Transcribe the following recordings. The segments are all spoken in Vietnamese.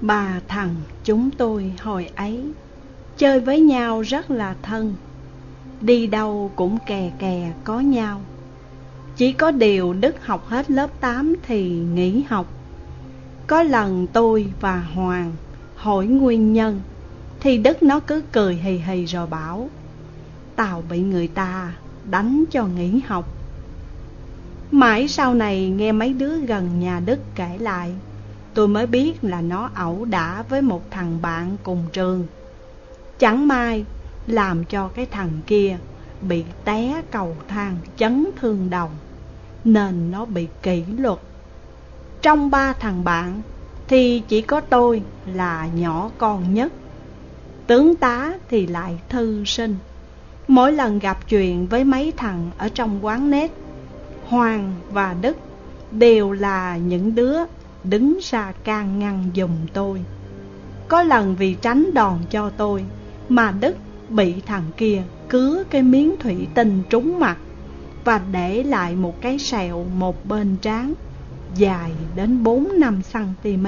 Ba thằng chúng tôi hồi ấy chơi với nhau rất là thân, đi đâu cũng kè kè có nhau. Chỉ có điều Đức học hết lớp 8 thì nghỉ học. Có lần tôi và Hoàng hỏi nguyên nhân thì Đức nó cứ cười hì hì rồi bảo: tao bị người ta đánh cho nghỉ học. Mãi sau này nghe mấy đứa gần nhà Đức kể lại, tôi mới biết là nó ẩu đả với một thằng bạn cùng trường. Chẳng may làm cho cái thằng kia bị té cầu thang chấn thương đầu, nên nó bị kỷ luật. Trong ba thằng bạn thì chỉ có tôi là nhỏ con nhất. Tướng tá thì lại thư sinh. Mỗi lần gặp chuyện với mấy thằng ở trong quán net, Hoàng và Đức đều là những đứa đứng ra can ngăn giùm tôi. Có lần vì tránh đòn cho tôi mà Đức bị thằng kia cứa cái miếng thủy tinh trúng mặt và để lại một cái sẹo một bên trán dài đến 4-5 cm.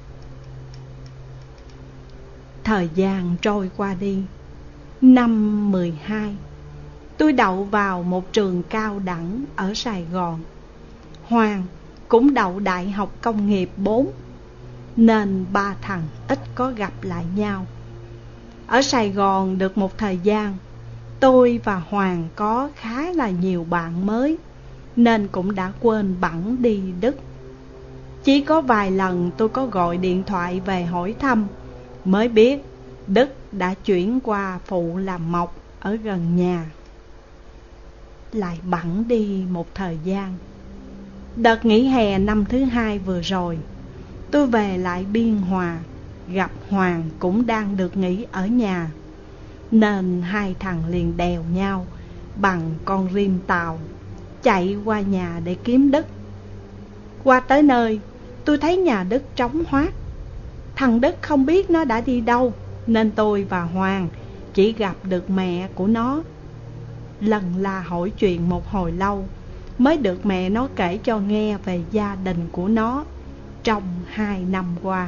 Thời gian trôi qua đi. Năm 12, tôi đậu vào một trường cao đẳng ở Sài Gòn. Hoàng cũng đậu Đại học Công nghiệp 4, nên ba thằng ít có gặp lại nhau. Ở Sài Gòn được một thời gian, tôi và Hoàng có khá là nhiều bạn mới, nên cũng đã quên bẵng đi Đức. Chỉ có vài lần tôi có gọi điện thoại về hỏi thăm, mới biết Đức đã chuyển qua phụ làm mộc ở gần nhà. Lại bẵng đi một thời gian. Đợt nghỉ hè năm thứ 2 vừa rồi, tôi về lại Biên Hòa, gặp Hoàng cũng đang được nghỉ ở nhà, nên hai thằng liền đèo nhau bằng con rim tàu chạy qua nhà để kiếm Đức. Qua tới nơi, tôi thấy nhà Đức trống hoác. Thằng Đức không biết nó đã đi đâu, nên tôi và Hoàng chỉ gặp được mẹ của nó. Lần la hỏi chuyện một hồi lâu, mới được mẹ nó kể cho nghe về gia đình của nó trong 2 năm qua.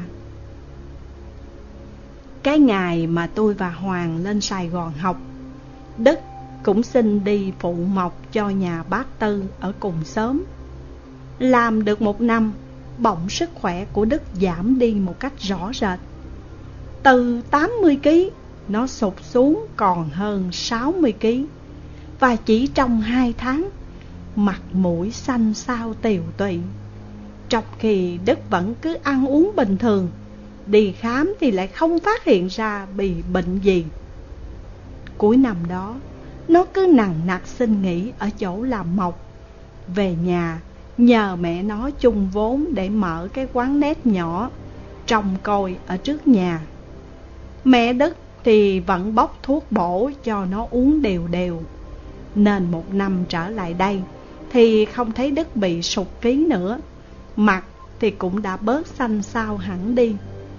Cái ngày mà tôi và Hoàng lên Sài Gòn học, Đức cũng xin đi phụ mộc cho nhà bác Tư ở cùng xóm. Làm được 1 năm, bỗng sức khỏe của Đức giảm đi một cách rõ rệt. Từ 80 kg, nó sụt xuống còn hơn 60 kg. Và chỉ trong 2 tháng, mặt mũi xanh xao tiều tụy. Trong khi Đức vẫn cứ ăn uống bình thường, đi khám thì lại không phát hiện ra bị bệnh gì. Cuối năm đó, nó cứ nằng nặc xin nghỉ ở chỗ làm mộc, về nhà nhờ mẹ nó chung vốn để mở cái quán net nhỏ trông coi ở trước nhà. Mẹ Đức thì vẫn bóc thuốc bổ cho nó uống đều đều, nên 1 năm trở lại đây thì không thấy Đức bị sụt ký nữa. Mặt thì cũng đã bớt xanh xao hẳn đi.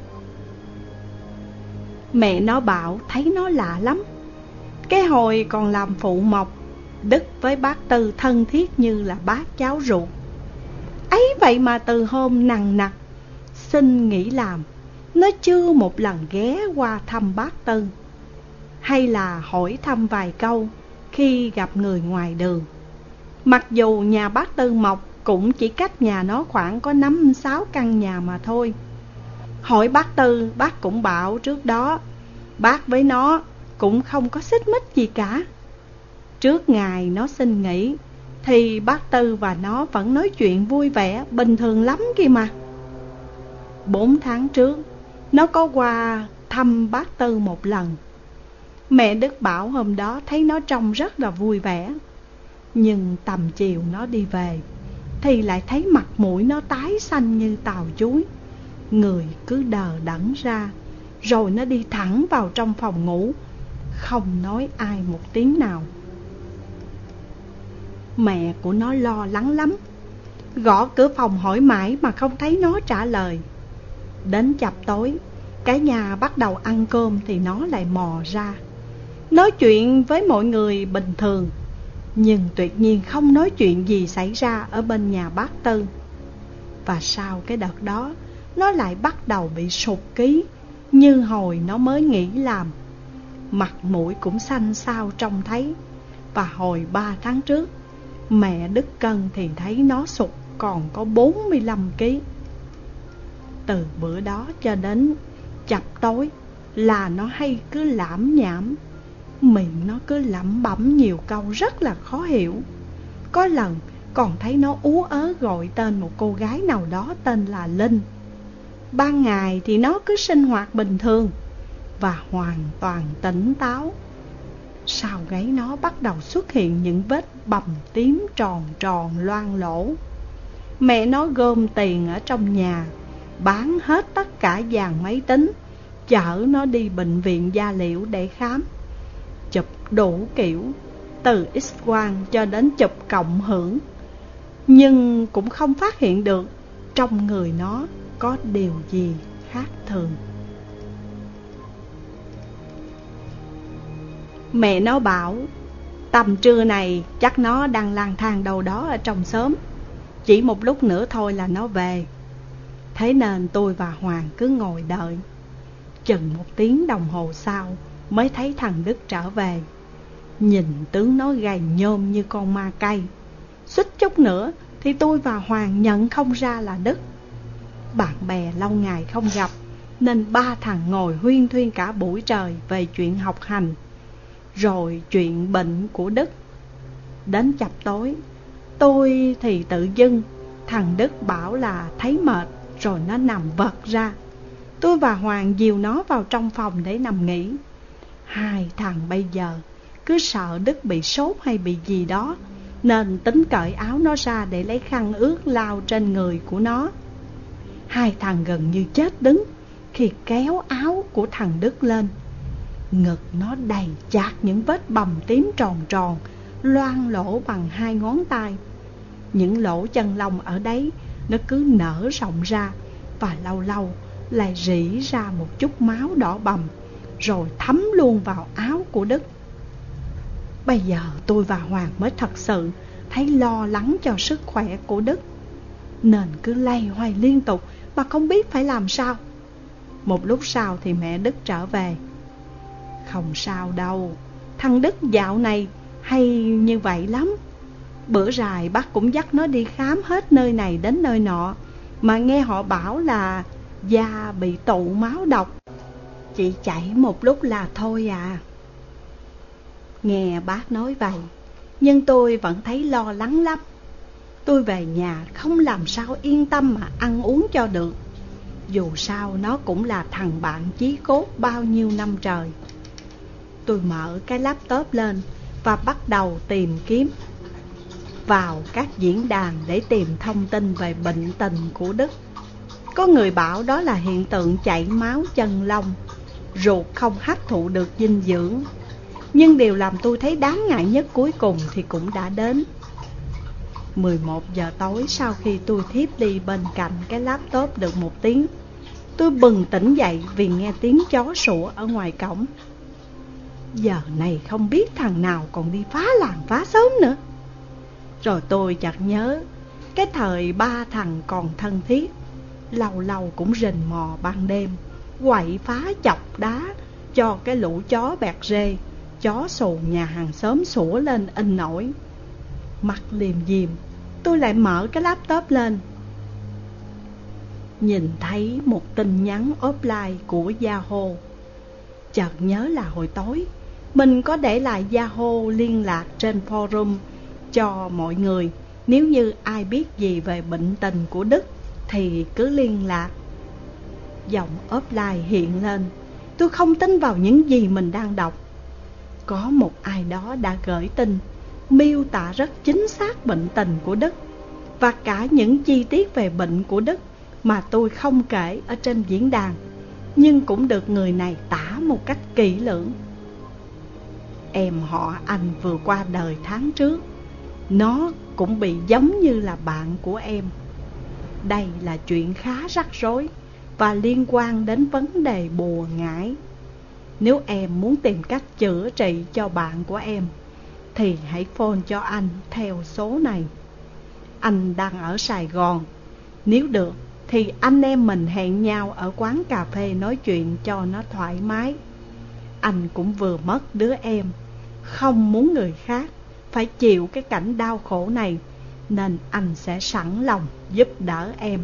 Mẹ nó bảo thấy nó lạ lắm. Cái hồi còn làm phụ mộc, Đức với bác Tư thân thiết như là bác cháu ruột. Ấy vậy mà từ hôm nằng nặc xin nghỉ làm, nó chưa một lần ghé qua thăm bác Tư, hay là hỏi thăm vài câu khi gặp người ngoài đường. Mặc dù nhà bác Tư mộc cũng chỉ cách nhà nó khoảng có 5-6 căn nhà mà thôi. Hỏi bác Tư, bác cũng bảo trước đó bác với nó cũng không có xích mích gì cả. Trước ngày nó xin nghỉ thì bác Tư và nó vẫn nói chuyện vui vẻ bình thường lắm kìa mà. 4 tháng trước, nó có qua thăm bác Tư một lần. Mẹ Đức bảo hôm đó thấy nó trông rất là vui vẻ. Nhưng tầm chiều nó đi về thì lại thấy mặt mũi nó tái xanh như tàu chuối, người cứ đờ đẫn ra. Rồi nó đi thẳng vào trong phòng ngủ, không nói ai một tiếng nào. Mẹ của nó lo lắng lắm, gõ cửa phòng hỏi mãi mà không thấy nó trả lời. Đến chập tối, cả nhà bắt đầu ăn cơm thì nó lại mò ra, nói chuyện với mọi người bình thường, nhưng tuyệt nhiên không nói chuyện gì xảy ra ở bên nhà bác Tư. Và sau cái đợt đó, nó lại bắt đầu bị sụt ký như hồi nó mới nghỉ làm. Mặt mũi cũng xanh xao trông thấy. Và hồi 3 tháng trước, mẹ đứt cân thì thấy nó sụt còn có 45 kg. Từ bữa đó cho đến chập tối là nó hay cứ lảm nhảm, miệng nó cứ lẩm bẩm nhiều câu rất là khó hiểu. Có lần còn thấy nó ú ớ gọi tên một cô gái nào đó tên là Linh. Ban ngày thì nó cứ sinh hoạt bình thường và hoàn toàn tỉnh táo. Sau gáy nó bắt đầu xuất hiện những vết bầm tím tròn tròn loang lỗ. Mẹ nó gom tiền ở trong nhà, bán hết tất cả dàn máy tính, chở nó đi bệnh viện da liễu để khám. Chụp đủ kiểu, từ X-quang cho đến chụp cộng hưởng, nhưng cũng không phát hiện được trong người nó có điều gì khác thường. Mẹ nó bảo tầm trưa này chắc nó đang lang thang đâu đó ở trong xóm, chỉ một lúc nữa thôi là nó về. Thế nên tôi và Hoàng cứ ngồi đợi. Chừng 1 tiếng đồng hồ sau mới thấy thằng Đức trở về. Nhìn tướng nó gầy nhôm như con ma cây. Suýt chút nữa thì tôi và Hoàng nhận không ra là Đức. Bạn bè lâu ngày không gặp, nên 3 thằng ngồi huyên thuyên cả buổi trời về chuyện học hành, rồi chuyện bệnh của Đức. Đến chập tối, tôi thì tự dưng thằng Đức bảo là thấy mệt, rồi nó nằm vật ra. Tôi và Hoàng dìu nó vào trong phòng để nằm nghỉ. Hai thằng bây giờ cứ sợ Đức bị sốt hay bị gì đó, nên tính cởi áo nó ra để lấy khăn ướt lau trên người của nó. Hai thằng gần như chết đứng khi kéo áo của thằng Đức lên. Ngực nó đầy chạc những vết bầm tím tròn tròn, loang lỗ bằng 2 ngón tay. Những lỗ chân lông ở đấy nó cứ nở rộng ra, và lâu lâu lại rỉ ra một chút máu đỏ bầm, rồi thấm luôn vào áo của Đức. Bây giờ tôi và Hoàng mới thật sự thấy lo lắng cho sức khỏe của Đức, nên cứ loay hoay liên tục mà không biết phải làm sao. Một lúc sau thì mẹ Đức trở về. Không sao đâu, thằng Đức dạo này hay như vậy lắm. Bữa rày bác cũng dắt nó đi khám hết nơi này đến nơi nọ, mà nghe họ bảo là da bị tụ máu độc, chỉ chảy một lúc là thôi à. Nghe bác nói vậy, nhưng tôi vẫn thấy lo lắng lắm. Tôi về nhà không làm sao yên tâm mà ăn uống cho được. Dù sao nó cũng là thằng bạn chí cốt bao nhiêu năm trời. Tôi mở cái laptop lên và bắt đầu tìm kiếm vào các diễn đàn để tìm thông tin về bệnh tình của Đức. Có người bảo đó là hiện tượng chảy máu chân lông, ruột không hấp thụ được dinh dưỡng. Nhưng điều làm tôi thấy đáng ngại nhất cuối cùng thì cũng đã đến. 11 giờ tối, sau khi tôi thiếp đi bên cạnh cái laptop được 1 tiếng, tôi bừng tỉnh dậy vì nghe tiếng chó sủa ở ngoài cổng. Giờ này không biết thằng nào còn đi phá làng phá xóm nữa. Rồi tôi chợt nhớ cái thời 3 thằng còn thân thiết, lâu lâu cũng rình mò ban đêm, quậy phá chọc đá cho cái lũ chó bẹt rê, chó xù nhà hàng xóm sủa lên in nổi. Mặt liềm diềm, tôi lại mở cái laptop lên, nhìn thấy một tin nhắn offline của Yahoo. Chợt nhớ là hồi tối mình có để lại Yahoo liên lạc trên forum cho mọi người. Nếu như ai biết gì về bệnh tình của Đức thì cứ liên lạc. Dòng offline hiện lên. Tôi không tin vào những gì mình đang đọc. Có một ai đó đã gửi tin miêu tả rất chính xác bệnh tình của Đức, và cả những chi tiết về bệnh của Đức mà tôi không kể ở trên diễn đàn, nhưng cũng được người này tả một cách kỹ lưỡng. Em họ anh vừa qua đời tháng trước. Nó cũng bị giống như là bạn của em. Đây là chuyện khá rắc rối và liên quan đến vấn đề bùa ngải. Nếu em muốn tìm cách chữa trị cho bạn của em thì hãy phone cho anh theo số này. Anh đang ở Sài Gòn. Nếu được thì anh em mình hẹn nhau ở quán cà phê nói chuyện cho nó thoải mái. Anh cũng vừa mất đứa em, không muốn người khác phải chịu cái cảnh đau khổ này, nên anh sẽ sẵn lòng giúp đỡ em.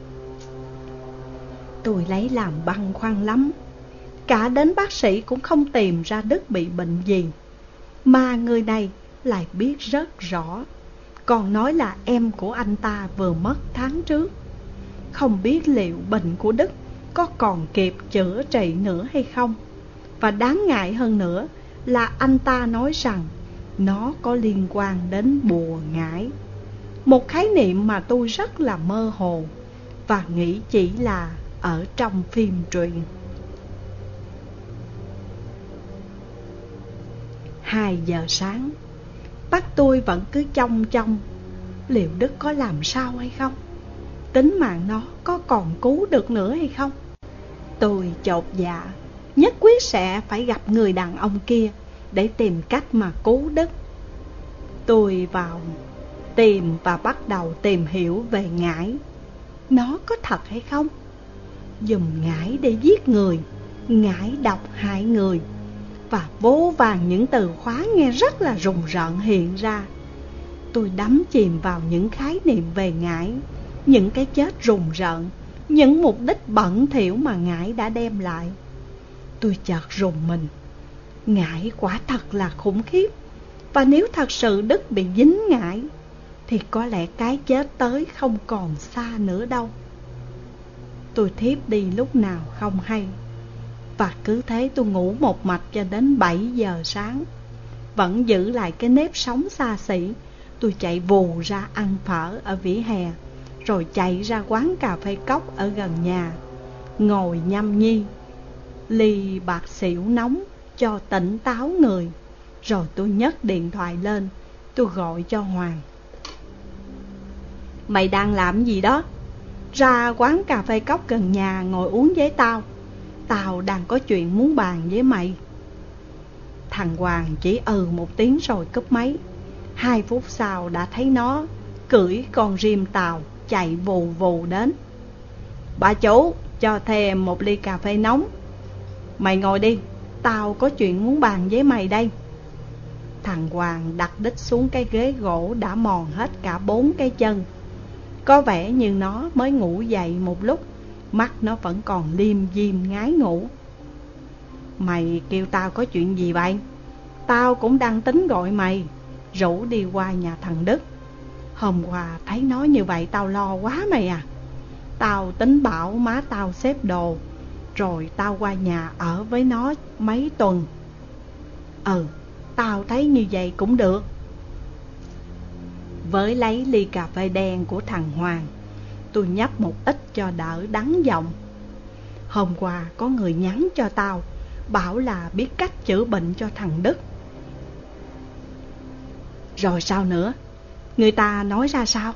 Tôi lấy làm băn khoăn lắm. Cả đến bác sĩ cũng không tìm ra Đức bị bệnh gì, mà người này lại biết rất rõ, còn nói là em của anh ta vừa mất tháng trước. Không biết liệu bệnh của Đức có còn kịp chữa trị nữa hay không. Và đáng ngại hơn nữa là anh ta nói rằng nó có liên quan đến bùa ngải, một khái niệm mà tôi rất là mơ hồ và nghĩ chỉ là ở trong phim truyện. 2 giờ sáng, bác tôi vẫn cứ chông chông liệu Đức có làm sao hay không, tính mạng nó có còn cứu được nữa hay không. Tôi chột dạ, nhất quyết sẽ phải gặp người đàn ông kia để tìm cách mà cứu Đức. Tôi vào tìm và bắt đầu tìm hiểu về ngải. Nó có thật hay không? Dùng ngải để giết người, ngải độc hại người, và vô vàn những từ khóa nghe rất là rùng rợn hiện ra. Tôi đắm chìm vào những khái niệm về ngải, những cái chết rùng rợn, những mục đích bẩn thỉu mà ngải đã đem lại. Tôi chợt rùng mình. Ngải quả thật là khủng khiếp, và nếu thật sự Đức bị dính ngải thì có lẽ cái chết tới không còn xa nữa đâu. Tôi thiếp đi lúc nào không hay, và cứ thế tôi ngủ một mạch cho đến 7 giờ sáng. Vẫn giữ lại cái nếp sống xa xỉ, tôi chạy vù ra ăn phở ở vỉa hè, rồi chạy ra quán cà phê cốc ở gần nhà, ngồi nhâm nhi ly bạc xỉu nóng cho tỉnh táo người. Rồi tôi nhấc điện thoại lên, tôi gọi cho Hoàng. Mày đang làm gì đó? Ra quán cà phê cốc gần nhà ngồi uống với tao. Tao đang có chuyện muốn bàn với mày. Thằng Hoàng chỉ một tiếng rồi cúp máy. 2 phút sau đã thấy nó cưỡi con rim tàu chạy vù vù đến. Bà chủ, cho thêm 1 ly cà phê nóng. Mày ngồi đi, tao có chuyện muốn bàn với mày đây. Thằng Hoàng đặt đít xuống cái ghế gỗ đã mòn hết cả 4 cái chân. Có vẻ như nó mới ngủ dậy một lúc, mắt nó vẫn còn liêm diêm ngái ngủ. Mày kêu tao có chuyện gì vậy? Tao cũng đang tính gọi mày, rủ đi qua nhà thằng Đức. Hôm qua thấy nó như vậy tao lo quá mày à. Tao tính bảo má tao xếp đồ, rồi tao qua nhà ở với nó mấy tuần. Tao thấy như vậy cũng được. Với lấy ly cà phê đen của thằng Hoàng, tôi nhấp một ít cho đỡ đắng giọng. Hôm qua có người nhắn cho tao, bảo là biết cách chữa bệnh cho thằng Đức. Rồi sao nữa? Người ta nói ra sao?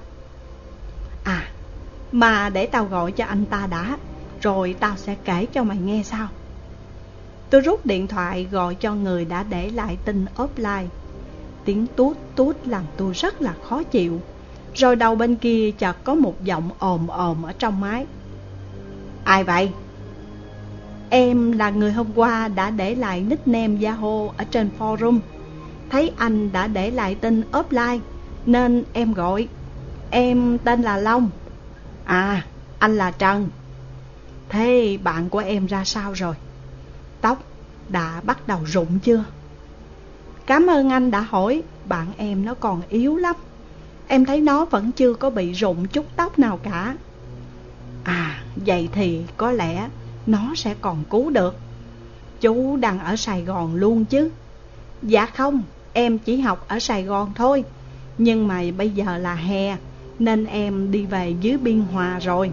Mà để tao gọi cho anh ta đã, rồi tao sẽ kể cho mày nghe sau. Tôi rút điện thoại gọi cho người đã để lại tin offline. Tiếng tút tút làm tôi rất là khó chịu. Rồi đầu bên kia chợt có một giọng ồm ồm ở trong máy. Ai vậy? Em là người hôm qua đã để lại nickname Yahoo ở trên forum. Thấy anh đã để lại tin offline nên em gọi. Em tên là Long. Anh là Trần. Thế bạn của em ra sao rồi? Tóc đã bắt đầu rụng chưa? Cảm ơn anh đã hỏi. Bạn em nó còn yếu lắm. Em thấy nó vẫn chưa có bị rụng chút tóc nào cả. Vậy thì có lẽ nó sẽ còn cứu được. Chú đang ở Sài Gòn luôn chứ? Dạ không, em chỉ học ở Sài Gòn thôi. Nhưng mà bây giờ là hè nên em đi về dưới Biên Hòa rồi.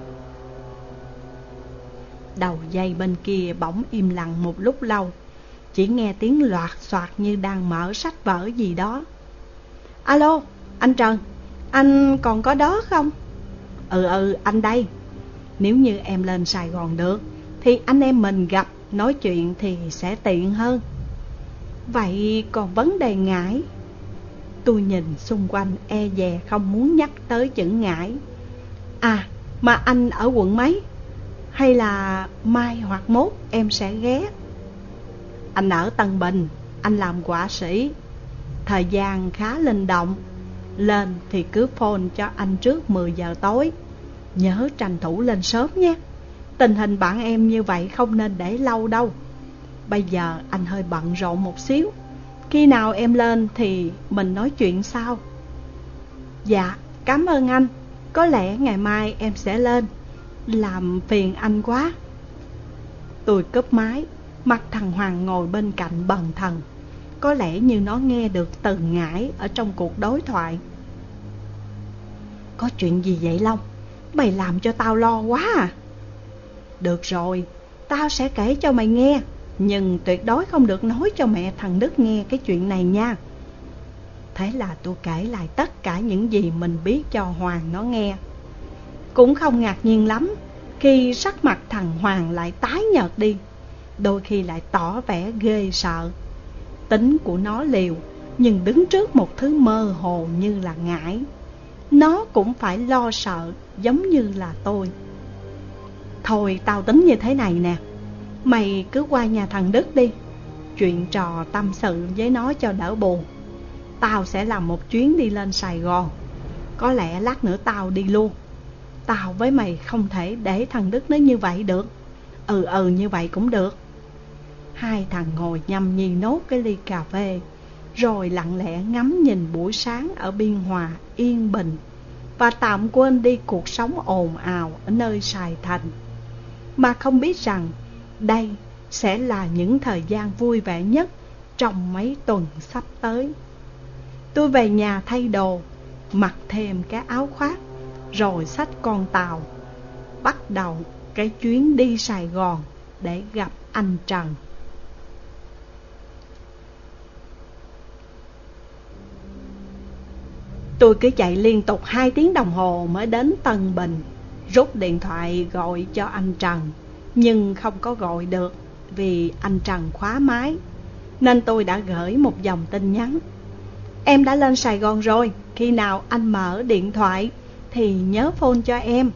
Đầu dây bên kia bỗng im lặng một lúc lâu. Chỉ nghe tiếng loạt xoạt như đang mở sách vở gì đó. Alo, anh Trần, anh còn có đó không? Anh đây. Nếu như em lên Sài Gòn được thì anh em mình gặp nói chuyện thì sẽ tiện hơn. Vậy còn vấn đề ngải? Tôi nhìn xung quanh e dè không muốn nhắc tới chữ ngải. Mà anh ở quận mấy? Hay là mai hoặc mốt em sẽ ghé? Anh ở Tân Bình, anh làm họa sĩ. Thời gian khá linh động. Lên thì cứ phone cho anh trước 10 giờ tối. Nhớ tranh thủ lên sớm nhé. Tình hình bạn em như vậy không nên để lâu đâu. Bây giờ anh hơi bận rộn một xíu. Khi nào em lên thì mình nói chuyện sau. Dạ, cảm ơn anh. Có lẽ ngày mai em sẽ lên. Làm phiền anh quá. Tôi cúp máy. Mặt thằng Hoàng ngồi bên cạnh bần thần. Có lẽ như nó nghe được từ ngải ở trong cuộc đối thoại. Có chuyện gì vậy Long? Mày làm cho tao lo quá à. Được rồi, tao sẽ kể cho mày nghe. Nhưng tuyệt đối không được nói cho mẹ thằng Đức nghe cái chuyện này nha. Thế là tôi kể lại tất cả những gì mình biết cho Hoàng nó nghe. Cũng không ngạc nhiên lắm khi sắc mặt thằng Hoàng lại tái nhợt đi. Đôi khi lại tỏ vẻ ghê sợ. Tính của nó liều, nhưng đứng trước một thứ mơ hồ như là ngải, nó cũng phải lo sợ giống như là tôi. Thôi tao tính như thế này nè. Mày cứ qua nhà thằng Đức đi. Chuyện trò tâm sự với nó cho đỡ buồn. Tao sẽ làm một chuyến đi lên Sài Gòn. Có lẽ lát nữa tao đi luôn. Tao với mày không thể để thằng Đức nó như vậy được. Như vậy cũng được. Hai thằng ngồi nhâm nhi nốt cái ly cà phê, rồi lặng lẽ ngắm nhìn buổi sáng ở Biên Hòa yên bình, và tạm quên đi cuộc sống ồn ào ở nơi Sài Thành, mà không biết rằng đây sẽ là những thời gian vui vẻ nhất trong mấy tuần sắp tới. Tôi về nhà thay đồ, mặc thêm cái áo khoác, rồi xách con tàu, bắt đầu cái chuyến đi Sài Gòn để gặp anh Trần. Tôi cứ chạy liên tục 2 tiếng đồng hồ mới đến Tân Bình. Rút điện thoại gọi cho anh Trần, nhưng không có gọi được vì anh Trần khóa máy. Nên tôi đã gửi một dòng tin nhắn: em đã lên Sài Gòn rồi, khi nào anh mở điện thoại thì nhớ phone cho em.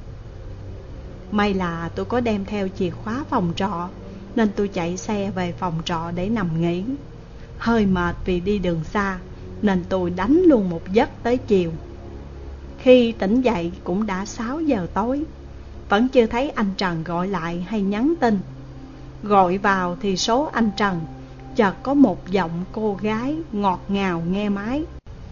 May là tôi có đem theo chìa khóa phòng trọ, nên tôi chạy xe về phòng trọ để nằm nghỉ. Hơi mệt vì đi đường xa, nên tôi đánh luôn một giấc tới chiều. Khi tỉnh dậy cũng đã 6 giờ tối. Vẫn chưa thấy anh Trần gọi lại hay nhắn tin. Gọi vào thì số anh Trần, chợt có một giọng cô gái ngọt ngào nghe máy: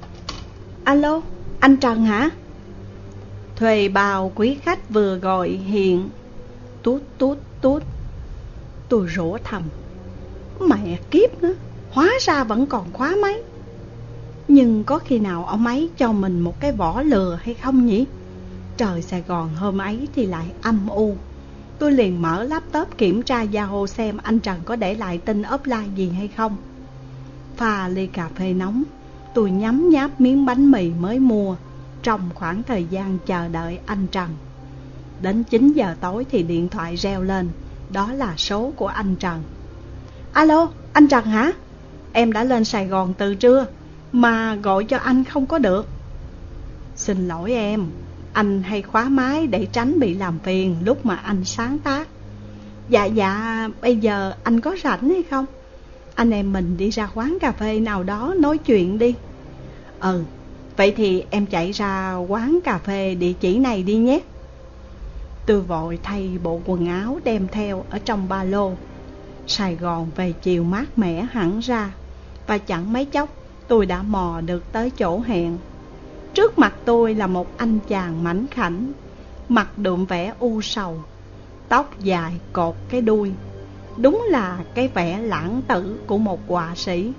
alo, anh Trần hả? Thuê bao quý khách vừa gọi hiện. Tút tút tút. Tôi rủa thầm: mẹ kiếp nữa, hóa ra vẫn còn khóa máy. Nhưng có khi nào ông ấy cho mình một cái vỏ lừa hay không nhỉ? Trời Sài Gòn hôm ấy thì lại âm u. Tôi liền mở laptop kiểm tra Yahoo xem anh Trần có để lại tin offline gì hay không. Pha ly cà phê nóng, tôi nhấm nháp miếng bánh mì mới mua trong khoảng thời gian chờ đợi anh Trần. Đến 9 giờ tối thì điện thoại reo lên. Đó là số của anh Trần. Alo, anh Trần hả? Em đã lên Sài Gòn từ trưa, mà gọi cho anh không có được. Xin lỗi em, anh hay khóa máy để tránh bị làm phiền lúc mà anh sáng tác. Dạ, bây giờ anh có rảnh hay không? Anh em mình đi ra quán cà phê nào đó nói chuyện đi. Vậy thì em chạy ra quán cà phê địa chỉ này đi nhé. Tôi vội thay bộ quần áo đem theo ở trong ba lô. Sài Gòn về chiều mát mẻ hẳn ra, và chẳng mấy chốc tôi đã mò được tới chỗ hẹn. Trước mặt tôi là một anh chàng mảnh khảnh, mặt đượm vẻ u sầu, tóc dài cột cái đuôi. Đúng là cái vẻ lãng tử của một họa sĩ.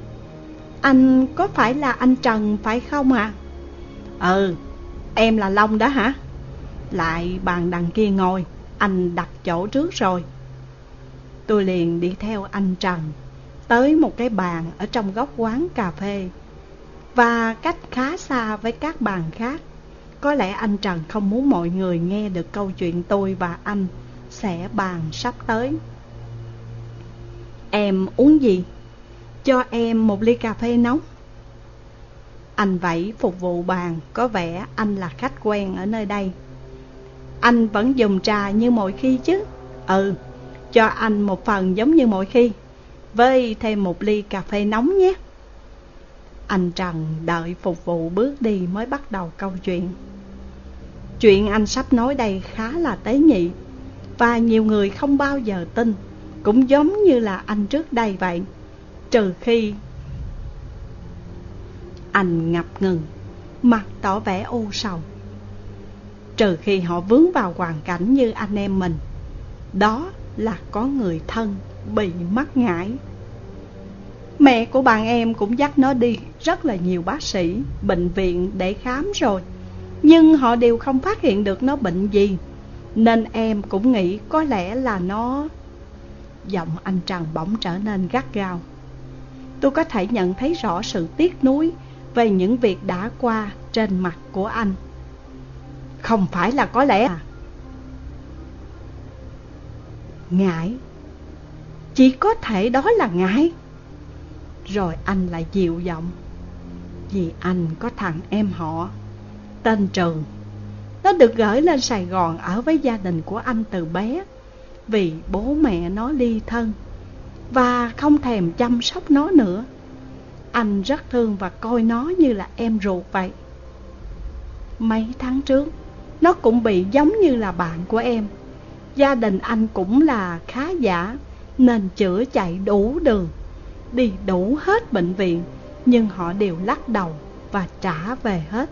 Anh có phải là anh Trần phải không ạ? Em là Long đó hả? Lại bàn đằng kia ngồi, anh đặt chỗ trước rồi. Tôi liền đi theo anh Trần tới một cái bàn ở trong góc quán cà phê, và cách khá xa với các bàn khác. Có lẽ anh Trần không muốn mọi người nghe được câu chuyện tôi và anh sẽ bàn sắp tới. Em uống gì? Cho em một ly cà phê nóng. Anh vẫy phục vụ bàn, có vẻ anh là khách quen ở nơi đây. Anh vẫn dùng trà như mọi khi chứ? Ừ, cho anh một phần giống như mọi khi, với thêm một ly cà phê nóng nhé. Anh Trần đợi phục vụ bước đi mới bắt đầu câu chuyện. Chuyện anh sắp nói đây khá là tế nhị, và nhiều người không bao giờ tin, cũng giống như là anh trước đây vậy, trừ khi anh ngập ngừng, mặt tỏ vẻ u sầu. Trừ khi họ vướng vào hoàn cảnh như anh em mình, đó là có người thân bị mắc ngải. Mẹ của bạn em cũng dắt nó đi rất là nhiều bác sĩ, bệnh viện để khám rồi, nhưng họ đều không phát hiện được nó bệnh gì, nên em cũng nghĩ có lẽ là nó... Giọng anh Trần bỗng trở nên gắt gao. Tôi có thể nhận thấy rõ sự tiếc nuối về những việc đã qua trên mặt của anh. Không phải là có lẽ à? Ngại? Chỉ có thể đó là ngại. Rồi anh lại dịu giọng. Vì anh có thằng em họ tên Trường. Nó được gửi lên Sài Gòn ở với gia đình của anh từ bé, vì bố mẹ nó ly thân và không thèm chăm sóc nó nữa. Anh rất thương và coi nó như là em ruột vậy. Mấy tháng trước, nó cũng bị giống như là bạn của em. Gia đình anh cũng là khá giả, nên chữa chạy đủ đường, đi đủ hết bệnh viện, nhưng họ đều lắc đầu và trả về hết.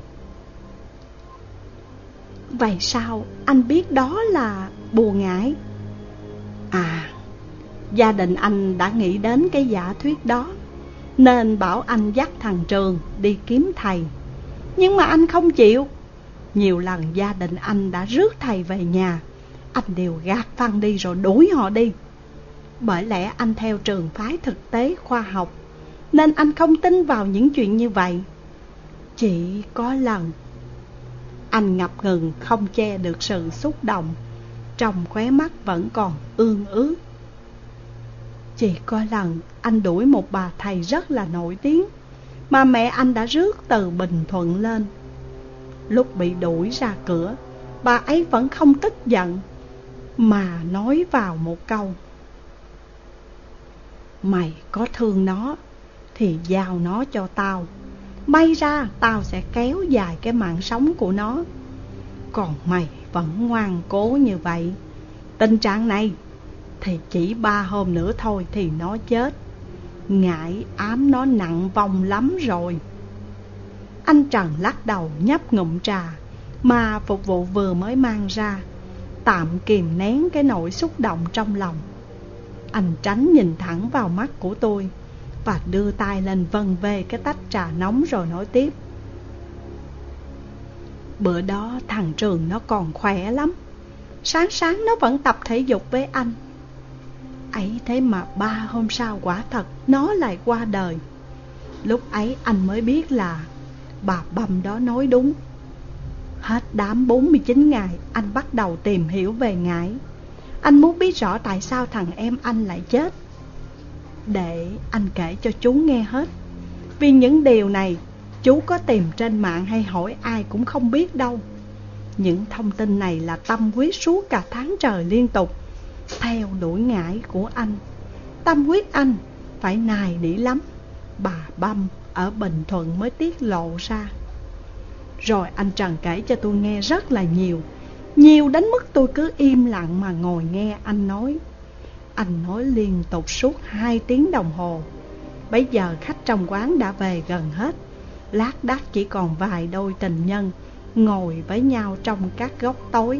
Vậy sao anh biết đó là bùa ngải? À, gia đình anh đã nghĩ đến cái giả thuyết đó, nên bảo anh dắt thằng Trường đi kiếm thầy. Nhưng mà anh không chịu. Nhiều lần gia đình anh đã rước thầy về nhà, anh đều gạt phăng đi rồi đuổi họ đi. Bởi lẽ anh theo trường phái thực tế khoa học, nên anh không tin vào những chuyện như vậy. Chỉ có lần... Anh ngập ngừng không che được sự xúc động, trong khóe mắt vẫn còn ương ướt. Chỉ có lần anh đuổi một bà thầy rất là nổi tiếng, mà mẹ anh đã rước từ Bình Thuận lên. Lúc bị đuổi ra cửa, bà ấy vẫn không tức giận, mà nói vào một câu: Mày có thương nó thì giao nó cho tao, may ra tao sẽ kéo dài cái mạng sống của nó. Còn mày vẫn ngoan cố như vậy, tình trạng này thì chỉ 3 hôm nữa thôi thì nó chết. Ngải ám nó nặng vong lắm rồi. Anh Trần lắc đầu nhấp ngụm trà mà phục vụ vừa mới mang ra, tạm kìm nén cái nỗi xúc động trong lòng. Anh tránh nhìn thẳng vào mắt của tôi và đưa tay lên vân về cái tách trà nóng rồi nói tiếp. Bữa đó thằng Trường nó còn khỏe lắm, sáng sáng nó vẫn tập thể dục với anh. Ấy thế mà 3 hôm sau quả thật nó lại qua đời. Lúc ấy anh mới biết là bà Băm đó nói đúng. Hết đám 49 ngày, anh bắt đầu tìm hiểu về ngải. Anh muốn biết rõ tại sao thằng em anh lại chết, để anh kể cho chú nghe hết. Vì những điều này chú có tìm trên mạng hay hỏi ai cũng không biết đâu. Những thông tin này là tâm huyết suốt cả tháng trời liên tục theo đuổi ngải của anh. Tâm huyết anh phải nài nỉ lắm, bà Băm ở Bình Thuận mới tiết lộ ra. Rồi anh Trần kể cho tôi nghe rất là nhiều, nhiều đến mức tôi cứ im lặng mà ngồi nghe anh nói. Anh nói liên tục suốt 2 tiếng đồng hồ. Bây giờ khách trong quán đã về gần hết, lác đác chỉ còn vài đôi tình nhân ngồi với nhau trong các góc tối.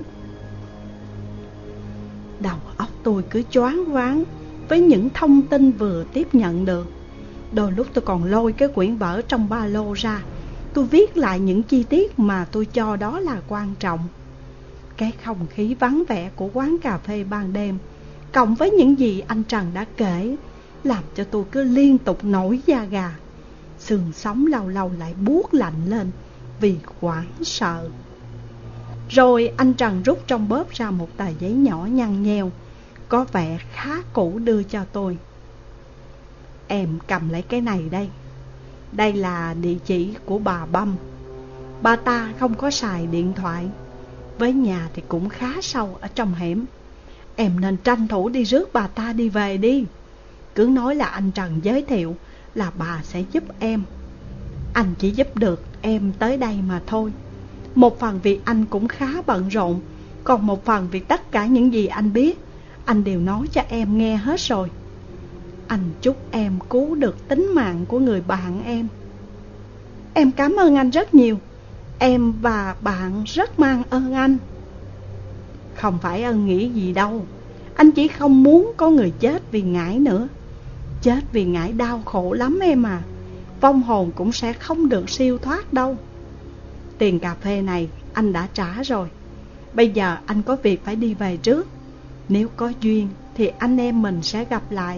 Đầu óc tôi cứ choáng váng với những thông tin vừa tiếp nhận được. Đôi lúc tôi còn lôi cái quyển vở trong ba lô ra, tôi viết lại những chi tiết mà tôi cho đó là quan trọng. Cái không khí vắng vẻ của quán cà phê ban đêm, cộng với những gì anh Trần đã kể, làm cho tôi cứ liên tục nổi da gà. Xương sống lâu lâu lại buốt lạnh lên vì hoảng sợ. Rồi anh Trần rút trong bóp ra một tờ giấy nhỏ nhăn nheo, có vẻ khá cũ, đưa cho tôi. Em cầm lấy cái này đây. Đây là địa chỉ của bà Băm. Bà ta không có xài điện thoại, với nhà thì cũng khá sâu ở trong hẻm. Em nên tranh thủ đi rước bà ta đi về đi. Cứ nói là anh Trần giới thiệu là bà sẽ giúp em. Anh chỉ giúp được em tới đây mà thôi. Một phần vì anh cũng khá bận rộn, còn một phần vì tất cả những gì anh biết anh đều nói cho em nghe hết rồi. Anh chúc em cứu được tính mạng của người bạn em. Em cảm ơn anh rất nhiều. Em và bạn rất mang ơn anh. Không phải ân nghĩa gì đâu. Anh chỉ không muốn có người chết vì ngải nữa. Chết vì ngải đau khổ lắm em à. Vong hồn cũng sẽ không được siêu thoát đâu. Tiền cà phê này anh đã trả rồi. Bây giờ anh có việc phải đi về trước. Nếu có duyên thì anh em mình sẽ gặp lại.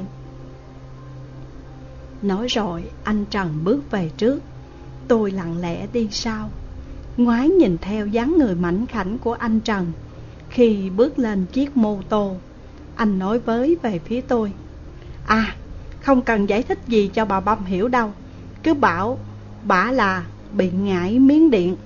Nói rồi anh Trần bước về trước. Tôi lặng lẽ đi sau, ngoái nhìn theo dáng người mảnh khảnh của anh Trần. Khi bước lên chiếc mô tô, anh nói với về phía tôi: À, không cần giải thích gì cho bà Băm hiểu đâu. Cứ bảo bả là bị ngải miếng điện.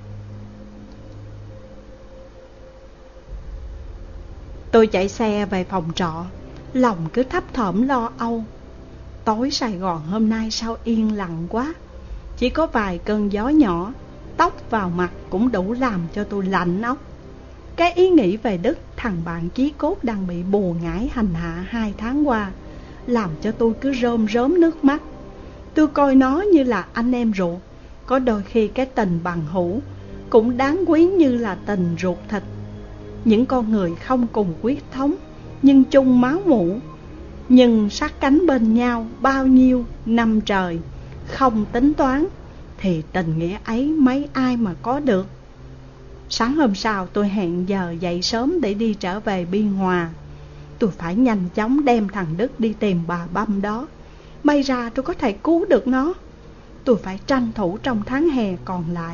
Tôi chạy xe về phòng trọ, lòng cứ thấp thỏm lo âu. Tối Sài Gòn hôm nay sao yên lặng quá. Chỉ có vài cơn gió nhỏ tóc vào mặt cũng đủ làm cho tôi lạnh óc. Cái ý nghĩ về Đức, thằng bạn chí cốt đang bị bùa ngải hành hạ 2 tháng qua, làm cho tôi cứ rơm rớm nước mắt. Tôi coi nó như là anh em ruột. Có đôi khi cái tình bằng hữu cũng đáng quý như là tình ruột thịt. Những con người không cùng huyết thống nhưng chung máu mủ, nhưng sát cánh bên nhau bao nhiêu năm trời, không tính toán, thì tình nghĩa ấy mấy ai mà có được. Sáng hôm sau tôi hẹn giờ dậy sớm để đi trở về Biên Hòa. Tôi phải nhanh chóng đem thằng Đức đi tìm bà Băm đó. May ra tôi có thể cứu được nó. Tôi phải tranh thủ trong tháng hè còn lại.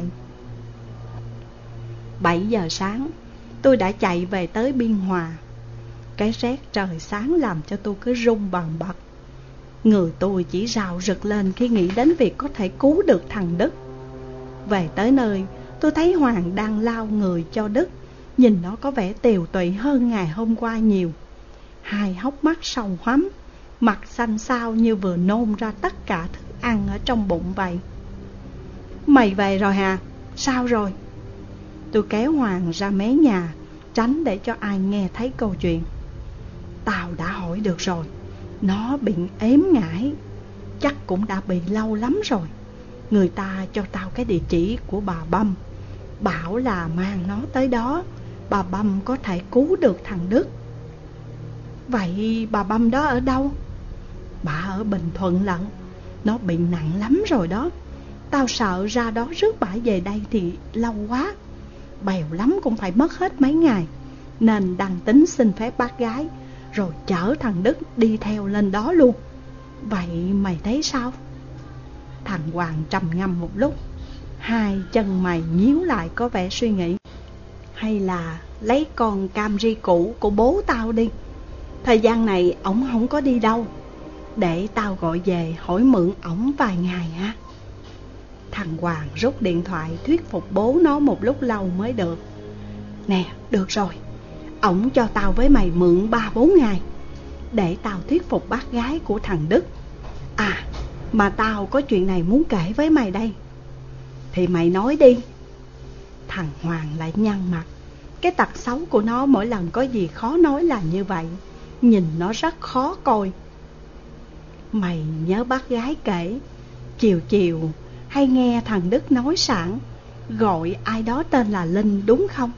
7 giờ sáng tôi đã chạy về tới Biên Hòa. Cái rét trời sáng làm cho tôi cứ run bần bật. Người tôi chỉ rạo rực lên khi nghĩ đến việc có thể cứu được thằng Đức. Về tới nơi, tôi thấy Hoàng đang lau người cho Đức. Nhìn nó có vẻ tiều tụy hơn ngày hôm qua nhiều. Hai hốc mắt sâu hoắm, mặt xanh xao như vừa nôn ra tất cả thức ăn ở trong bụng vậy. Mày về rồi hả? Sao rồi? Tôi kéo Hoàng ra mé nhà, tránh để cho ai nghe thấy câu chuyện. Tao đã hỏi được rồi. Nó bị ếm ngải, chắc cũng đã bị lâu lắm rồi. Người ta cho tao cái địa chỉ của bà Băm, bảo là mang nó tới đó, bà Băm có thể cứu được thằng Đức. Vậy bà Băm đó ở đâu? Bà ở Bình Thuận lận. Nó bị nặng lắm rồi đó. Tao sợ ra đó rước bả về đây thì lâu quá, bèo lắm cũng phải mất hết mấy ngày, nên đành tính xin phép bác gái rồi chở thằng Đức đi theo lên đó luôn. Vậy mày thấy sao? Thằng Hoàng trầm ngâm một lúc, hai chân mày nhíu lại có vẻ suy nghĩ. Hay là lấy con Camry cũ của bố tao đi. Thời gian này ổng không có đi đâu. Để tao gọi về hỏi mượn ổng vài ngày ha. Thằng Hoàng rút điện thoại thuyết phục bố nó một lúc lâu mới được. Nè, được rồi, ổng cho tao với mày mượn 3-4 ngày để tao thuyết phục bác gái của thằng Đức. À, mà tao có chuyện này muốn kể với mày đây. Thì mày nói đi. Thằng Hoàng lại nhăn mặt. Cái tật xấu của nó mỗi lần có gì khó nói là như vậy. Nhìn nó rất khó coi. Mày nhớ bác gái kể, chiều chiều hay nghe thằng Đức nói sẵn gọi ai đó tên là Linh đúng không?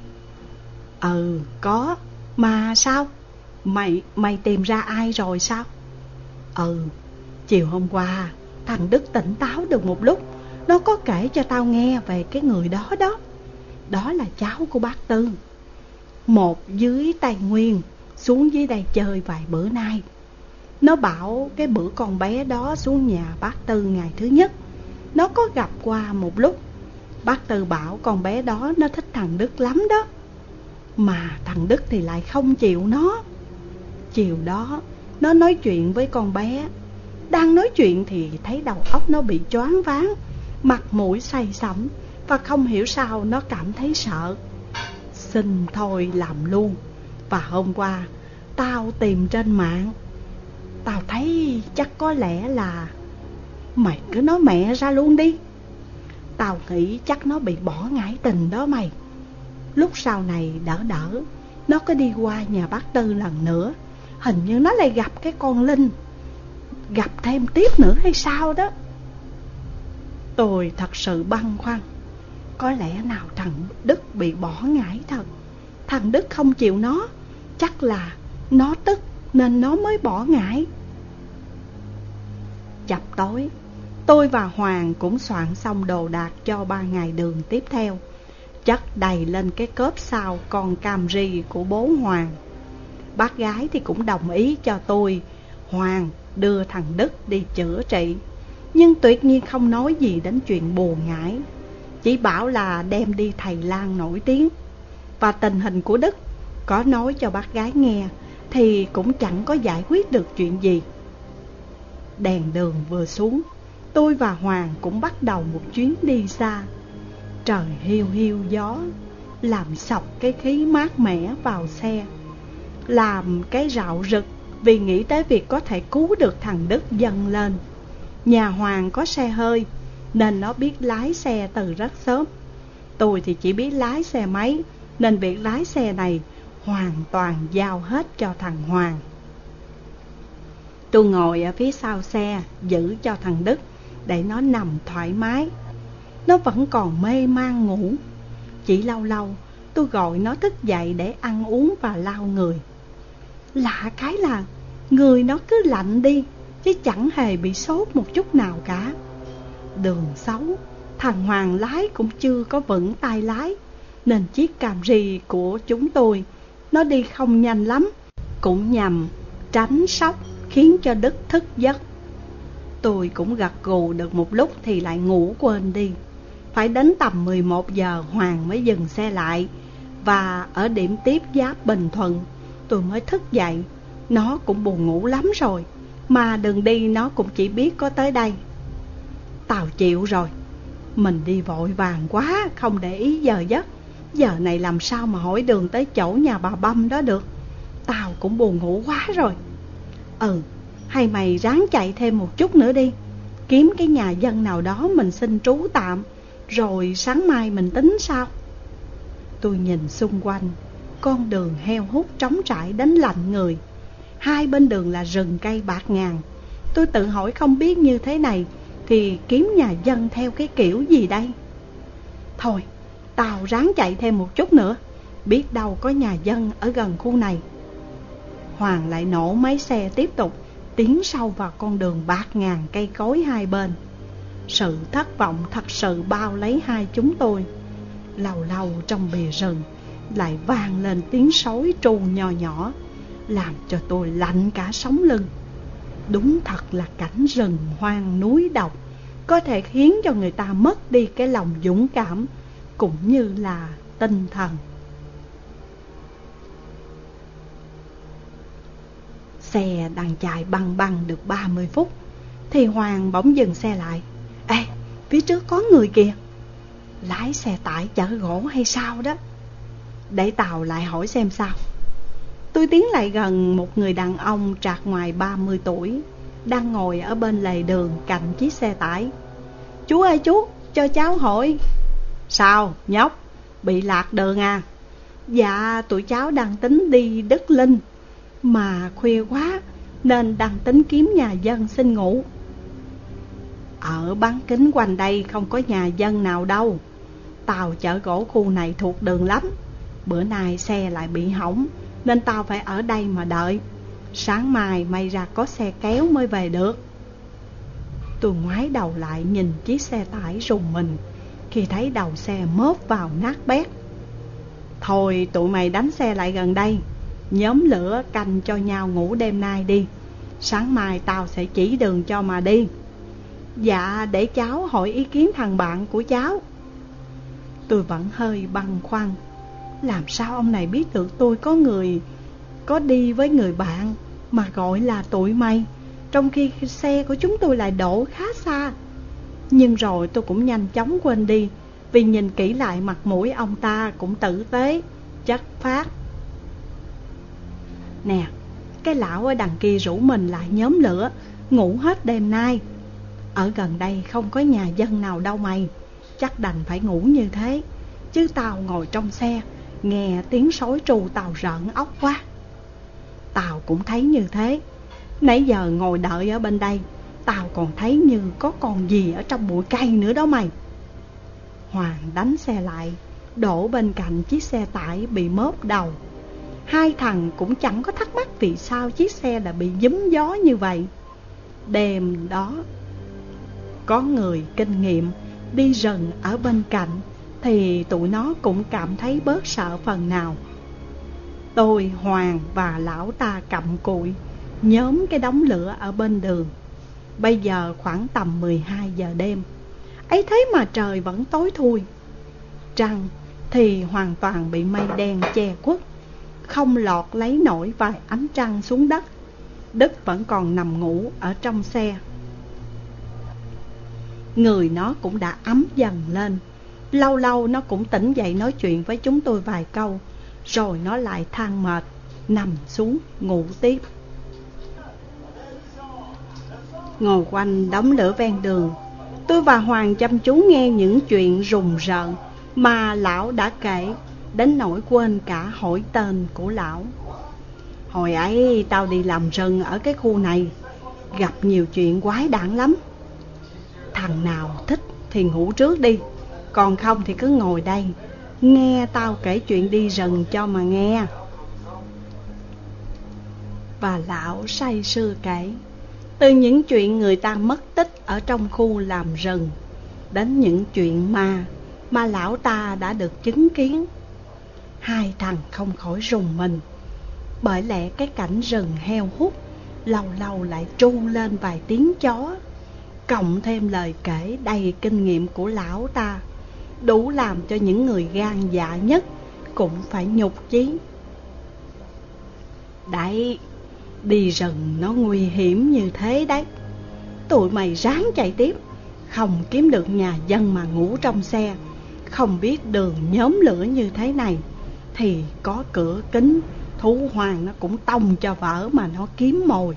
Ừ, có. Mà sao? Mày tìm ra ai rồi sao? Ừ, chiều hôm qua thằng Đức tỉnh táo được một lúc. Nó có kể cho tao nghe về cái người đó đó. Đó là cháu của bác Tư. Một dưới Tây Nguyên, xuống dưới đây chơi vài bữa nay. Nó bảo cái bữa con bé đó xuống nhà bác Tư ngày thứ nhất, nó có gặp qua một lúc. Bác Tư bảo con bé đó nó thích thằng Đức lắm đó. Mà thằng Đức thì lại không chịu nó. Chiều đó nó nói chuyện với con bé. Đang nói chuyện thì thấy đầu óc nó bị choáng váng, mặt mũi say sẩm, và không hiểu sao nó cảm thấy sợ. xin thôi làm luôn. Và hôm qua tao tìm trên mạng, tao thấy chắc có lẽ là mày cứ nói mẹ ra luôn đi. Tao nghĩ chắc nó bị bỏ ngải tình đó mày. Lúc sau này đỡ đỡ, nó có đi qua nhà bác Tư lần nữa, hình như nó lại gặp cái con Linh, gặp thêm tiếp nữa hay sao đó. Tôi thật sự băn khoăn. Có lẽ nào thằng Đức bị bỏ ngải thật. Thằng Đức không chịu nó, chắc là nó tức nên nó mới bỏ ngải. Chập tối, tôi và Hoàng cũng soạn xong đồ đạc cho 3 ngày đường tiếp theo, chất đầy lên cái cốp sau con Camry của bố Hoàng. Bác gái thì cũng đồng ý cho tôi, Hoàng đưa thằng Đức đi chữa trị, nhưng tuyệt nhiên không nói gì đến chuyện buồn ngải, chỉ bảo là đem đi thầy lang nổi tiếng. Và tình hình của Đức có nói cho bác gái nghe thì cũng chẳng có giải quyết được chuyện gì. Đèn đường vừa xuống, tôi và Hoàng cũng bắt đầu một chuyến đi xa. Trời hiu hiu gió, làm sộc cái khí mát mẻ vào xe, làm cái rạo rực vì nghĩ tới việc có thể cứu được thằng Đức dâng lên. Nhà Hoàng có xe hơi nên nó biết lái xe từ rất sớm. Tôi thì chỉ biết lái xe máy, nên việc lái xe này hoàn toàn giao hết cho thằng Hoàng. Tôi ngồi ở phía sau xe giữ cho thằng Đức để nó nằm thoải mái. Nó vẫn còn mê man ngủ. Chỉ lâu lâu tôi gọi nó thức dậy để ăn uống và lau người. Lạ cái là người nó cứ lạnh đi, chứ chẳng hề bị sốt một chút nào cả. Đường xấu, thằng Hoàng lái cũng chưa có vững tay lái, nên chiếc Camry của chúng tôi nó đi không nhanh lắm, cũng nhằm tránh sốc khiến cho Đức thức giấc. Tôi cũng gật gù được một lúc thì lại ngủ quên đi. Phải đến tầm 11 giờ Hoàng mới dừng xe lại, và ở điểm tiếp giáp Bình Thuận tôi mới thức dậy. Nó cũng buồn ngủ lắm rồi, mà đường đi nó cũng chỉ biết có tới đây. Tao chịu rồi, mình đi vội vàng quá, không để ý giờ giấc. Giờ này làm sao mà hỏi đường tới chỗ nhà bà Băm đó được. Tao cũng buồn ngủ quá rồi. Hay mày ráng chạy thêm một chút nữa đi, kiếm cái nhà dân nào đó mình xin trú tạm, rồi sáng mai mình tính sao. Tôi nhìn xung quanh, con đường heo hút trống trải đến lạnh người. Hai bên đường là rừng cây bạt ngàn. Tôi tự hỏi không biết như thế này thì kiếm nhà dân theo cái kiểu gì đây. Thôi, tao ráng chạy thêm một chút nữa, biết đâu có nhà dân ở gần khu này. Hoàng lại nổ máy xe tiếp tục tiến sâu vào con đường bạt ngàn cây cối hai bên. Sự thất vọng thật sự bao lấy hai chúng tôi. Lâu lâu trong bìa rừng lại vang lên tiếng sói tru nhỏ nhỏ, làm cho tôi lạnh cả sống lưng. Đúng thật là cảnh rừng hoang núi độc có thể khiến cho người ta mất đi cái lòng dũng cảm cũng như là tinh thần. Xe đang chạy băng băng được 30 phút thì Hoàng bỗng dừng xe lại. Ê, phía trước có người kìa. Lái xe tải chở gỗ hay sao đó. Để tao lại hỏi xem sao. Tôi tiến lại gần một người đàn ông trạc ngoài 30 tuổi đang ngồi ở bên lề đường cạnh chiếc xe tải. Chú ơi chú, cho cháu hỏi. Sao nhóc, bị lạc đường à? Dạ, tụi cháu đang tính đi Đức Linh, mà khuya quá nên đang tính kiếm nhà dân xin ngủ. Ở bán kính quanh đây không có nhà dân nào đâu. Tàu chở gỗ khu này thuộc đường lắm. Bữa nay xe lại bị hỏng nên tao phải ở đây mà đợi. Sáng mai may ra có xe kéo mới về được. Tôi ngoái đầu lại nhìn chiếc xe tải rùng mình khi thấy đầu xe mớp vào nát bét. Thôi tụi mày đánh xe lại gần đây, nhóm lửa canh cho nhau ngủ đêm nay đi. Sáng mai tao sẽ chỉ đường cho mà đi. Dạ, để cháu hỏi ý kiến thằng bạn của cháu. Tôi vẫn hơi băn khoăn. Làm sao ông này biết được tôi có đi với người bạn mà gọi là tụi mày, trong khi xe của chúng tôi lại đổ khá xa. Nhưng rồi tôi cũng nhanh chóng quên đi, vì nhìn kỹ lại mặt mũi ông ta cũng tử tế, chất phát. Nè, cái lão ở đằng kia rủ mình lại nhóm lửa ngủ hết đêm nay. Ở gần đây không có nhà dân nào đâu mày, chắc đành phải ngủ như thế. Chứ tao ngồi trong xe nghe tiếng sói tru tao rợn óc quá. Tao cũng thấy như thế. Nãy giờ ngồi đợi ở bên đây, tao còn thấy như có con gì ở trong bụi cây nữa đó mày. Hoàng đánh xe lại, đổ bên cạnh chiếc xe tải bị mớp đầu. Hai thằng cũng chẳng có thắc mắc vì sao chiếc xe lại bị giúm gió như vậy. Đêm đó có người kinh nghiệm đi rừng ở bên cạnh thì tụi nó cũng cảm thấy bớt sợ phần nào. Tôi, Hoàng và lão ta cặm cụi nhóm cái đống lửa ở bên đường. Bây giờ khoảng tầm 12 giờ đêm, ấy thế mà trời vẫn tối thui. Trăng thì hoàn toàn bị mây đen che khuất, không lọt lấy nổi vài ánh trăng xuống đất. Đức vẫn còn nằm ngủ ở trong xe. Người nó cũng đã ấm dần lên. Lâu lâu nó cũng tỉnh dậy nói chuyện với chúng tôi vài câu, rồi nó lại than mệt, nằm xuống ngủ tiếp. Ngồi quanh đống lửa ven đường, tôi và Hoàng chăm chú nghe những chuyện rùng rợn mà lão đã kể, đến nỗi quên cả hỏi tên của lão. Hồi ấy tao đi làm rừng ở cái khu này, gặp nhiều chuyện quái đản lắm. Thằng nào thích thì ngủ trước đi, còn không thì cứ ngồi đây nghe tao kể chuyện đi rừng cho mà nghe. Và lão say sưa kể, từ những chuyện người ta mất tích ở trong khu làm rừng, đến những chuyện mà lão ta đã được chứng kiến. Hai thằng không khỏi rùng mình, bởi lẽ cái cảnh rừng heo hút lâu lâu lại tru lên vài tiếng chó, cộng thêm lời kể đầy kinh nghiệm của lão ta, đủ làm cho những người gan dạ nhất cũng phải nhục chí. Đấy, đi rừng nó nguy hiểm như thế đấy. Tụi mày ráng chạy tiếp, không kiếm được nhà dân mà ngủ trong xe, không biết đường nhóm lửa như thế này, thì có cửa kính thú hoang nó cũng tông cho vỡ mà nó kiếm mồi.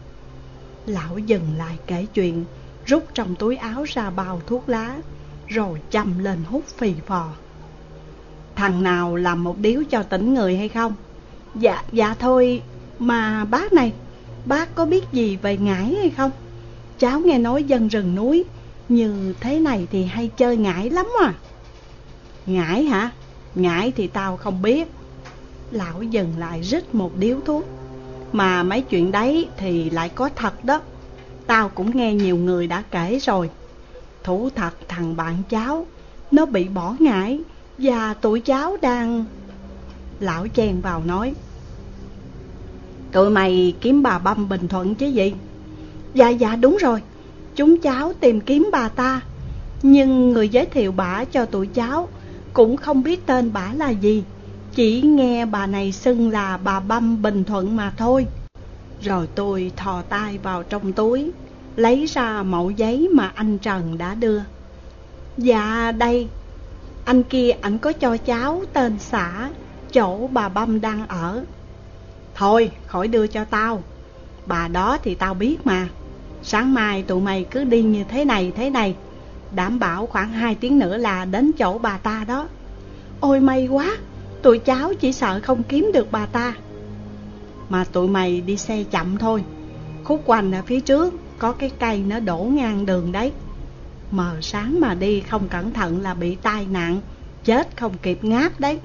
Lão dừng lại kể chuyện, rút trong túi áo ra bao thuốc lá, rồi châm lên hút phì phò. Thằng nào làm một điếu cho tỉnh người hay không? Dạ thôi. Mà bác này, bác có biết gì về ngải hay không? Cháu nghe nói dân rừng núi như thế này thì hay chơi ngải lắm à. Ngải hả? Ngải thì tao không biết. Lão dừng lại rít một điếu thuốc. Mà mấy chuyện đấy thì lại có thật đó. Tao cũng nghe nhiều người đã kể rồi. Thú thật thằng bạn cháu nó bị bỏ ngải, và tụi cháu đang... Lão chen vào nói, tụi mày kiếm bà Băm Bình Thuận chứ gì? Dạ đúng rồi, chúng cháu tìm kiếm bà ta, nhưng người giới thiệu bả cho tụi cháu cũng không biết tên bả là gì, chỉ nghe bà này xưng là bà Băm Bình Thuận mà thôi. Rồi tôi thò tay vào trong túi, lấy ra mẩu giấy mà anh Trần đã đưa. Dạ đây, anh kia ảnh có cho cháu tên xã, chỗ bà Băm đang ở. Thôi khỏi đưa cho tao, bà đó thì tao biết mà. Sáng mai tụi mày cứ đi như thế này, đảm bảo khoảng 2 tiếng nữa là đến chỗ bà ta đó. Ôi may quá, tụi cháu chỉ sợ không kiếm được bà ta. Mà tụi mày đi xe chậm thôi, khúc quanh ở phía trước có cái cây nó đổ ngang đường đấy. Mờ sáng mà đi không cẩn thận là bị tai nạn, chết không kịp ngáp đấy.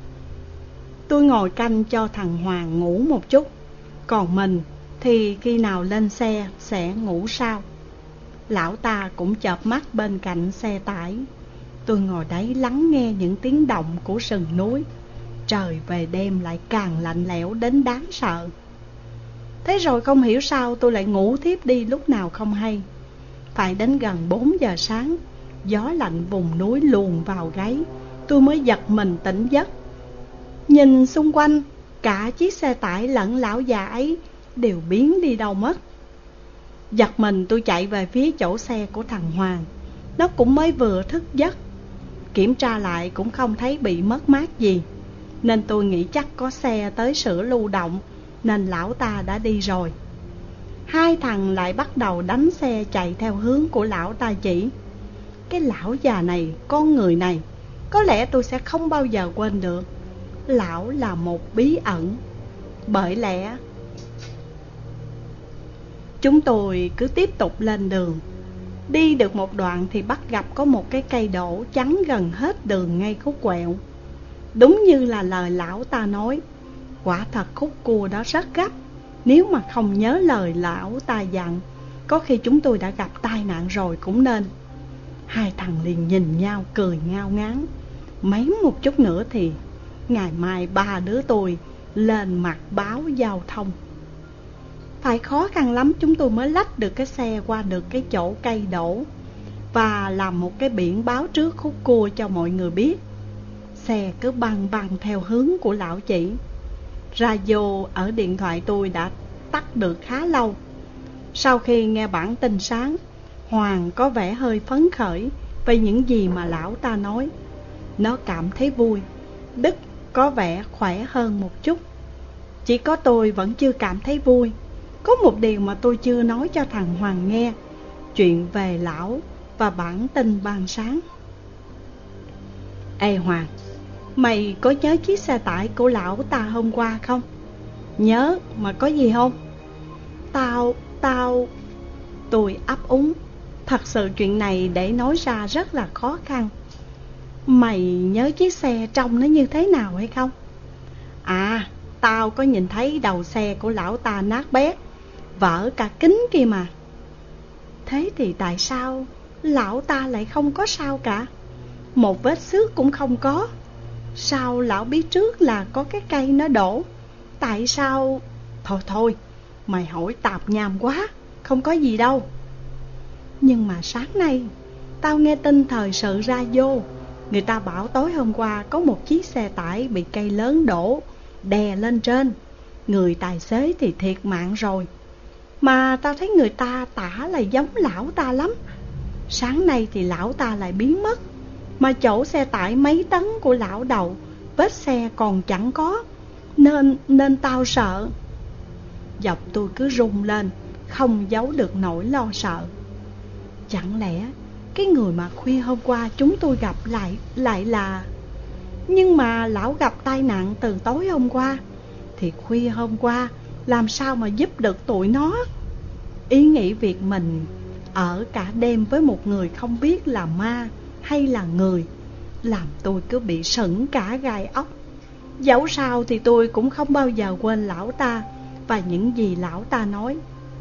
Tôi ngồi canh cho thằng Hoàng ngủ một chút, còn mình thì khi nào lên xe sẽ ngủ sau. Lão ta cũng chợp mắt bên cạnh xe tải. Tôi ngồi đấy lắng nghe những tiếng động của rừng núi. Trời về đêm lại càng lạnh lẽo đến đáng sợ. Thế rồi không hiểu sao tôi lại ngủ thiếp đi lúc nào không hay. Phải đến gần 4 giờ sáng, gió lạnh vùng núi luồn vào gáy, tôi mới giật mình tỉnh giấc. Nhìn xung quanh, cả chiếc xe tải lẫn lão già ấy đều biến đi đâu mất. Giật mình tôi chạy về phía chỗ xe của thằng Hoàng. Nó cũng mới vừa thức giấc. Kiểm tra lại cũng không thấy bị mất mát gì. nên tôi nghĩ chắc có xe tới sửa lưu động, nên lão ta đã đi rồi. Hai thằng lại bắt đầu đánh xe chạy theo hướng của lão ta chỉ. Cái lão già này, con người này, có lẽ tôi sẽ không bao giờ quên được. Lão là một bí ẩn. Bởi lẽ chúng tôi cứ tiếp tục lên đường. Đi được một đoạn thì bắt gặp có một cái cây đổ chắn gần hết đường ngay khúc quẹo. Đúng như là lời lão ta nói, quả thật khúc cua đó rất gấp. Nếu mà không nhớ lời lão ta dặn, có khi chúng tôi đã gặp tai nạn rồi cũng nên. Hai thằng liền nhìn nhau cười ngao ngán. Mấy một chút nữa thì ngày mai ba đứa tôi lên mặt báo giao thông. Phải khó khăn lắm chúng tôi mới lách được cái xe qua được cái chỗ cây đổ và làm một cái biển báo trước khúc cua cho mọi người biết. Xe cứ băng băng theo hướng của lão chỉ. Radio ở điện thoại tôi đã tắt được khá lâu. Sau khi nghe bản tin sáng, Hoàng có vẻ hơi phấn khởi về những gì mà lão ta nói. Nó cảm thấy vui. Đức có vẻ khỏe hơn một chút. Chỉ có tôi vẫn chưa cảm thấy vui. Có một điều mà tôi chưa nói cho thằng Hoàng nghe, chuyện về lão và bản tin ban sáng. Ê Hoàng, mày có nhớ chiếc xe tải của lão ta hôm qua không? Nhớ, mà có gì không? Tôi ấp úng. Thật sự chuyện này để nói ra rất là khó khăn. Mày nhớ chiếc xe trông nó như thế nào hay không? À, tao có nhìn thấy đầu xe của lão ta nát bét, vỡ cả kính kia mà. Thế thì tại sao lão ta lại không có sao cả? Một vết xước cũng không có. Sao lão biết trước là có cái cây nó đổ? Tại sao... Thôi, mày hỏi tạp nham quá, không có gì đâu. Nhưng mà sáng nay tao nghe tin thời sự radio, người ta bảo tối hôm qua có một chiếc xe tải bị cây lớn đổ đè lên trên. Người tài xế thì thiệt mạng rồi. Mà tao thấy người ta tả là giống lão ta lắm. Sáng nay thì lão ta lại biến mất, mà chỗ xe tải mấy tấn của lão đậu, vết xe còn chẳng có. Nên tao sợ. Giọng tôi cứ rung lên, không giấu được nỗi lo sợ. Chẳng lẽ cái người mà khuya hôm qua chúng tôi gặp lại là... Nhưng mà lão gặp tai nạn từ tối hôm qua, thì khuya hôm qua làm sao mà giúp được tụi nó? Ý nghĩ việc mình ở cả đêm với một người không biết là ma hay là người làm tôi cứ bị sững cả gai ốc. Dẫu sao thì tôi cũng không bao giờ quên lão ta và những gì lão ta nói.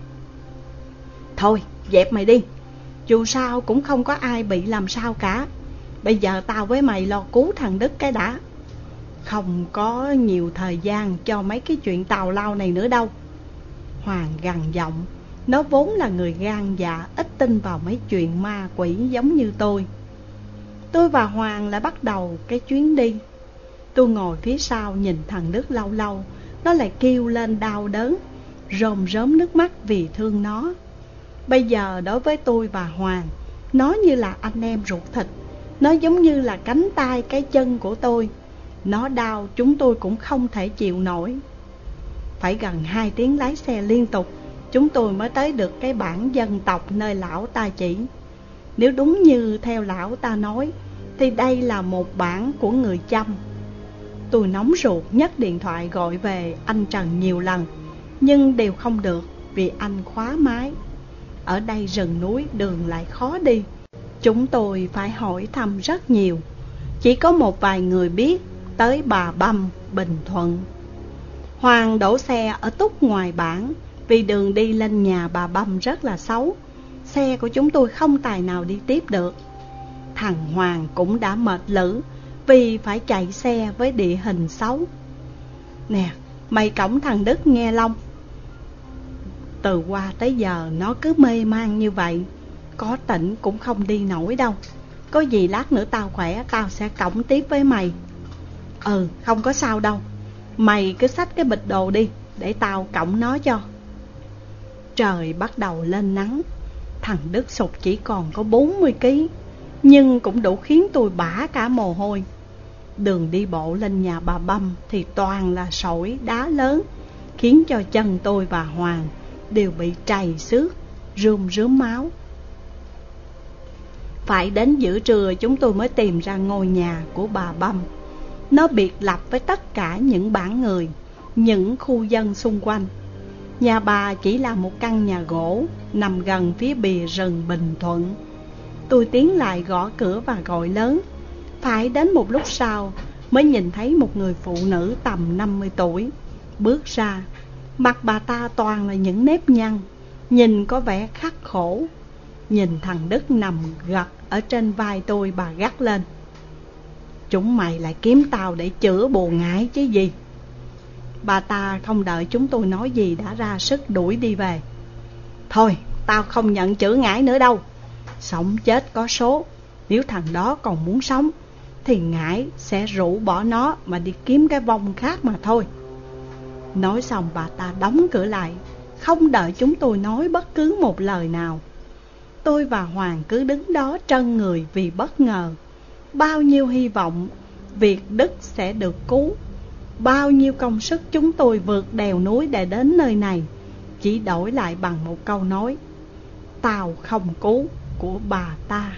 Thôi, dẹp mày đi. Dù sao cũng không có ai bị làm sao cả. Bây giờ tao với mày lo cứu thằng Đức cái đã. Không có nhiều thời gian cho mấy cái chuyện tào lao này nữa đâu. Hoàng gằn giọng. Nó vốn là người gan dạ, ít tin vào mấy chuyện ma quỷ giống như tôi. Tôi và Hoàng lại bắt đầu cái chuyến đi. Tôi ngồi phía sau nhìn thằng Đức lâu lâu. Nó lại kêu lên đau đớn, rơm rớm nước mắt vì thương nó. Bây giờ đối với tôi và Hoàng, nó như là anh em ruột thịt. Nó giống như là cánh tay cái chân của tôi. Nó đau chúng tôi cũng không thể chịu nổi. Phải gần 2 tiếng lái xe liên tục, chúng tôi mới tới được cái bản dân tộc nơi lão ta chỉ. Nếu đúng như theo lão ta nói, thì đây là một bản của người Chăm. Tôi nóng ruột nhấc điện thoại gọi về anh Trần nhiều lần, nhưng đều không được vì anh khóa máy. Ở đây rừng núi đường lại khó đi. Chúng tôi phải hỏi thăm rất nhiều. Chỉ có một vài người biết tới Bà Băm, Bình Thuận. Hoàng đổ xe ở túc ngoài bản, vì đường đi lên nhà bà Băm rất là xấu. Xe của chúng tôi không tài nào đi tiếp được. Thằng Hoàng cũng đã mệt lử vì phải chạy xe với địa hình xấu. Nè, mày cõng thằng Đức nghe Long. Từ qua tới giờ nó cứ mê man như vậy, có tỉnh cũng không đi nổi đâu. Có gì lát nữa tao khỏe, tao sẽ cõng tiếp với mày. Ừ, không có sao đâu. Mày cứ xách cái bịch đồ đi, để tao cõng nó cho. Trời bắt đầu lên nắng. Thằng Đức sụt chỉ còn có 40 kg, nhưng cũng đủ khiến tôi bã cả mồ hôi. Đường đi bộ lên nhà bà Băm thì toàn là sỏi đá lớn, khiến cho chân tôi và Hoàng đều bị trầy xước, rơm rớm máu. Phải đến giữa trưa chúng tôi mới tìm ra ngôi nhà của bà Băm. Nó biệt lập với tất cả những bản người, những khu dân xung quanh. Nhà bà chỉ là một căn nhà gỗ nằm gần phía bìa rừng Bình Thuận. Tôi tiến lại gõ cửa và gọi lớn. Phải đến một lúc sau mới nhìn thấy một người phụ nữ tầm 50 tuổi bước ra. Mặt bà ta toàn là những nếp nhăn, nhìn có vẻ khắc khổ. Nhìn thằng Đức nằm gật ở trên vai tôi, bà gắt lên: "Chúng mày lại kiếm tao để chữa bùa ngải chứ gì?" Bà ta không đợi chúng tôi nói gì đã ra sức đuổi đi về. "Thôi, tao không nhận chữa ngải nữa đâu. Sống chết có số. Nếu thằng đó còn muốn sống thì ngải sẽ rũ bỏ nó mà đi kiếm cái vong khác mà thôi." Nói xong bà ta đóng cửa lại, không đợi chúng tôi nói bất cứ một lời nào. Tôi và Hoàng cứ đứng đó trân người vì bất ngờ. Bao nhiêu hy vọng việc Đức sẽ được cứu, bao nhiêu công sức chúng tôi vượt đèo núi để đến nơi này, chỉ đổi lại bằng một câu nói: "Tao không cứu" của bà ta.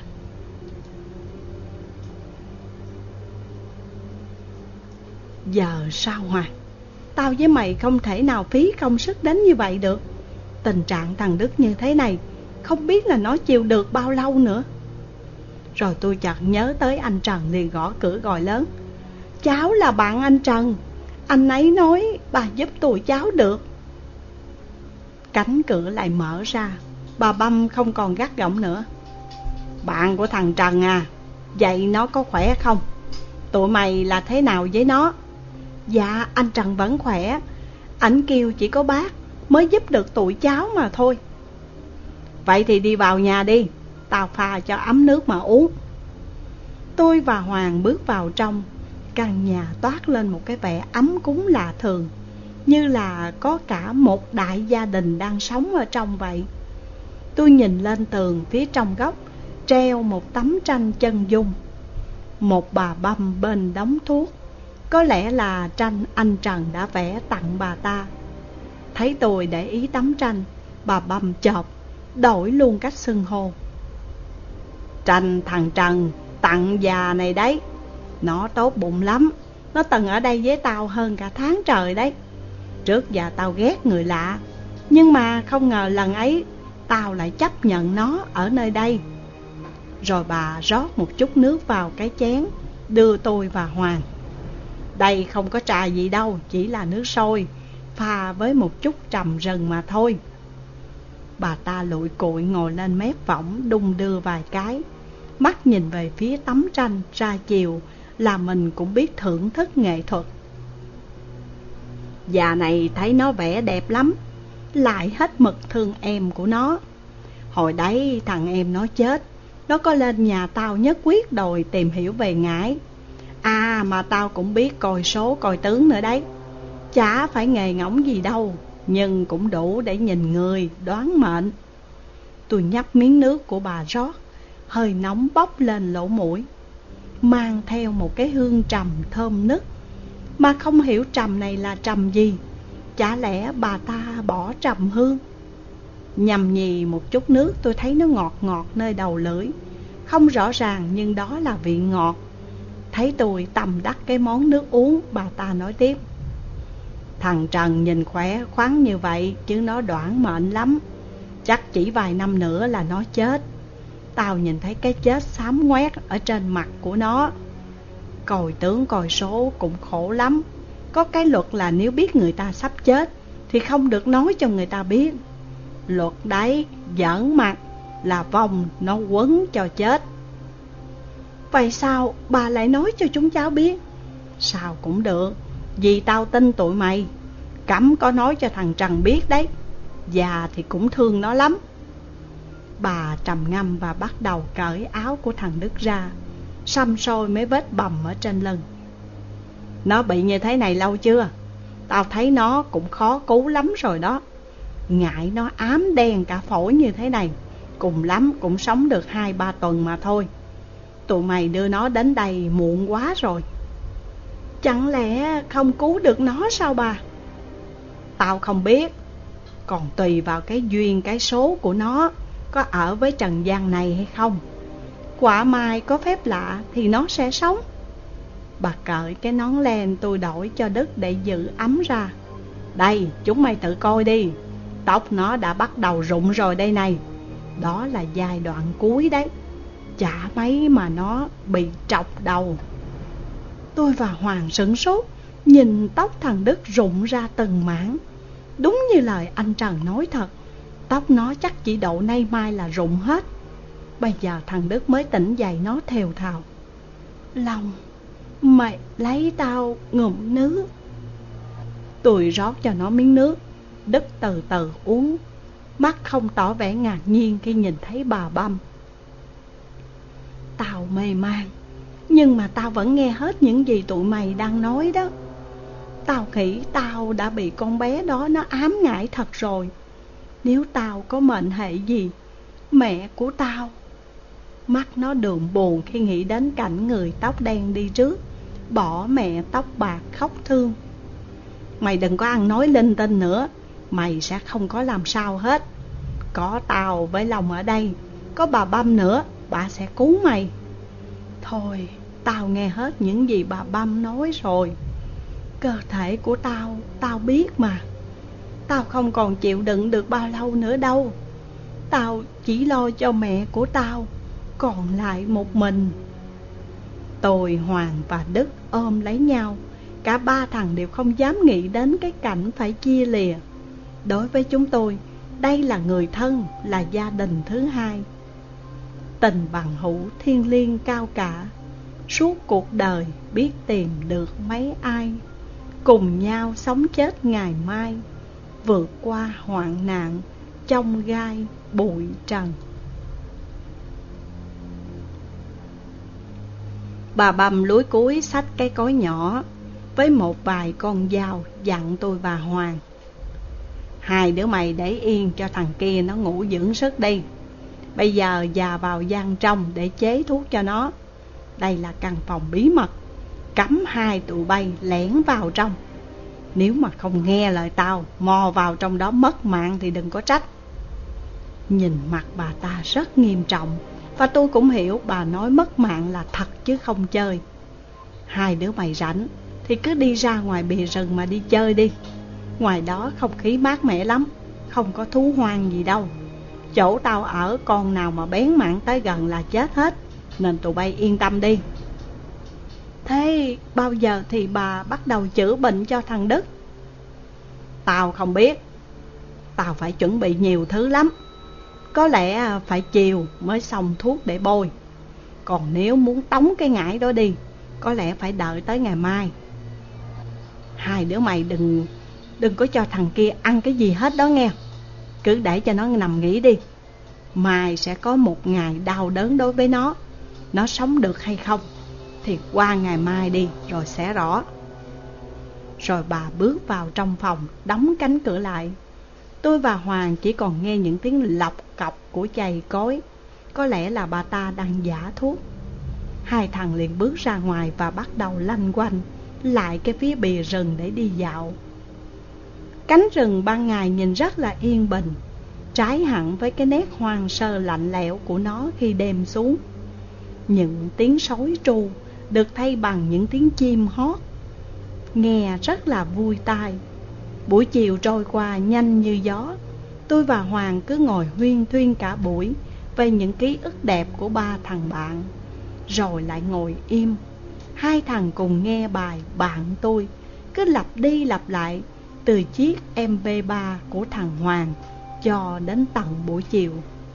Giờ sao Hoàng? Tao với mày không thể nào phí công sức đến như vậy được. Tình trạng thằng Đức như thế này, không biết là nó chịu được bao lâu nữa. Rồi tôi chợt nhớ tới anh Trần, liền gõ cửa gọi lớn: "Cháu là bạn anh Trần. Anh ấy nói bà giúp tụi cháu được." Cánh cửa lại mở ra. Bà Băm không còn gắt gỏng nữa: "Bạn của thằng Trần à? Vậy nó có khỏe không? Tụi mày là thế nào với nó?" "Dạ anh Trần vẫn khỏe. Ảnh kêu chỉ có bác mới giúp được tụi cháu mà thôi." "Vậy thì đi vào nhà đi, tao pha cho ấm nước mà uống." Tôi và Hoàng bước vào trong. Căn nhà toát lên một cái vẻ ấm cúng lạ thường, như là có cả một đại gia đình đang sống ở trong vậy. Tôi nhìn lên tường phía trong góc treo một tấm tranh chân dung. Một bà Băm bên đống thuốc. Có lẽ là tranh anh Trần đã vẽ tặng bà ta. Thấy tôi để ý tấm tranh, bà Băm chộp đổi luôn cách xưng hô: "Tranh thằng Trần tặng già này đấy. Nó tốt bụng lắm. Nó từng ở đây với tao hơn cả tháng trời đấy. Trước giờ tao ghét người lạ, nhưng mà không ngờ lần ấy tao lại chấp nhận nó ở nơi đây." Rồi bà rót một chút nước vào cái chén, đưa tôi và Hoàng: "Đây không có trà gì đâu, chỉ là nước sôi pha với một chút trầm rừng mà thôi." Bà ta lụi cụi ngồi lên mép võng, đung đưa vài cái, mắt nhìn về phía tấm tranh ra chiều là mình cũng biết thưởng thức nghệ thuật. "Già này thấy nó vẽ đẹp lắm, lại hết mực thương em của nó. Hồi đấy thằng em nó chết, nó có lên nhà tao nhất quyết đòi tìm hiểu về ngải. À mà tao cũng biết coi số coi tướng nữa đấy. Chả phải nghề ngỗng gì đâu, nhưng cũng đủ để nhìn người đoán mệnh." Tôi nhấp miếng nước của bà rót, hơi nóng bốc lên lỗ mũi, mang theo một cái hương trầm thơm nức, mà không hiểu trầm này là trầm gì. Chả lẽ bà ta bỏ trầm hương? Nhầm nhì một chút nước, tôi thấy nó ngọt ngọt nơi đầu lưỡi, không rõ ràng nhưng đó là vị ngọt. Thấy tôi tầm đắc cái món nước uống, bà ta nói tiếp: "Thằng Trần nhìn khỏe khoắn như vậy chứ nó đoản mệnh lắm. Chắc chỉ vài năm nữa là nó chết. Tao nhìn thấy cái chết xám ngoét ở trên mặt của nó. Coi tướng coi số cũng khổ lắm. Có cái luật là nếu biết người ta sắp chết thì không được nói cho người ta biết. Luật đấy, giỡn mặt là vong nó quấn cho chết." "Vậy sao bà lại nói cho chúng cháu biết?" "Sao cũng được, vì tao tin tụi mày. Cấm có nói cho thằng Trần biết đấy. Già thì cũng thương nó lắm." Bà trầm ngâm và bắt đầu cởi áo của thằng Đức ra, xăm soi mấy vết bầm ở trên lưng. "Nó bị như thế này lâu chưa? Tao thấy nó cũng khó cứu lắm rồi đó. Ngại nó ám đen cả phổi như thế này, cùng lắm cũng sống được 2-3 tuần mà thôi. Tụi mày đưa nó đến đây muộn quá rồi." Chẳng lẽ không cứu được nó sao bà? Tao không biết, còn tùy vào cái duyên cái số của nó có ở với trần gian này hay không. Quả mai có phép lạ thì nó sẽ sống. Bà cởi cái nón len tôi đổi cho Đức để giữ ấm ra. Đây, chúng mày tự coi đi, tóc nó đã bắt đầu rụng rồi đây này. Đó là giai đoạn cuối đấy. Chả mấy mà nó bị trọc đầu. Tôi và Hoàng sửng sốt, nhìn tóc thằng Đức rụng ra từng mảng. Đúng như lời anh Trần nói thật, tóc nó chắc chỉ độ nay mai là rụng hết. Bây giờ thằng Đức mới tỉnh dậy, nó thều thào: Long, mày lấy tao ngụm nước. Tôi rót cho nó miếng nước. Đức từ từ uống, mắt không tỏ vẻ ngạc nhiên khi nhìn thấy bà Băm. Tao mê man, nhưng mà tao vẫn nghe hết những gì tụi mày đang nói đó. Tao nghĩ tao đã bị con bé đó nó ám ngại thật rồi. Nếu tao có mệnh hệ gì, mẹ của tao... Mắt nó đượm buồn khi nghĩ đến cảnh người tóc đen đi trước, bỏ mẹ tóc bạc khóc thương. Mày đừng có ăn nói linh tinh nữa, mày sẽ không có làm sao hết. Có tao với Long ở đây, có bà Băm nữa, bà sẽ cứu mày. Thôi, tao nghe hết những gì bà Băm nói rồi. Cơ thể của tao biết mà. Tao không còn chịu đựng được bao lâu nữa đâu. Tao chỉ lo cho mẹ của tao, còn lại một mình. Tôi, Hoàng và Đức ôm lấy nhau. Cả ba thằng đều không dám nghĩ đến cái cảnh phải chia lìa. Đối với chúng tôi, đây là người thân, là gia đình thứ hai. Tình bằng hữu thiêng liêng cao cả, suốt cuộc đời biết tìm được mấy ai, cùng nhau sống chết ngày mai, vượt qua hoạn nạn trong gai bụi trần. Bà Băm lúi cúi xách cái cối nhỏ với một vài con dao, dặn tôi và Hoàng: Hai đứa mày để yên cho thằng kia nó ngủ dưỡng sức đi. Bây giờ già vào gian trong để chế thuốc cho nó. Đây là căn phòng bí mật, cấm hai tụi bay lẻn vào trong. Nếu mà không nghe lời tao, mò vào trong đó mất mạng thì đừng có trách. Nhìn mặt bà ta rất nghiêm trọng, và tôi cũng hiểu bà nói mất mạng là thật chứ không chơi. Hai đứa mày rảnh thì cứ đi ra ngoài bìa rừng mà đi chơi đi. Ngoài đó không khí mát mẻ lắm, không có thú hoang gì đâu. Chỗ tao ở con nào mà bén mảng tới gần là chết hết, nên tụi bay yên tâm đi. Thế bao giờ thì bà bắt đầu chữa bệnh cho thằng Đức? Tao không biết. Tao phải chuẩn bị nhiều thứ lắm. Có lẽ phải chiều mới xong thuốc để bôi. Còn nếu muốn tống cái ngải đó đi, có lẽ phải đợi tới ngày mai. Hai đứa mày đừng có cho thằng kia ăn cái gì hết đó nghe. Cứ để cho nó nằm nghỉ đi. Mai sẽ có một ngày đau đớn đối với nó. Nó sống được hay không thì qua ngày mai đi rồi sẽ rõ. Rồi bà bước vào trong phòng, đóng cánh cửa lại. Tôi và Hoàng chỉ còn nghe những tiếng lọc cọc của chày cối. Có lẽ là bà ta đang giả thuốc. Hai thằng liền bước ra ngoài và bắt đầu lanh quanh lại cái phía bìa rừng để đi dạo. Cánh rừng ban ngày nhìn rất là yên bình, trái hẳn với cái nét hoang sơ lạnh lẽo của nó khi đêm xuống. Những tiếng sói tru được thay bằng những tiếng chim hót, nghe rất là vui tai. Buổi chiều trôi qua nhanh như gió. Tôi và Hoàng cứ ngồi huyên thuyên cả buổi về những ký ức đẹp của ba thằng bạn. Rồi lại ngồi im, hai thằng cùng nghe bài Bạn Tôi cứ lặp đi lặp lại từ chiếc MP3 của thằng Hoàng cho đến tận buổi chiều.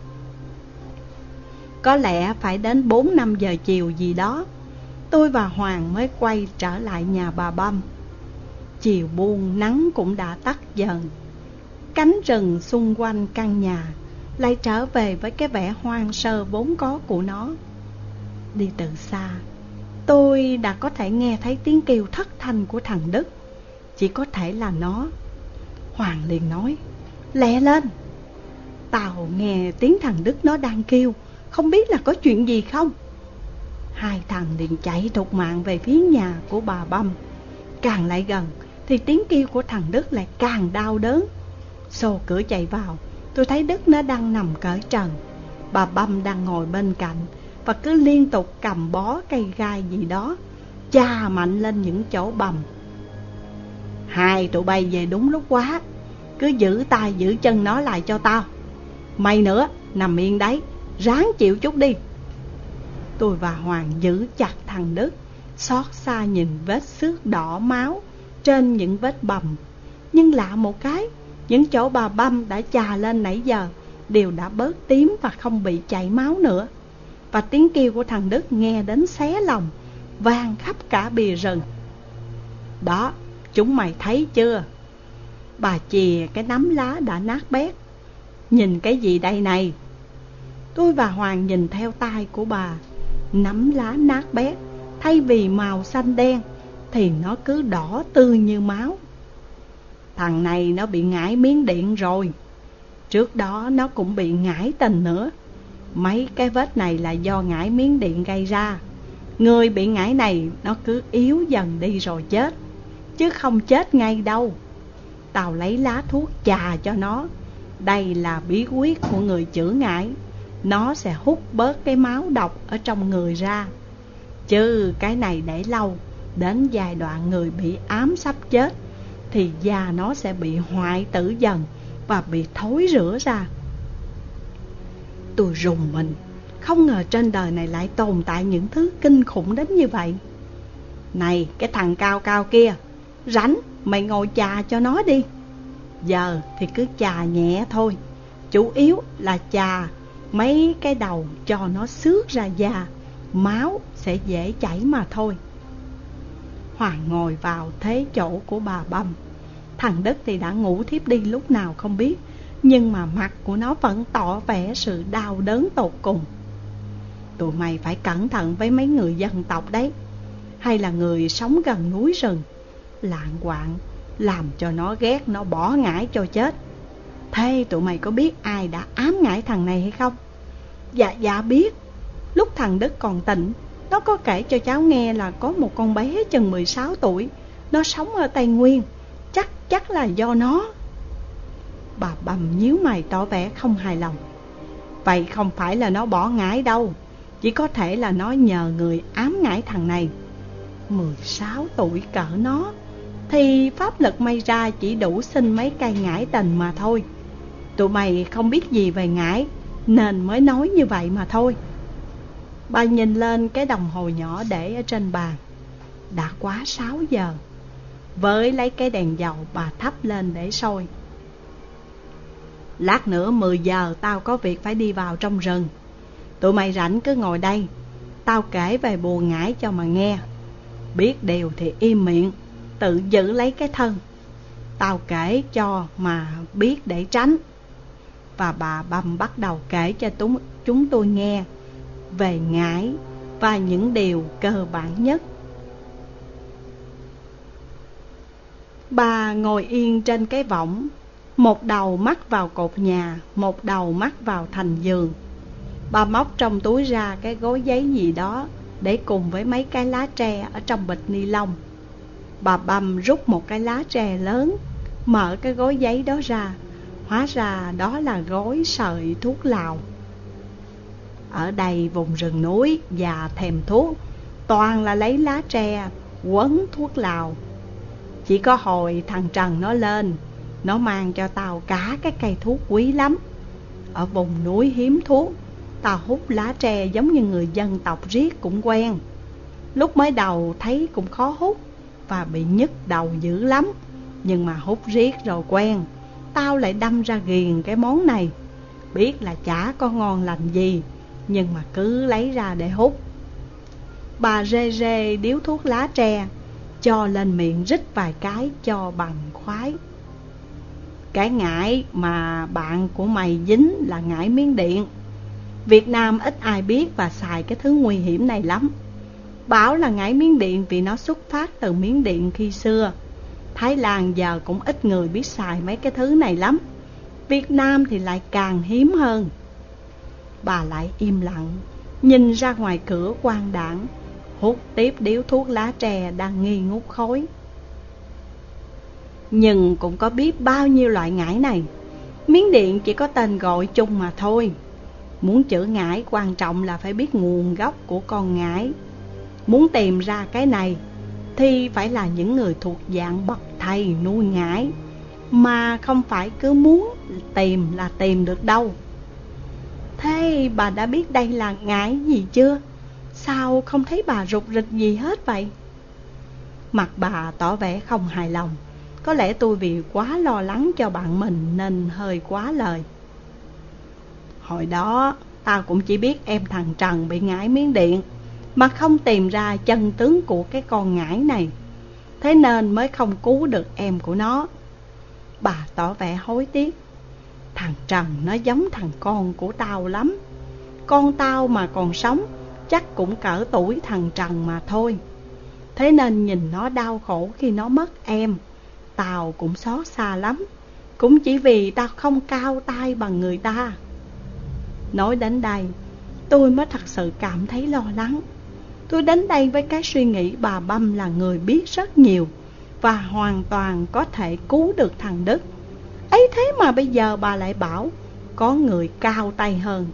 Có lẽ phải đến 4-5 giờ chiều gì đó, tôi và Hoàng mới quay trở lại nhà bà Băm. Chiều buông nắng cũng đã tắt dần. Cánh rừng xung quanh căn nhà lại trở về với cái vẻ hoang sơ vốn có của nó. Đi từ xa, tôi đã có thể nghe thấy tiếng kêu thất thanh của thằng Đức. Chỉ có thể là nó. Hoàng liền nói: Lẹ lên. Tao nghe tiếng thằng Đức nó đang kêu, không biết là có chuyện gì không. Hai thằng liền chạy thục mạng về phía nhà của bà Băm. càng lại gần thì tiếng kêu của thằng Đức lại càng đau đớn. Xô cửa chạy vào, tôi thấy Đức nó đang nằm cởi trần. Bà Băm đang ngồi bên cạnh và cứ liên tục cầm bó cây gai gì đó chà mạnh lên những chỗ bầm. Hai tụi bay về đúng lúc quá, cứ giữ tay giữ chân nó lại cho tao. Mày nữa, nằm yên đấy, ráng chịu chút đi. Tôi và Hoàng giữ chặt thằng Đức, xót xa nhìn vết xước đỏ máu trên những vết bầm. Nhưng lạ một cái, những chỗ bà Băm đã chà lên nãy giờ đều đã bớt tím và không bị chảy máu nữa. Và tiếng kêu của thằng Đức nghe đến xé lòng, vang khắp cả bìa rừng. Đó, chúng mày thấy chưa? Bà chìa cái nắm lá đã nát bét. Nhìn cái gì đây này? Tôi và Hoàng nhìn theo tay của bà. Nắm lá nát bét, thay vì màu xanh đen thì nó cứ đỏ tươi như máu. Thằng này nó bị ngải miếng điện rồi. Trước đó nó cũng bị ngải tình nữa. Mấy cái vết này là do ngải miếng điện gây ra. Người bị ngải này nó cứ yếu dần đi rồi chết, chứ không chết ngay đâu. Tao lấy lá thuốc chà cho nó. Đây là bí quyết của người chữa ngải. Nó sẽ hút bớt cái máu độc ở trong người ra. Chứ cái này để lâu, đến giai đoạn người bị ám sắp chết thì da nó sẽ bị hoại tử dần và bị thối rữa ra. Tôi rùng mình, không ngờ trên đời này lại tồn tại những thứ kinh khủng đến như vậy. Này cái thằng cao cao kia, rảnh mày ngồi chà cho nó đi. Giờ thì cứ chà nhẹ thôi, chủ yếu là chà mấy cái đầu cho nó xước ra da, máu sẽ dễ chảy mà thôi. Hoàng ngồi vào thế chỗ của bà Băm. Thằng Đức thì đã ngủ thiếp đi lúc nào không biết, nhưng mà mặt của nó vẫn tỏ vẻ sự đau đớn tột cùng. Tụi mày phải cẩn thận với mấy người dân tộc đấy, hay là người sống gần núi rừng, lạng quạng làm cho nó ghét, nó bỏ ngải cho chết. Thế tụi mày có biết ai đã ám ngải thằng này hay không? Dạ biết. Lúc thằng Đức còn tỉnh, nó có kể cho cháu nghe là có một con bé chừng 16 tuổi, nó sống ở Tây Nguyên. Chắc là do nó. Bà Băm nhíu mày tỏ vẻ không hài lòng. Vậy không phải là nó bỏ ngải đâu, chỉ có thể là nó nhờ người ám ngải thằng này. 16 tuổi cỡ nó thì pháp lực may ra chỉ đủ xin mấy cây ngải tình mà thôi. Tụi mày không biết gì về ngải nên mới nói như vậy mà thôi. Bà nhìn lên cái đồng hồ nhỏ để ở trên bàn. Đã quá 6 giờ. Với lấy cái đèn dầu bà thắp lên để soi. Lát nữa 10 giờ tao có việc phải đi vào trong rừng. Tụi mày rảnh cứ ngồi đây, tao kể về bùa ngải cho mà nghe. Biết điều thì im miệng, tự giữ lấy cái thân. Tao kể cho mà biết để tránh. Và bà Băm bắt đầu kể cho chúng tôi nghe về ngải và những điều cơ bản nhất. Bà ngồi yên trên cái võng, một đầu mắc vào cột nhà, một đầu mắc vào thành giường. Bà móc trong túi ra cái gói giấy gì đó để cùng với mấy cái lá tre ở trong bịch ni lông. Bà Băm rút một cái lá tre lớn, mở cái gói giấy đó ra. Hóa ra đó là gói sợi thuốc lào. Ở đây vùng rừng núi và thèm thuốc toàn là lấy lá tre quấn thuốc lào. Chỉ có hồi thằng Trần nó lên, nó mang cho tao cả cái cây thuốc quý lắm. Ở vùng núi hiếm thuốc, tao hút lá tre giống như người dân tộc riết cũng quen. Lúc mới đầu thấy cũng khó hút và bị nhức đầu dữ lắm, nhưng mà hút riết rồi quen. Tao lại đâm ra ghiền cái món này. Biết là chả có ngon lành gì, nhưng mà cứ lấy ra để hút. Bà rê rê điếu thuốc lá tre, cho lên miệng rít vài cái cho bằng khoái. Cái ngải mà bạn của mày dính là ngải miếng điện. Việt Nam ít ai biết và xài cái thứ nguy hiểm này lắm. Bảo là ngải miếng điện vì nó xuất phát từ Miến Điện khi xưa. Thái Lan giờ cũng ít người biết xài mấy cái thứ này lắm. Việt Nam thì lại càng hiếm hơn. Bà lại im lặng, nhìn ra ngoài cửa quan đảng, hút tiếp điếu thuốc lá tre đang nghi ngút khói. Nhưng cũng có biết bao nhiêu loại ngải này. Miến Điện chỉ có tên gọi chung mà thôi. Muốn chữa ngải quan trọng là phải biết nguồn gốc của con ngải. Muốn tìm ra cái này thì phải là những người thuộc dạng bậc thầy nuôi ngải, mà không phải cứ muốn tìm là tìm được đâu. Thế bà đã biết đây là ngải gì chưa? Sao không thấy bà rục rịch gì hết vậy? Mặt bà tỏ vẻ không hài lòng. Có lẽ tôi vì quá lo lắng cho bạn mình nên hơi quá lời. Hồi đó tao cũng chỉ biết em thằng Trần bị ngải Miến Điện, mà không tìm ra chân tướng của cái con ngải này, thế nên mới không cứu được em của nó. Bà tỏ vẻ hối tiếc. Thằng Trần nó giống thằng con của tao lắm. Con tao mà còn sống chắc cũng cỡ tuổi thằng Trần mà thôi. Thế nên nhìn nó đau khổ khi nó mất em, tao cũng xót xa lắm. Cũng chỉ vì tao không cao tay bằng người ta. Nói đến đây, tôi mới thật sự cảm thấy lo lắng. Tôi đến đây với cái suy nghĩ bà Băm là người biết rất nhiều và hoàn toàn có thể cứu được thằng Đức. Ấy thế mà bây giờ bà lại bảo có người cao tay hơn.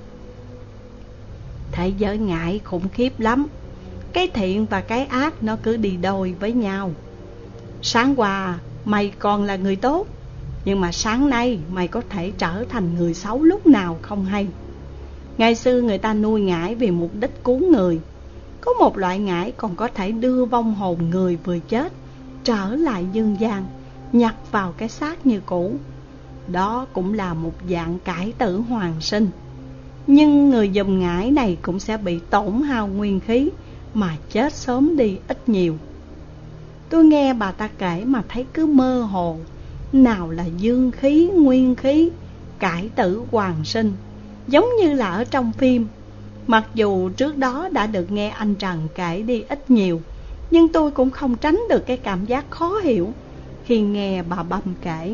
Thế giới ngải khủng khiếp lắm. Cái thiện và cái ác nó cứ đi đôi với nhau. Sáng qua mày còn là người tốt, nhưng mà sáng nay mày có thể trở thành người xấu lúc nào không hay. Ngày xưa người ta nuôi ngải vì mục đích cứu người. Có một loại ngải còn có thể đưa vong hồn người vừa chết trở lại dương gian, nhập vào cái xác như cũ. Đó cũng là một dạng cải tử hoàn sinh. Nhưng người dùng ngải này cũng sẽ bị tổn hao nguyên khí mà chết sớm đi ít nhiều. Tôi nghe bà ta kể mà thấy cứ mơ hồ. Nào là dương khí, nguyên khí, cải tử hoàn sinh, giống như là ở trong phim. Mặc dù trước đó đã được nghe anh Trần kể đi ít nhiều, nhưng tôi cũng không tránh được cái cảm giác khó hiểu khi nghe bà Băm kể.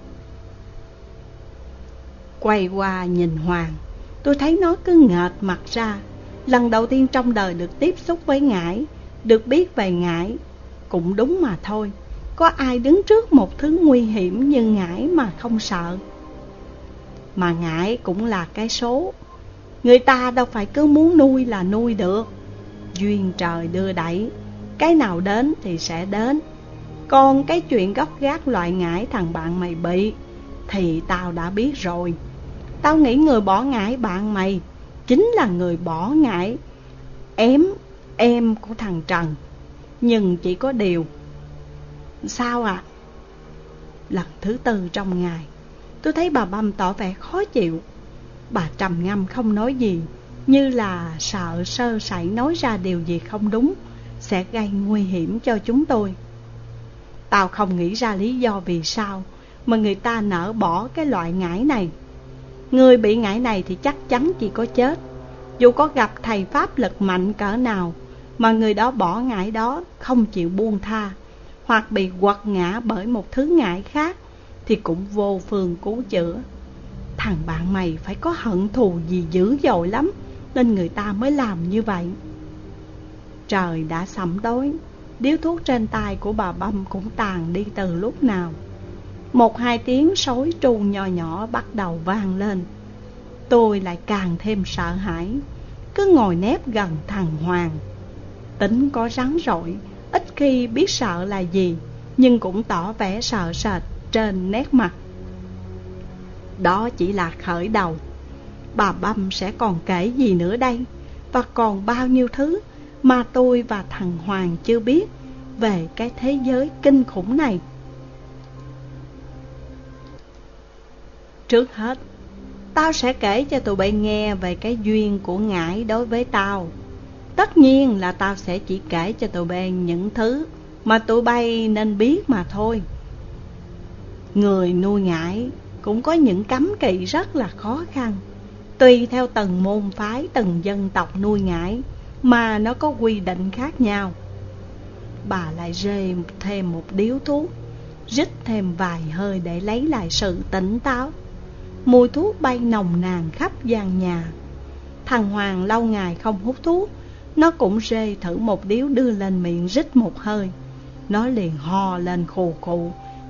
Quay qua nhìn Hoàng, tôi thấy nó cứ nghệt mặt ra. Lần đầu tiên trong đời được tiếp xúc với ngải, được biết về ngải. Cũng đúng mà thôi, có ai đứng trước một thứ nguy hiểm như ngải mà không sợ. Mà ngải cũng là cái số. Người ta đâu phải cứ muốn nuôi là nuôi được. Duyên trời đưa đẩy, cái nào đến thì sẽ đến. Còn cái chuyện gốc gác loại ngải thằng bạn mày bị thì tao đã biết rồi. Tao nghĩ người bỏ ngải bạn mày chính là người bỏ ngải em của thằng Trần. Nhưng chỉ có điều. Sao ạ? Lần thứ tư trong ngày, tôi thấy bà Băm tỏ vẻ khó chịu. Bà trầm ngâm không nói gì, như là sợ sơ sẩy nói ra điều gì không đúng sẽ gây nguy hiểm cho chúng tôi. Tao không nghĩ ra lý do vì sao mà người ta nỡ bỏ cái loại ngải này. Người bị ngải này thì chắc chắn chỉ có chết. Dù có gặp thầy pháp lực mạnh cỡ nào, mà người đó bỏ ngải đó không chịu buông tha, hoặc bị quật ngã bởi một thứ ngải khác, thì cũng vô phương cứu chữa. Thằng bạn mày phải có hận thù gì dữ dội lắm, nên người ta mới làm như vậy. Trời đã sẩm tối, điếu thuốc trên tay của bà Băm cũng tàn đi từ lúc nào. Một hai tiếng sói tru nhỏ nhỏ bắt đầu vang lên. Tôi lại càng thêm sợ hãi, cứ ngồi nép gần thằng Hoàng. Tính có rắn rỏi, ít khi biết sợ là gì, nhưng cũng tỏ vẻ sợ sệt trên nét mặt. Đó chỉ là khởi đầu. Bà Băm sẽ còn kể gì nữa đây? Và còn bao nhiêu thứ mà tôi và thằng Hoàng chưa biết về cái thế giới kinh khủng này. Trước hết, tao sẽ kể cho tụi bay nghe về cái duyên của ngải đối với tao. Tất nhiên là tao sẽ chỉ kể cho tụi bay những thứ mà tụi bay nên biết mà thôi. Người nuôi ngải cũng có những cấm kỵ rất là khó khăn. Tùy theo từng môn phái, từng dân tộc nuôi ngải mà nó có quy định khác nhau. Bà lại rê thêm một điếu thuốc, rít thêm vài hơi để lấy lại sự tỉnh táo. Mùi thuốc bay nồng nàn khắp gian nhà. Thằng Hoàng lâu ngày không hút thuốc, nó cũng rê thử một điếu đưa lên miệng rít một hơi. Nó liền ho lên khù khụ,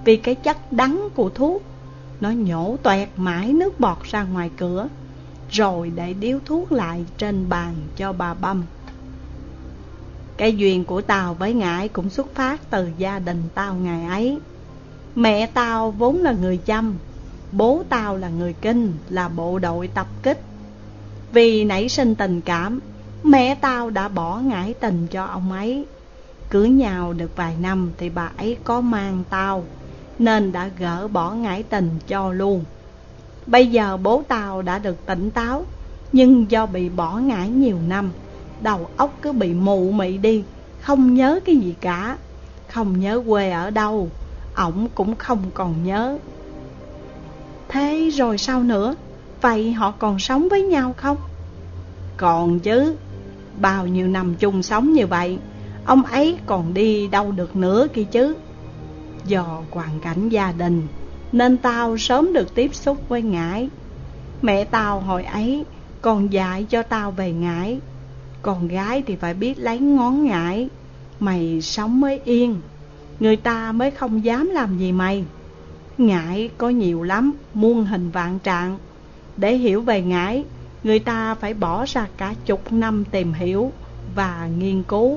vì cái chất đắng của thuốc. Nó nhổ toẹt mãi nước bọt ra ngoài cửa, rồi để điếu thuốc lại trên bàn cho bà Băm. Cái duyên của tao với Ngải cũng xuất phát từ gia đình tao ngày ấy. Mẹ tao vốn là người Chăm, bố tao là người Kinh, là bộ đội tập kích. Vì nảy sinh tình cảm, mẹ tao đã bỏ Ngải tình cho ông ấy. Cưới nhau được vài năm thì bà ấy có mang tao, nên đã gỡ bỏ Ngải tình cho luôn. Bây giờ bố tao đã được tỉnh táo, nhưng do bị bỏ Ngải nhiều năm, đầu óc cứ bị mụ mị đi, không nhớ cái gì cả. Không nhớ quê ở đâu, ổng cũng không còn nhớ. Thế rồi sao nữa? Vậy họ còn sống với nhau không? Còn chứ, bao nhiêu năm chung sống như vậy, ông ấy còn đi đâu được nữa kia chứ. Do hoàn cảnh gia đình nên tao sớm được tiếp xúc với Ngải. Mẹ tao hồi ấy còn dạy cho tao về Ngải. Con gái thì phải biết lấy ngón Ngải. Mày sống mới yên, người ta mới không dám làm gì mày. Ngải có nhiều lắm, muôn hình vạn trạng. Để hiểu về Ngải, người ta phải bỏ ra cả chục năm tìm hiểu và nghiên cứu.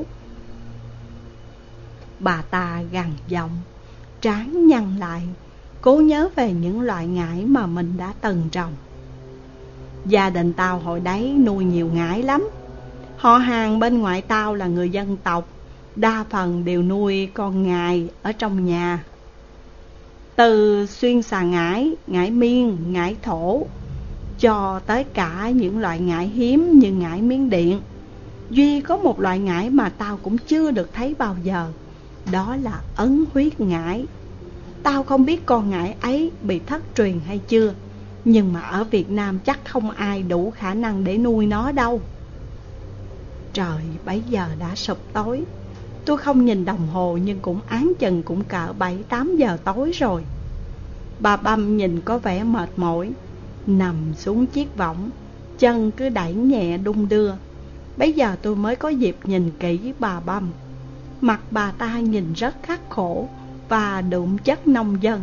Bà ta gằn giọng, trán nhăn lại, cố nhớ về những loại ngải mà mình đã từng trồng. Gia đình tao hồi đấy nuôi nhiều ngải lắm. Họ hàng bên ngoại tao là người dân tộc, đa phần đều nuôi con ngài ở trong nhà. Từ xuyên xà ngải, ngải miên, ngải thổ, cho tới cả những loại ngải hiếm như ngải Miến Điện. Duy có một loại ngải mà tao cũng chưa được thấy bao giờ, đó là ấn huyết ngải. Tao không biết con ngải ấy bị thất truyền hay chưa, nhưng mà ở Việt Nam chắc không ai đủ khả năng để nuôi nó đâu. Trời bấy giờ đã sụp tối. Tôi không nhìn đồng hồ nhưng cũng áng chừng cũng cỡ 7-8 giờ tối rồi. Bà Băm nhìn có vẻ mệt mỏi, nằm xuống chiếc võng, chân cứ đẩy nhẹ đung đưa. Bấy giờ tôi mới có dịp nhìn kỹ bà Băm. Mặt bà ta nhìn rất khắc khổ và đượm chất nông dân.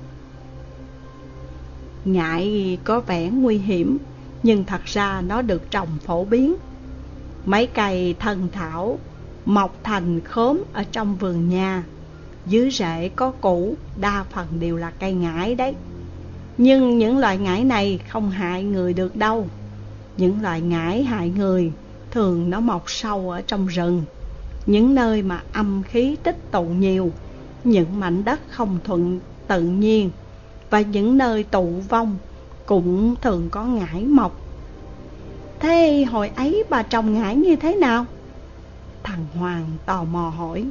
Ngải có vẻ nguy hiểm, nhưng thật ra nó được trồng phổ biến. Mấy cây thần thảo mọc thành khóm ở trong vườn nhà, dưới rễ có củ, đa phần đều là cây ngải đấy. Nhưng những loại ngải này không hại người được đâu. Những loại ngải hại người thường nó mọc sâu ở trong rừng, những nơi mà âm khí tích tụ nhiều, những mảnh đất không thuận tự nhiên, và những nơi tụ vong cũng thường có ngải mọc. Thế hồi ấy bà trồng ngải như thế nào? Thằng Hoàng tò mò hỏi.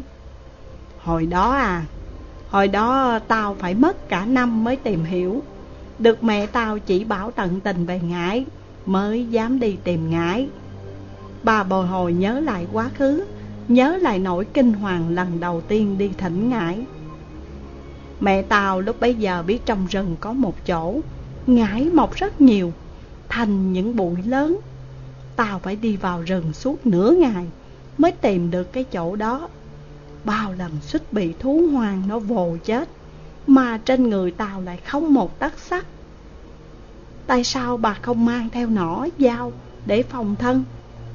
Hồi đó tao phải mất cả năm mới tìm hiểu. Được mẹ tao chỉ bảo tận tình về ngải mới dám đi tìm ngải. Bà bồi hồi nhớ lại quá khứ, nhớ lại nỗi kinh hoàng lần đầu tiên đi thỉnh ngải. Mẹ tao lúc bấy giờ biết trong rừng có một chỗ ngải mọc rất nhiều, thành những bụi lớn. Tao phải đi vào rừng suốt nửa ngày mới tìm được cái chỗ đó. Bao lần suýt bị thú hoang nó vồ chết, mà trên người tao lại không một tấc sắt. Tại sao bà không mang theo nỏ, dao để phòng thân?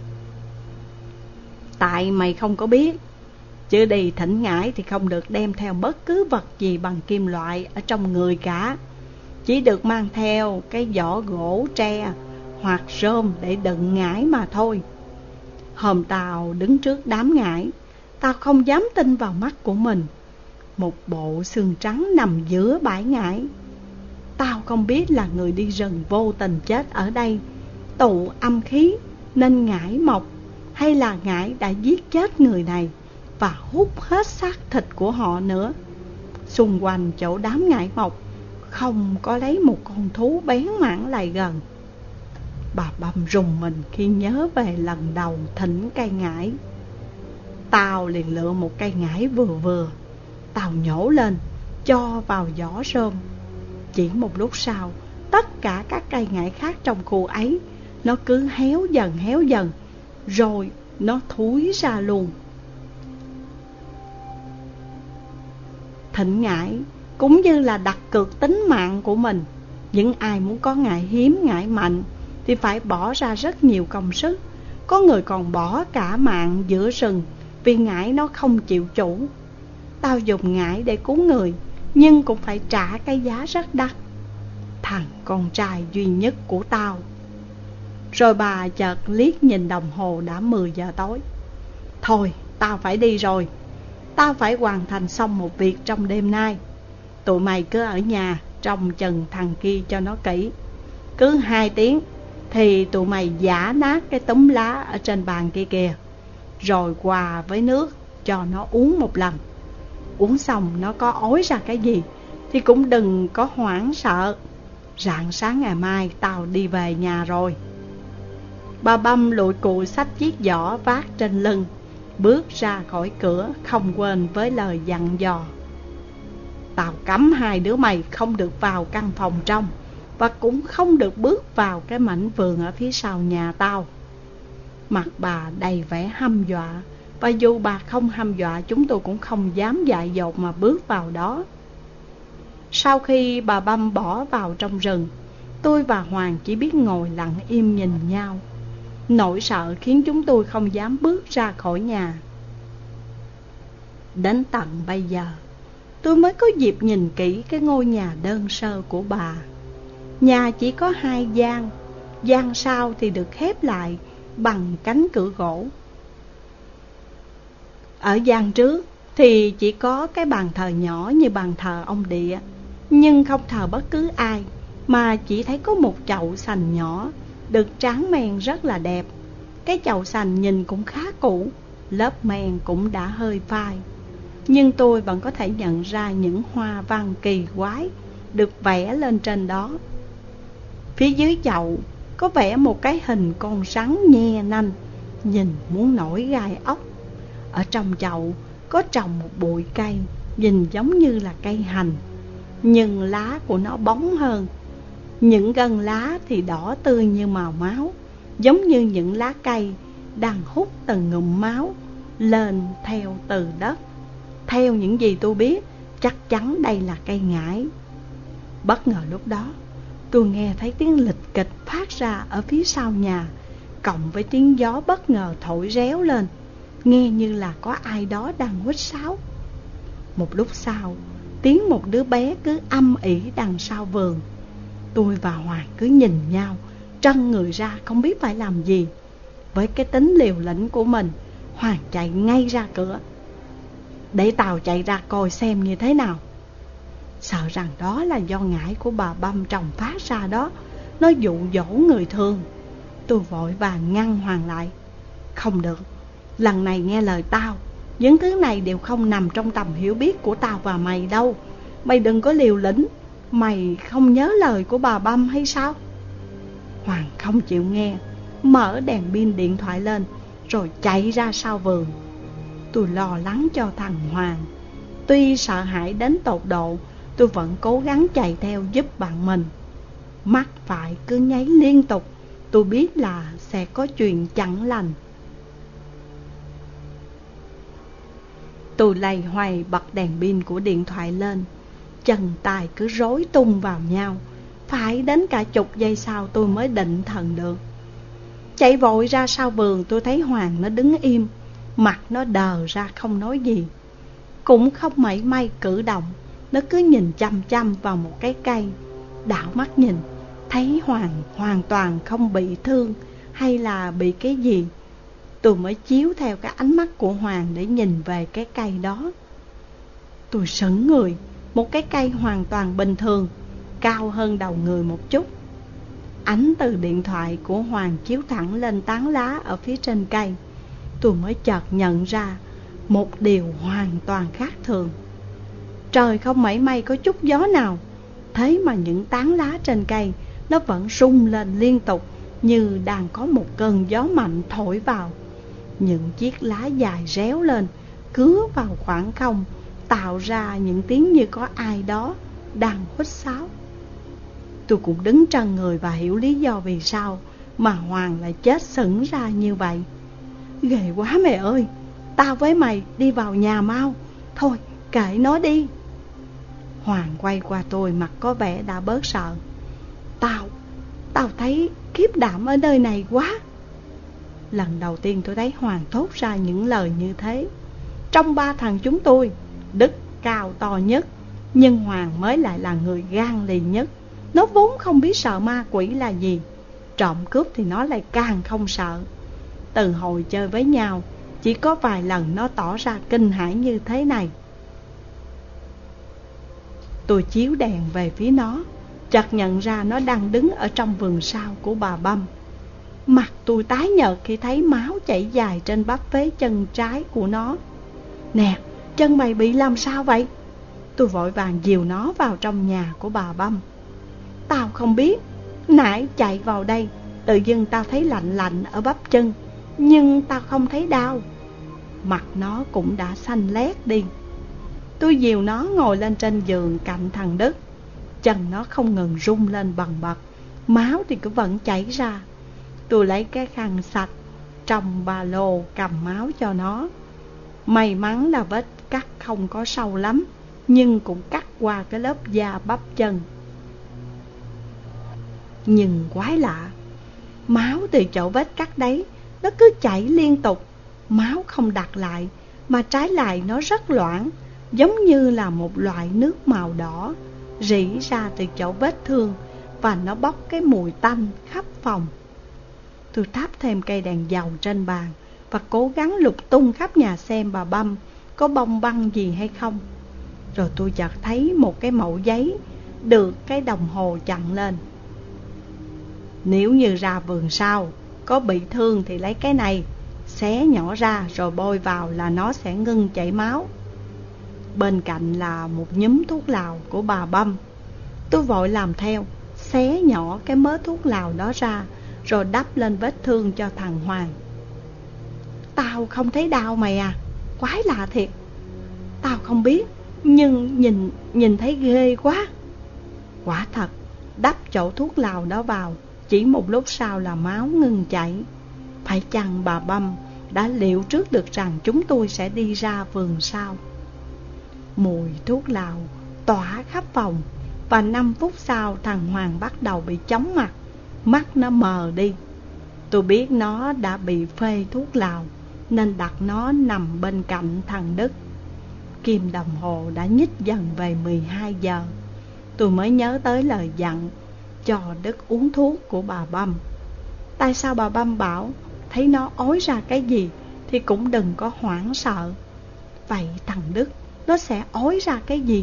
Tại mày không có biết. Chứ đi thỉnh ngải thì không được đem theo bất cứ vật gì bằng kim loại ở trong người cả. Chỉ được mang theo cái vỏ gỗ tre hoặc rơm để đựng ngải mà thôi. Hôm tao đứng trước đám ngải, tao không dám tin vào mắt của mình. Một bộ xương trắng nằm giữa bãi ngải. Tao không biết là người đi rừng vô tình chết ở đây, tụ âm khí nên ngải mọc, hay là ngải đã giết chết người này và hút hết xác thịt của họ nữa. Xung quanh chỗ đám ngải mọc không có lấy một con thú bén mảng lại gần. Bà Băm rùng mình khi nhớ về lần đầu thỉnh cây ngải. Tao liền lựa một cây ngải vừa vừa. Tao nhổ lên, cho vào giỏ rơm. Chỉ một lúc sau, tất cả các cây ngải khác trong khu ấy nó cứ héo dần, rồi nó thúi ra luôn. Thỉnh ngải cũng như là đặt cược tính mạng của mình. Những ai muốn có ngải hiếm, ngải mạnh thì phải bỏ ra rất nhiều công sức. Có người còn bỏ cả mạng giữa rừng vì ngải nó không chịu chủ. Tao dùng ngải để cứu người, nhưng cũng phải trả cái giá rất đắt. Thằng con trai duy nhất của tao. Rồi bà chợt liếc nhìn đồng hồ đã 10 giờ tối. Thôi, tao phải đi rồi. Tao phải hoàn thành xong một việc trong đêm nay. Tụi mày cứ ở nhà trông chừng thằng kia cho nó kỹ. Cứ 2 tiếng thì tụi mày giã nát cái túm lá ở trên bàn kia kìa, rồi quà với nước cho nó uống một lần. Uống xong nó có ói ra cái gì thì cũng đừng có hoảng sợ. Rạng sáng ngày mai tao đi về nhà rồi. Bà Băm lụi cụi xách chiếc giỏ vác trên lưng, bước ra khỏi cửa không quên với lời dặn dò. Tao cấm 2 đứa mày không được vào căn phòng trong, và cũng không được bước vào cái mảnh vườn ở phía sau nhà tao. Mặt bà đầy vẻ hăm dọa, và dù bà không hăm dọa, chúng tôi cũng không dám dại dột mà bước vào đó. Sau khi bà Băm bỏ vào trong rừng, tôi và Hoàng chỉ biết ngồi lặng im nhìn nhau. Nỗi sợ khiến chúng tôi không dám bước ra khỏi nhà. Đến tận bây giờ, tôi mới có dịp nhìn kỹ cái ngôi nhà đơn sơ của bà. Nhà chỉ có 2 gian, gian sau thì được khép lại bằng cánh cửa gỗ. Ở gian trước thì chỉ có cái bàn thờ nhỏ như bàn thờ ông Địa, nhưng không thờ bất cứ ai, mà chỉ thấy có một chậu sành nhỏ được tráng men rất là đẹp. Cái chậu sành nhìn cũng khá cũ, lớp men cũng đã hơi phai, nhưng tôi vẫn có thể nhận ra những hoa văn kỳ quái được vẽ lên trên đó. Phía dưới chậu có vẽ một cái hình con rắn nhe nanh, nhìn muốn nổi gai ốc. Ở trong chậu có trồng một bụi cây, nhìn giống như là cây hành, nhưng lá của nó bóng hơn. Những gân lá thì đỏ tươi như màu máu, giống như những lá cây đang hút từng ngụm máu lên theo từ đất. Theo những gì tôi biết, chắc chắn đây là cây ngải. Bất ngờ lúc đó, tôi nghe thấy tiếng lịch kịch phát ra ở phía sau nhà, cộng với tiếng gió bất ngờ thổi réo lên, nghe như là có ai đó đang huýt sáo. Một lúc sau, tiếng một đứa bé cứ âm ỉ đằng sau vườn. Tôi và Hoàng cứ nhìn nhau, trân người ra không biết phải làm gì. Với cái tính liều lĩnh của mình, Hoàng chạy ngay ra cửa. Để tao chạy ra coi xem như thế nào. Sợ rằng đó là do ngải của bà Băm trồng phát ra đó, nó dụ dỗ người thường. Tôi vội vàng ngăn Hoàng lại. Không được, lần này nghe lời tao. Những thứ này đều không nằm trong tầm hiểu biết của tao và mày đâu. Mày đừng có liều lĩnh. Mày không nhớ lời của bà Băm hay sao? Hoàng không chịu nghe, mở đèn pin điện thoại lên rồi chạy ra sau vườn. Tôi lo lắng cho thằng Hoàng. Tuy sợ hãi đến tột độ, tôi vẫn cố gắng chạy theo giúp bạn mình. Mắt phải cứ nháy liên tục, tôi biết là sẽ có chuyện chẳng lành. Tôi loay hoay bật đèn pin của điện thoại lên, chân tay cứ rối tung vào nhau. Phải đến cả chục giây sau tôi mới định thần được. Chạy vội ra sau vườn, tôi thấy Hoàng nó đứng im, mặt nó đờ ra không nói gì, cũng không mảy may cử động. Nó cứ nhìn chăm chăm vào một cái cây. Đảo mắt nhìn, thấy Hoàng hoàn toàn không bị thương hay là bị cái gì. Tôi mới chiếu theo cái ánh mắt của Hoàng để nhìn về cái cây đó. Tôi sững người. Một cái cây hoàn toàn bình thường, cao hơn đầu người một chút. Ánh từ điện thoại của Hoàng chiếu thẳng lên tán lá ở phía trên cây. Tôi mới chợt nhận ra một điều hoàn toàn khác thường. Trời không mảy may có chút gió nào, thế mà những tán lá trên cây nó vẫn rung lên liên tục, như đang có một cơn gió mạnh thổi vào. Những chiếc lá dài réo lên, cứa vào khoảng không, tạo ra những tiếng như có ai đó đang huýt sáo. Tôi cũng đứng trần người và hiểu lý do vì sao mà Hoàng lại chết sững ra như vậy. Ghê quá mẹ ơi, tao với mày đi vào nhà mau. Thôi kệ nó đi. Hoàng quay qua tôi, mặt có vẻ đã bớt sợ. Tao thấy kiếp đảm ở nơi này quá. Lần đầu tiên tôi thấy Hoàng thốt ra những lời như thế. Trong ba thằng chúng tôi, Đức cao to nhất, nhưng Hoàng mới lại là người gan lì nhất. Nó vốn không biết sợ ma quỷ là gì, trộm cướp thì nó lại càng không sợ. Từ hồi chơi với nhau, chỉ có vài lần nó tỏ ra kinh hãi như thế này. Tôi chiếu đèn về phía nó, chợt nhận ra nó đang đứng ở trong vườn sau của bà Băm. Mặt tôi tái nhợt khi thấy máu chảy dài trên bắp phế chân trái của nó. Nè, chân mày bị làm sao vậy? Tôi vội vàng dìu nó vào trong nhà của bà Băm. Tao không biết, nãy chạy vào đây, tự dưng tao thấy lạnh lạnh ở bắp chân, nhưng tao không thấy đau. Mặt nó cũng đã xanh lét đi. Tôi dìu nó ngồi lên trên giường cạnh thằng Đức. Chân nó không ngừng rung lên bần bật, máu thì cứ vẫn chảy ra. Tôi lấy cái khăn sạch trong ba lô cầm máu cho nó. May mắn là vết cắt không có sâu lắm, nhưng cũng cắt qua cái lớp da bắp chân. Nhưng quái lạ, máu từ chỗ vết cắt đấy nó cứ chảy liên tục. Máu không đặc lại, mà trái lại nó rất loãng, giống như là một loại nước màu đỏ rỉ ra từ chỗ vết thương, và nó bốc cái mùi tanh khắp phòng. Tôi thắp thêm cây đèn dầu trên bàn và cố gắng lục tung khắp nhà xem bà Băm có bong băng gì hay không. Rồi tôi chợt thấy một cái mẩu giấy được cái đồng hồ chặn lên. Nếu như ra vườn sau có bị thương thì lấy cái này, xé nhỏ ra rồi bôi vào là nó sẽ ngưng chảy máu. Bên cạnh là một nhúm thuốc lào của bà Băm. Tôi vội làm theo, xé nhỏ cái mớ thuốc lào đó ra rồi đắp lên vết thương cho thằng Hoàng. Tao không thấy đau mày à? Quái lạ thiệt. Tao không biết, nhưng nhìn thấy ghê quá. Quả thật, đắp chỗ thuốc lào đó vào, chỉ một lúc sau là máu ngừng chảy. Phải chăng bà Băm đã liệu trước được rằng chúng tôi sẽ đi ra vườn sau? Mùi thuốc lào tỏa khắp phòng, và 5 phút sau thằng Hoàng bắt đầu bị chóng mặt, mắt nó mờ đi. Tôi biết nó đã bị phê thuốc lào nên đặt nó nằm bên cạnh thằng Đức. Kim đồng hồ đã nhích dần về 12 giờ. Tôi mới nhớ tới lời dặn cho Đức uống thuốc của bà Băm. Tại sao bà Băm bảo thấy nó ói ra cái gì thì cũng đừng có hoảng sợ? Vậy thằng Đức nó sẽ ói ra cái gì?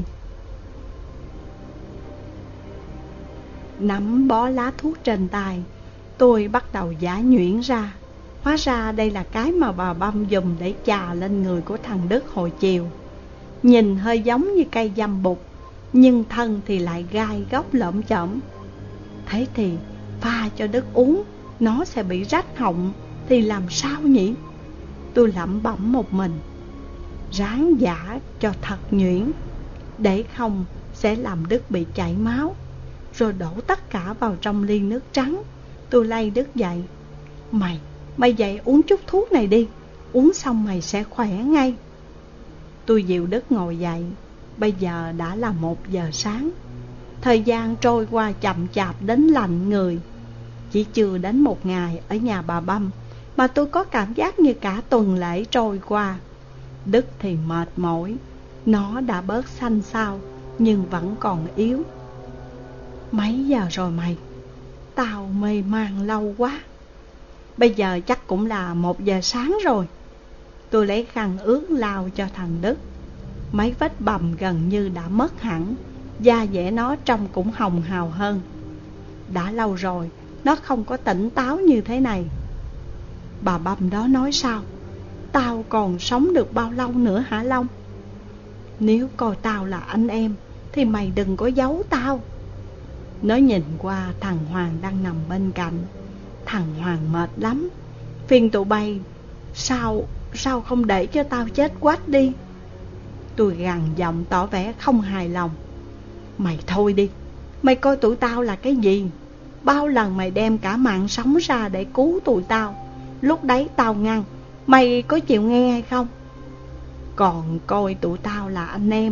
Nắm bó lá thuốc trên tay, tôi bắt đầu giả nhuyễn ra. Hóa ra đây là cái mà bà Băm dùng để chà lên người của thằng Đức hồi chiều. Nhìn hơi giống như cây dăm bụt, nhưng thân thì lại gai góc lởm chởm. Thế thì pha cho Đức uống, nó sẽ bị rách họng thì làm sao nhỉ? Tôi lẩm bẩm một mình, ráng giả cho thật nhuyễn, để không sẽ làm Đức bị chảy máu. Rồi đổ tất cả vào trong ly nước trắng. Tôi lay Đức dậy. Mày dậy uống chút thuốc này đi, uống xong mày sẽ khỏe ngay. Tôi dìu Đức ngồi dậy. Bây giờ đã là 1 giờ sáng. Thời gian trôi qua chậm chạp đến lạnh người. Chỉ chưa đến 1 ngày ở nhà bà Băm mà tôi có cảm giác như cả tuần lễ trôi qua. Đức thì mệt mỏi, nó đã bớt xanh xao nhưng vẫn còn yếu. Mấy giờ rồi mày? Tao mê man lâu quá. Bây giờ chắc cũng là 1 giờ sáng rồi. Tôi lấy khăn ướt lau cho thằng Đức. Mấy vết bầm gần như đã mất hẳn, da dẻ nó trông cũng hồng hào hơn. Đã lâu rồi nó không có tỉnh táo như thế này. Bà Băm đó nói sao? Tao còn sống được bao lâu nữa hả Long? Nếu coi tao là anh em thì mày đừng có giấu tao. Nó nhìn qua thằng Hoàng đang nằm bên cạnh. Thằng Hoàng mệt lắm. Phiền tụi bay Sao không để cho tao chết quách đi? Tôi gằn giọng tỏ vẻ không hài lòng. Mày thôi đi. Mày coi tụi tao là cái gì? Bao lần mày đem cả mạng sống ra để cứu tụi tao. Lúc đấy tao ngăn, mày có chịu nghe hay không? Còn coi tụi tao là anh em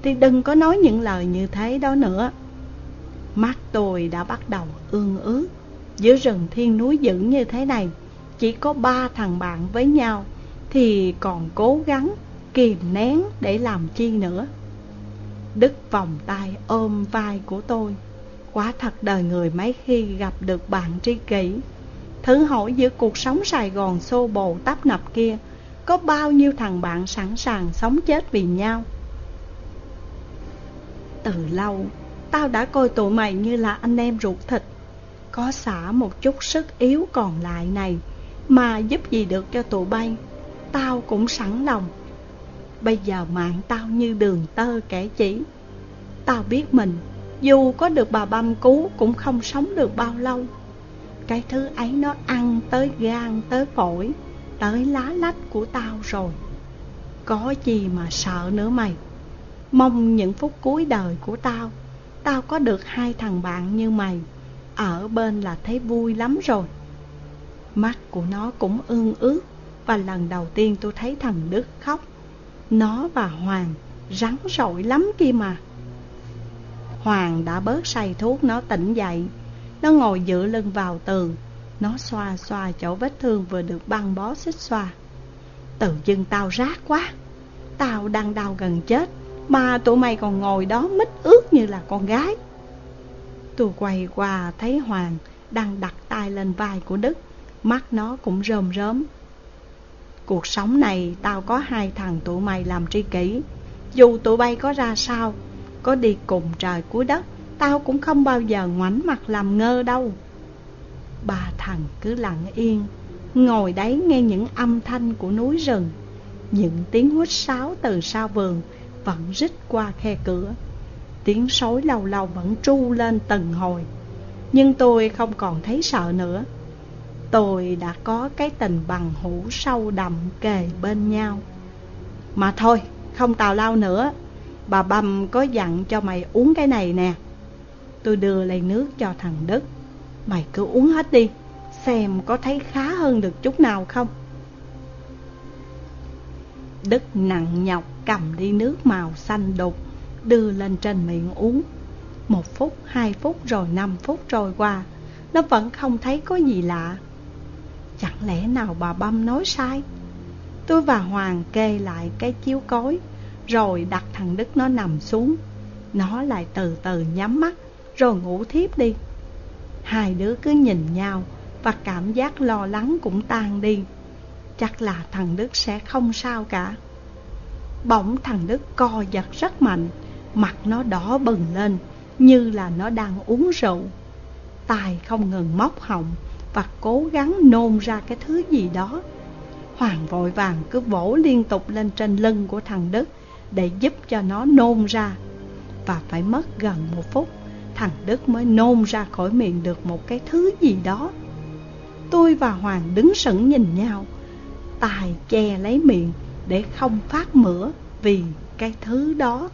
thì đừng có nói những lời như thế đó nữa. Mắt tôi đã bắt đầu ương ướt. Giữa rừng thiên núi dữ như thế này, chỉ có 3 thằng bạn với nhau thì còn cố gắng kìm nén để làm chi nữa. Đức vòng tay ôm vai của tôi. Quả thật đời người mấy khi gặp được bạn tri kỷ. Thử hỏi giữa cuộc sống Sài Gòn xô bồ tấp nập kia, có bao nhiêu thằng bạn sẵn sàng sống chết vì nhau. Từ lâu tao đã coi tụi mày như là anh em ruột thịt. Có xả một chút sức yếu còn lại này mà giúp gì được cho tụi bay, tao cũng sẵn lòng. Bây giờ mạng tao như đường tơ kẻ chỉ. Tao biết mình dù có được bà Băm cứu cũng không sống được bao lâu. Cái thứ ấy nó ăn tới gan, tới phổi, tới lá lách của tao rồi. Có gì mà sợ nữa mày. Mong những phút cuối đời của tao, tao có được 2 thằng bạn như mày ở bên là thấy vui lắm rồi. Mắt của nó cũng ương ướt. Và lần đầu tiên tôi thấy thằng Đức khóc. Nó và Hoàng rắn rỏi lắm kia mà. Hoàng đã bớt say thuốc, nó tỉnh dậy. Nó ngồi dựa lưng vào tường. Nó xoa xoa chỗ vết thương vừa được băng bó xích xoa. Tự dưng tao rát quá. Tao đang đau gần chết mà tụi mày còn ngồi đó mít ướt như là con gái. Tôi quay qua thấy Hoàng đang đặt tay lên vai của Đức. Mắt nó cũng rơm rớm. Cuộc sống này tao có 2 thằng tụi mày làm tri kỷ. Dù tụi bay có ra sao, có đi cùng trời cuối đất, tao cũng không bao giờ ngoảnh mặt làm ngơ đâu. 3 thằng cứ lặng yên, ngồi đấy nghe những âm thanh của núi rừng. Những tiếng huýt sáo từ sau vườn vẫn rít qua khe cửa. Tiếng sói lâu lâu vẫn tru lên từng hồi. Nhưng tôi không còn thấy sợ nữa. Tôi đã có cái tình bằng hữu sâu đậm kề bên nhau. Mà thôi, không tào lao nữa. Bà Băm có dặn cho mày uống cái này nè. Tôi đưa ly nước cho thằng Đức. Mày cứ uống hết đi, xem có thấy khá hơn được chút nào không. Đức nặng nhọc cầm ly nước màu xanh đục, đưa lên trên miệng uống. 1 phút, 2 phút rồi 5 phút trôi qua, nó vẫn không thấy có gì lạ. Chẳng lẽ nào bà Băm nói sai? Tôi và Hoàng kê lại cái chiếu cối, rồi đặt thằng Đức nó nằm xuống. Nó lại từ từ nhắm mắt, rồi ngủ thiếp đi. Hai đứa cứ nhìn nhau, và cảm giác lo lắng cũng tan đi. Chắc là thằng Đức sẽ không sao cả. Bỗng thằng Đức co giật rất mạnh, mặt nó đỏ bừng lên, như là nó đang uống rượu. Tai không ngừng móc họng và cố gắng nôn ra cái thứ gì đó. Hoàng vội vàng cứ vỗ liên tục lên trên lưng của thằng Đức để giúp cho nó nôn ra. Và phải mất gần 1 phút, thằng Đức mới nôn ra khỏi miệng được một cái thứ gì đó. Tôi và Hoàng đứng sững nhìn nhau, tài che lấy miệng để không phát mửa vì cái thứ đó.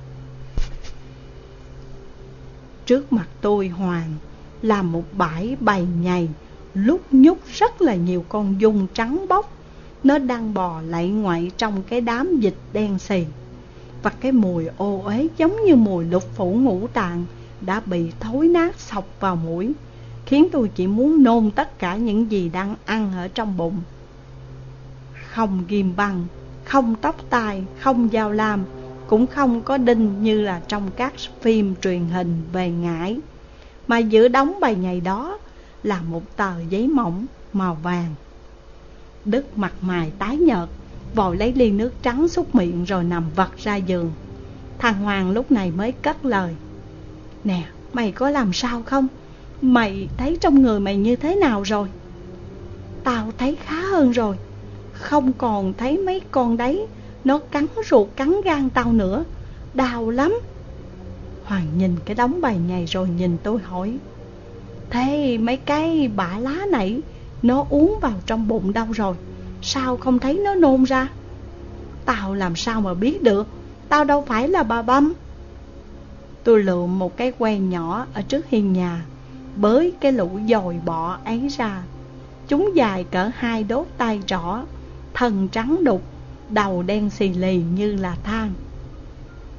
Trước mặt tôi, Hoàng là một bãi bầy nhầy lúc nhúc rất là nhiều con giun trắng bóc. Nó đang bò lạy ngoại trong cái đám dịch đen xì. Và cái mùi ô uế giống như mùi lục phủ ngũ tạng đã bị thối nát xộc vào mũi, khiến tôi chỉ muốn nôn tất cả những gì đang ăn ở trong bụng. Không ghim băng, không tóc tai, không dao lam, cũng không có đinh như là trong các phim truyền hình về ngải. Mà giữa đống bầy nhầy đó là một tờ giấy mỏng màu vàng. Đức mặt mày tái nhợt, vội lấy ly nước trắng súc miệng rồi nằm vật ra giường. Thằng Hoàng lúc này mới cất lời: "Nè, mày có làm sao không? Mày thấy trong người mày như thế nào rồi?" "Tao thấy khá hơn rồi. Không còn thấy mấy con đấy nó cắn ruột cắn gan tao nữa. Đau lắm." Hoàng nhìn cái đống bầy nhầy rồi nhìn tôi hỏi: "Thế mấy cái bã lá nãy nó uống vào trong bụng đâu rồi? Sao không thấy nó nôn ra?" "Tao làm sao mà biết được, tao đâu phải là bà Băm." Tôi lượm một cái que nhỏ ở trước hiên nhà, bới cái lũ dồi bọ ấy ra. Chúng dài cỡ 2 đốt tay trỏ, thân trắng đục, đầu đen xì lì như là than.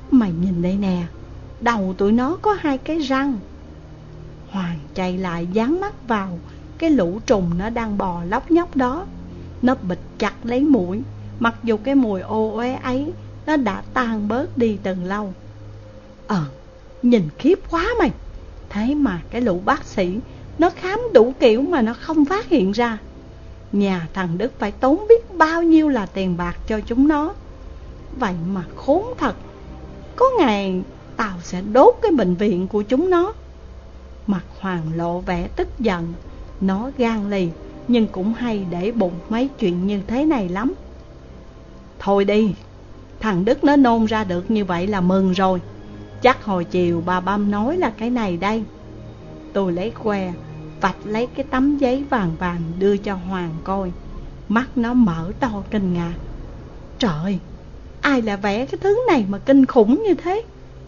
Mày nhìn đây nè, đầu tụi nó có 2 cái răng. Hoàng chạy lại dán mắt vào cái lũ trùng nó đang bò lóc nhóc đó. Nó bịt chặt lấy mũi, mặc dù cái mùi ô uế ấy nó đã tan bớt đi từ lâu. Nhìn khiếp quá mày. Thế mà cái lũ bác sĩ nó khám đủ kiểu mà nó không phát hiện ra. Nhà thằng Đức phải tốn biết bao nhiêu là tiền bạc cho chúng nó. Vậy mà khốn thật, có ngày tao sẽ đốt cái bệnh viện của chúng nó. Mặt Hoàng lộ vẻ tức giận. Nó gan lì nhưng cũng hay để bụng mấy chuyện như thế này lắm. Thôi đi, thằng Đức nó nôn ra được như vậy là mừng rồi. Chắc hồi chiều bà Băm nói là cái này đây. Tôi lấy que vạch lấy cái tấm giấy vàng vàng đưa cho Hoàng coi. Mắt nó mở to kinh ngạc. Trời, ai lại vẽ cái thứ này mà kinh khủng như thế?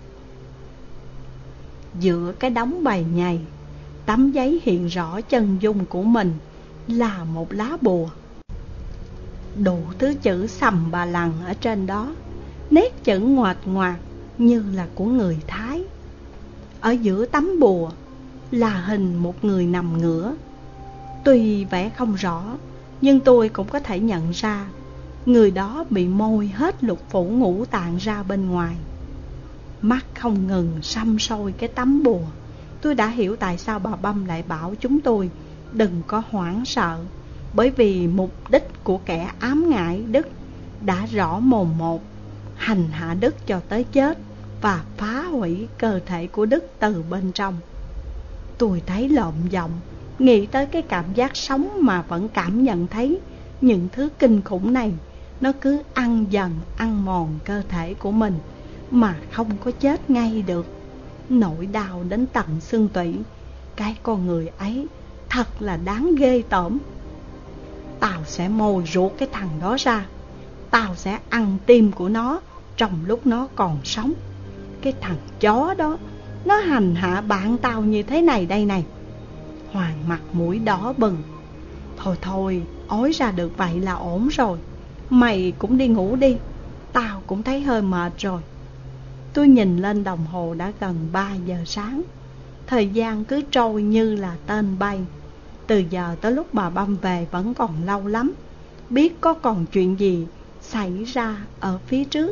Giữa cái đống bầy nhầy, tấm giấy hiện rõ chân dung của mình là một lá bùa. Đủ thứ chữ sầm bà lằng ở trên đó, nét chữ ngoạch ngoạc như là của người Thái. Ở giữa tấm bùa là hình một người nằm ngửa. Tuy vẽ không rõ, nhưng tôi cũng có thể nhận ra người đó bị môi hết lục phủ ngũ tạng ra bên ngoài. Mắt không ngừng săm soi cái tấm bùa. Tôi đã hiểu tại sao bà Băm lại bảo chúng tôi đừng có hoảng sợ, bởi vì mục đích của kẻ ám ngại Đức đã rõ mồn một: hành hạ Đức cho tới chết và phá hủy cơ thể của Đức từ bên trong. Tôi thấy lộn giọng, nghĩ tới cái cảm giác sống mà vẫn cảm nhận thấy những thứ kinh khủng này. Nó cứ ăn dần ăn mòn cơ thể của mình mà không có chết ngay được. Nỗi đau đến tận xương tủy. Cái con người ấy thật là đáng ghê tởm. Tao sẽ mồi ruột cái thằng đó ra. Tao sẽ ăn tim của nó trong lúc nó còn sống. Cái thằng chó đó, nó hành hạ bạn tao như thế này đây này. Hoàng mặt mũi đỏ bừng. Thôi, ói ra được vậy là ổn rồi. Mày cũng đi ngủ đi, tao cũng thấy hơi mệt rồi. Tôi nhìn lên đồng hồ đã gần 3 giờ sáng. Thời gian cứ trôi như là tên bay. Từ giờ tới lúc bà Băm về vẫn còn lâu lắm. Biết có còn chuyện gì xảy ra ở phía trước.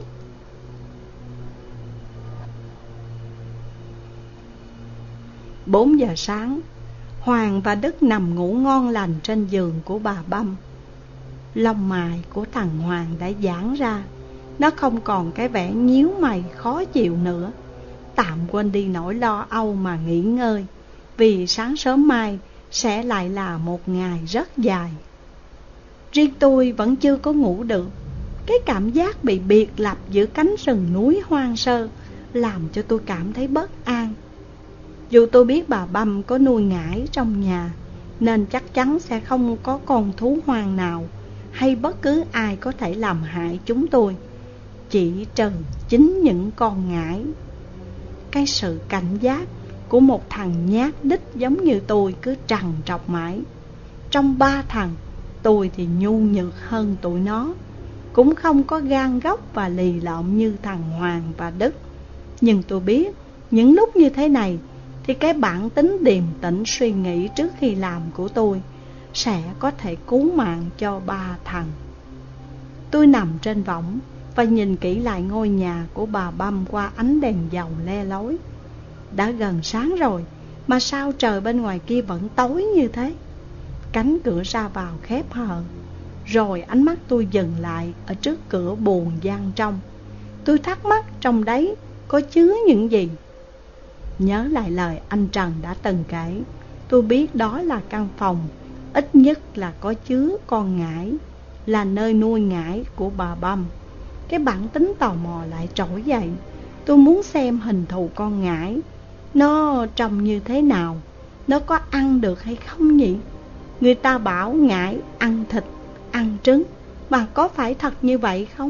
Bốn giờ sáng, Hoàng và Đức nằm ngủ ngon lành trên giường của bà Băm. Lông mày của thằng Hoàng đã giãn ra. Nó không còn cái vẻ nhíu mày khó chịu nữa. Tạm quên đi nỗi lo âu mà nghỉ ngơi, vì sáng sớm mai sẽ lại là một ngày rất dài. Riêng tôi vẫn chưa có ngủ được. Cái cảm giác bị biệt lập giữa cánh rừng núi hoang sơ làm cho tôi cảm thấy bất an. Dù tôi biết bà Băm có nuôi ngải trong nhà, nên chắc chắn sẽ không có con thú hoang nào hay bất cứ ai có thể làm hại chúng tôi, chỉ trừ chính những con ngải. Cái sự cảnh giác của một thằng nhát đích giống như tôi cứ trằn trọc mãi. Trong 3 thằng, tôi thì nhu nhược hơn tụi nó, cũng không có gan góc và lì lợm như thằng Hoàng và Đức. Nhưng tôi biết những lúc như thế này thì cái bản tính điềm tĩnh suy nghĩ trước khi làm của tôi sẽ có thể cứu mạng cho 3 thằng. Tôi nằm trên võng và nhìn kỹ lại ngôi nhà của bà Băm qua ánh đèn dầu le lói. Đã gần sáng rồi mà sao trời bên ngoài kia vẫn tối như thế? Cánh cửa ra vào khép hờ. Rồi ánh mắt tôi dừng lại ở trước cửa buồng gian trong. Tôi thắc mắc trong đấy có chứa những gì. Nhớ lại lời anh Trần đã từng kể, tôi biết đó là căn phòng ít nhất là có chứa con ngải, là nơi nuôi ngải của bà Băm. Cái bản tính tò mò lại trỗi dậy. Tôi muốn xem hình thù con ngải, nó trông như thế nào, nó có ăn được hay không nhỉ? Người ta bảo ngải ăn thịt, ăn trứng, mà có phải thật như vậy không?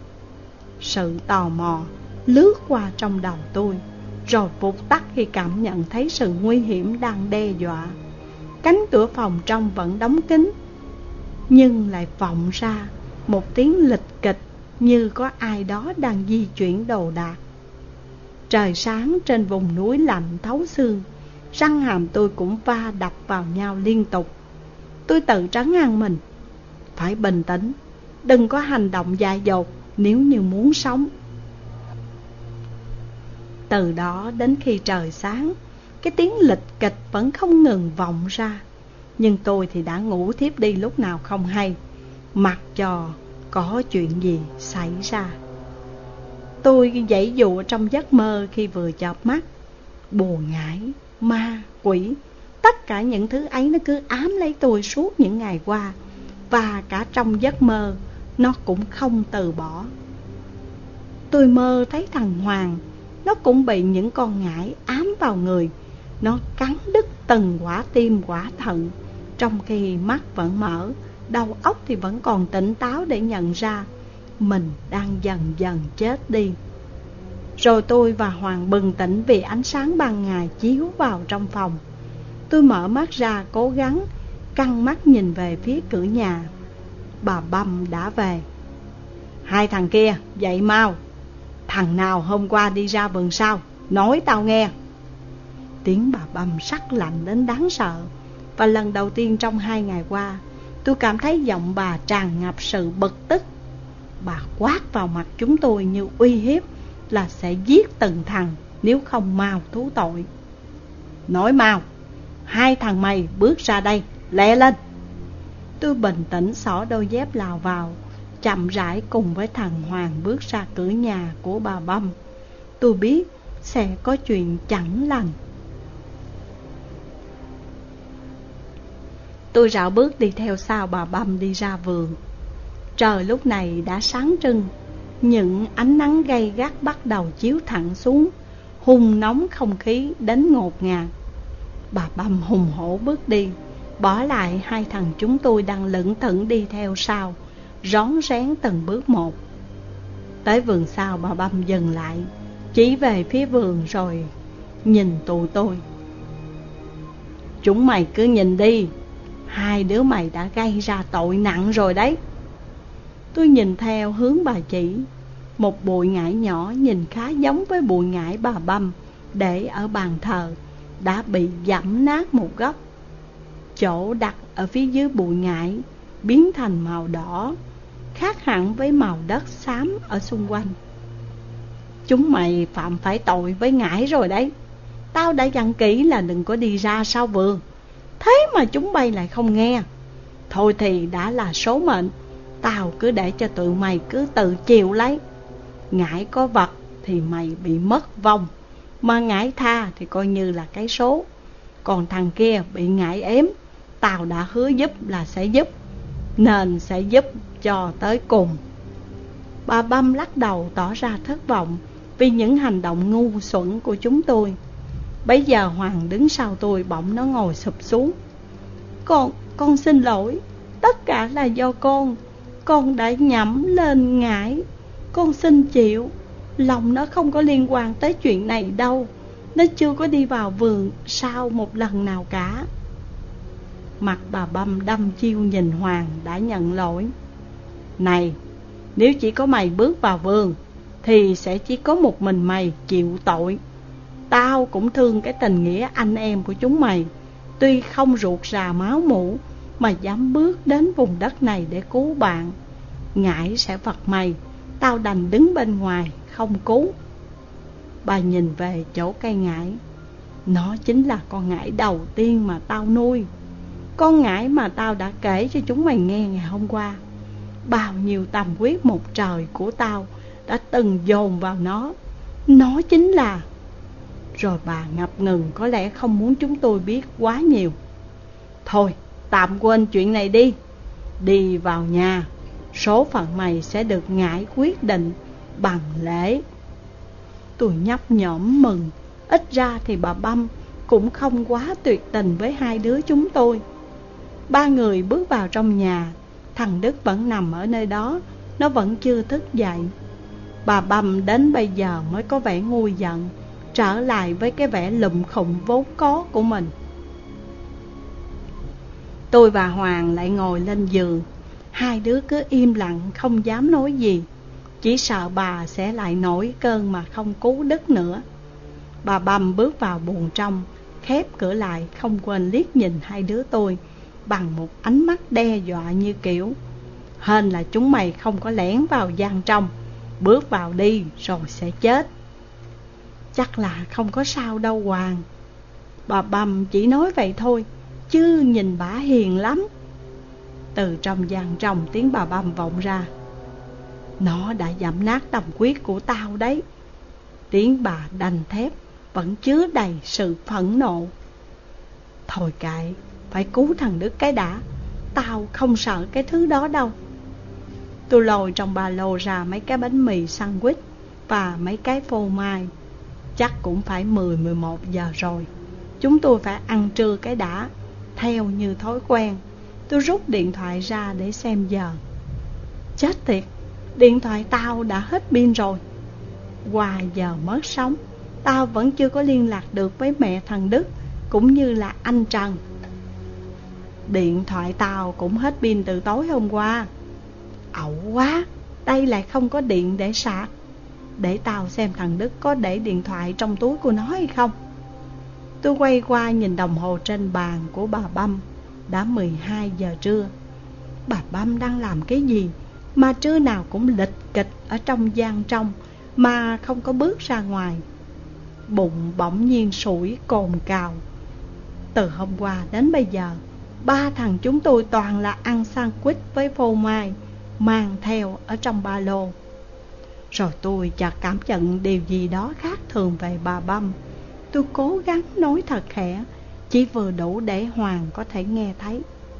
Sự tò mò lướt qua trong đầu tôi, rồi vụt tắt khi cảm nhận thấy sự nguy hiểm đang đe dọa. Cánh cửa phòng trong vẫn đóng kín, nhưng lại vọng ra một tiếng lịch kịch như có ai đó đang di chuyển đồ đạc. Trời sáng trên vùng núi lạnh thấu xương, răng hàm tôi cũng va đập vào nhau liên tục. Tôi tự trấn an mình, phải bình tĩnh, đừng có hành động dại dột nếu như muốn sống. Từ đó đến khi trời sáng, cái tiếng lịch kịch vẫn không ngừng vọng ra. Nhưng tôi thì đã ngủ thiếp đi lúc nào không hay, mặc cho có chuyện gì xảy ra. Tôi giãy dụa trong giấc mơ khi vừa chợp mắt. Bùa ngải, ma, quỷ, tất cả những thứ ấy nó cứ ám lấy tôi suốt những ngày qua. Và cả trong giấc mơ, nó cũng không từ bỏ. Tôi mơ thấy thằng Hoàng, nó cũng bị những con ngải ám vào người. Nó cắn đứt từng quả tim quả thận, trong khi mắt vẫn mở, đầu óc thì vẫn còn tỉnh táo để nhận ra mình đang dần dần chết đi. Rồi tôi và Hoàng bừng tỉnh vì ánh sáng ban ngày chiếu vào trong phòng. Tôi mở mắt ra cố gắng căng mắt nhìn về phía cửa nhà. Bà Băm đã về. Hai thằng kia dậy mau. Thằng nào hôm qua đi ra vườn sau, nói tao nghe. Tiếng bà Băm sắc lạnh đến đáng sợ. Và lần đầu tiên trong 2 ngày qua, tôi cảm thấy giọng bà tràn ngập sự bực tức. Bà quát vào mặt chúng tôi như uy hiếp là sẽ giết từng thằng nếu không mau thú tội. Nói mau, hai thằng mày bước ra đây, lẹ lên. Tôi bình tĩnh xỏ đôi dép lào vào, chậm rãi cùng với thằng Hoàng bước ra cửa nhà của bà Băm. Tôi biết sẽ có chuyện chẳng lành. Tôi rảo bước đi theo sau bà Băm đi ra vườn. Trời lúc này đã sáng trưng, những ánh nắng gay gắt bắt đầu chiếu thẳng xuống, hun nóng không khí đến ngột ngạt. Bà Băm hùng hổ bước đi, bỏ lại hai thằng chúng tôi đang lững thững đi theo sau, rón rén từng bước một. Tới vườn sau, bà Băm dừng lại, chỉ về phía vườn rồi nhìn tụi tôi. Chúng mày cứ nhìn đi, hai đứa mày đã gây ra tội nặng rồi đấy. Tôi nhìn theo hướng bà chỉ. Một bụi ngải nhỏ nhìn khá giống với bụi ngải bà Băm để ở bàn thờ đã bị giẫm nát một góc. Chỗ đặt ở phía dưới bụi ngải biến thành màu đỏ, khác hẳn với màu đất xám ở xung quanh. Chúng mày phạm phải tội với ngải rồi đấy. Tao đã dặn kỹ là đừng có đi ra sau vườn, thế mà chúng bay lại không nghe. Thôi thì đã là số mệnh, tao cứ để cho tụi mày cứ tự chịu lấy. Ngải có vật thì mày bị mất vong, mà ngải tha thì coi như là cái số. Còn thằng kia bị ngải ếm, tao đã hứa giúp là sẽ giúp, nên sẽ giúp cho tới cùng. Bà Băm lắc đầu tỏ ra thất vọng vì những hành động ngu xuẩn của chúng tôi. Bấy giờ Hoàng đứng sau tôi, bỗng nó ngồi sụp xuống. Con xin lỗi, tất cả là do con đã nhẩm lên ngải. Con xin chịu, lòng nó không có liên quan tới chuyện này đâu. Nó chưa có đi vào vườn sau một lần nào cả. Mặt bà Băm đăm chiêu nhìn Hoàng đã nhận lỗi. Này, nếu chỉ có mày bước vào vườn thì sẽ chỉ có một mình mày chịu tội. Tao cũng thương cái tình nghĩa anh em của chúng mày. Tuy không ruột rà máu mủ mà dám bước đến vùng đất này để cứu bạn. Ngải sẽ vật mày, tao đành đứng bên ngoài không cứu. Bà nhìn về chỗ cây ngải. Nó chính là con ngải đầu tiên mà tao nuôi, con ngải mà tao đã kể cho chúng mày nghe ngày hôm qua. Bao nhiêu tâm huyết một trời của tao đã từng dồn vào nó. Nó chính là... Rồi bà ngập ngừng, có lẽ không muốn chúng tôi biết quá nhiều. Thôi, tạm quên chuyện này đi. Đi vào nhà, số phận mày sẽ được ngải quyết định bằng lễ. Tôi nhấp nhổm mừng. Ít ra thì bà Băm cũng không quá tuyệt tình với hai đứa chúng tôi. Ba người bước vào trong nhà. Thằng Đức vẫn nằm ở nơi đó, nó vẫn chưa thức dậy. Bà Băm đến bây giờ mới có vẻ nguôi giận, trở lại với cái vẻ lụm khụm vốn có của mình. Tôi và Hoàng lại ngồi lên giường. Hai đứa cứ im lặng không dám nói gì, chỉ sợ bà sẽ lại nổi cơn mà không cứu Đức nữa. Bà Băm bước vào buồng trong, khép cửa lại, không quên liếc nhìn hai đứa tôi bằng một ánh mắt đe dọa như kiểu: hên là chúng mày không có lẻn vào gian trong, bước vào đi rồi sẽ chết. Chắc là không có sao đâu Hoàng. Bà Băm chỉ nói vậy thôi, chứ nhìn bả hiền lắm. Từ trong gian trong tiếng bà Băm vọng ra: nó đã dẫm nát tâm quyết của tao đấy. Tiếng bà đanh thép vẫn chứa đầy sự phẫn nộ. Thôi kệ, phải cứu thằng Đức cái đã. Tao không sợ cái thứ đó đâu. Tôi lôi trong ba lô ra mấy cái bánh mì sandwich và mấy cái phô mai. Chắc cũng phải 10-11 giờ rồi. Chúng tôi phải ăn trưa cái đã. Theo như thói quen, tôi rút điện thoại ra để xem giờ. Chết tiệt, điện thoại tao đã hết pin rồi. Qua giờ mất sóng, tao vẫn chưa có liên lạc được với mẹ thằng Đức cũng như là anh Trần. Điện thoại tao cũng hết pin từ tối hôm qua. Ẩu quá, đây lại không có điện để sạc. Để tao xem thằng Đức có để điện thoại trong túi của nó hay không. Tôi quay qua nhìn đồng hồ trên bàn của bà Băm. Đã 12 giờ trưa. Bà Băm đang làm cái gì mà trưa nào cũng lịch kịch ở trong gian trong mà không có bước ra ngoài? Bụng bỗng nhiên sủi cồn cào. Từ hôm qua đến bây giờ, ba thằng chúng tôi toàn là ăn sandwich với phô mai mang theo ở trong ba lô. Rồi tôi chợt cảm nhận điều gì đó khác thường về bà Băm. Tôi cố gắng nói thật khẽ, chỉ vừa đủ để Hoàng có thể nghe thấy.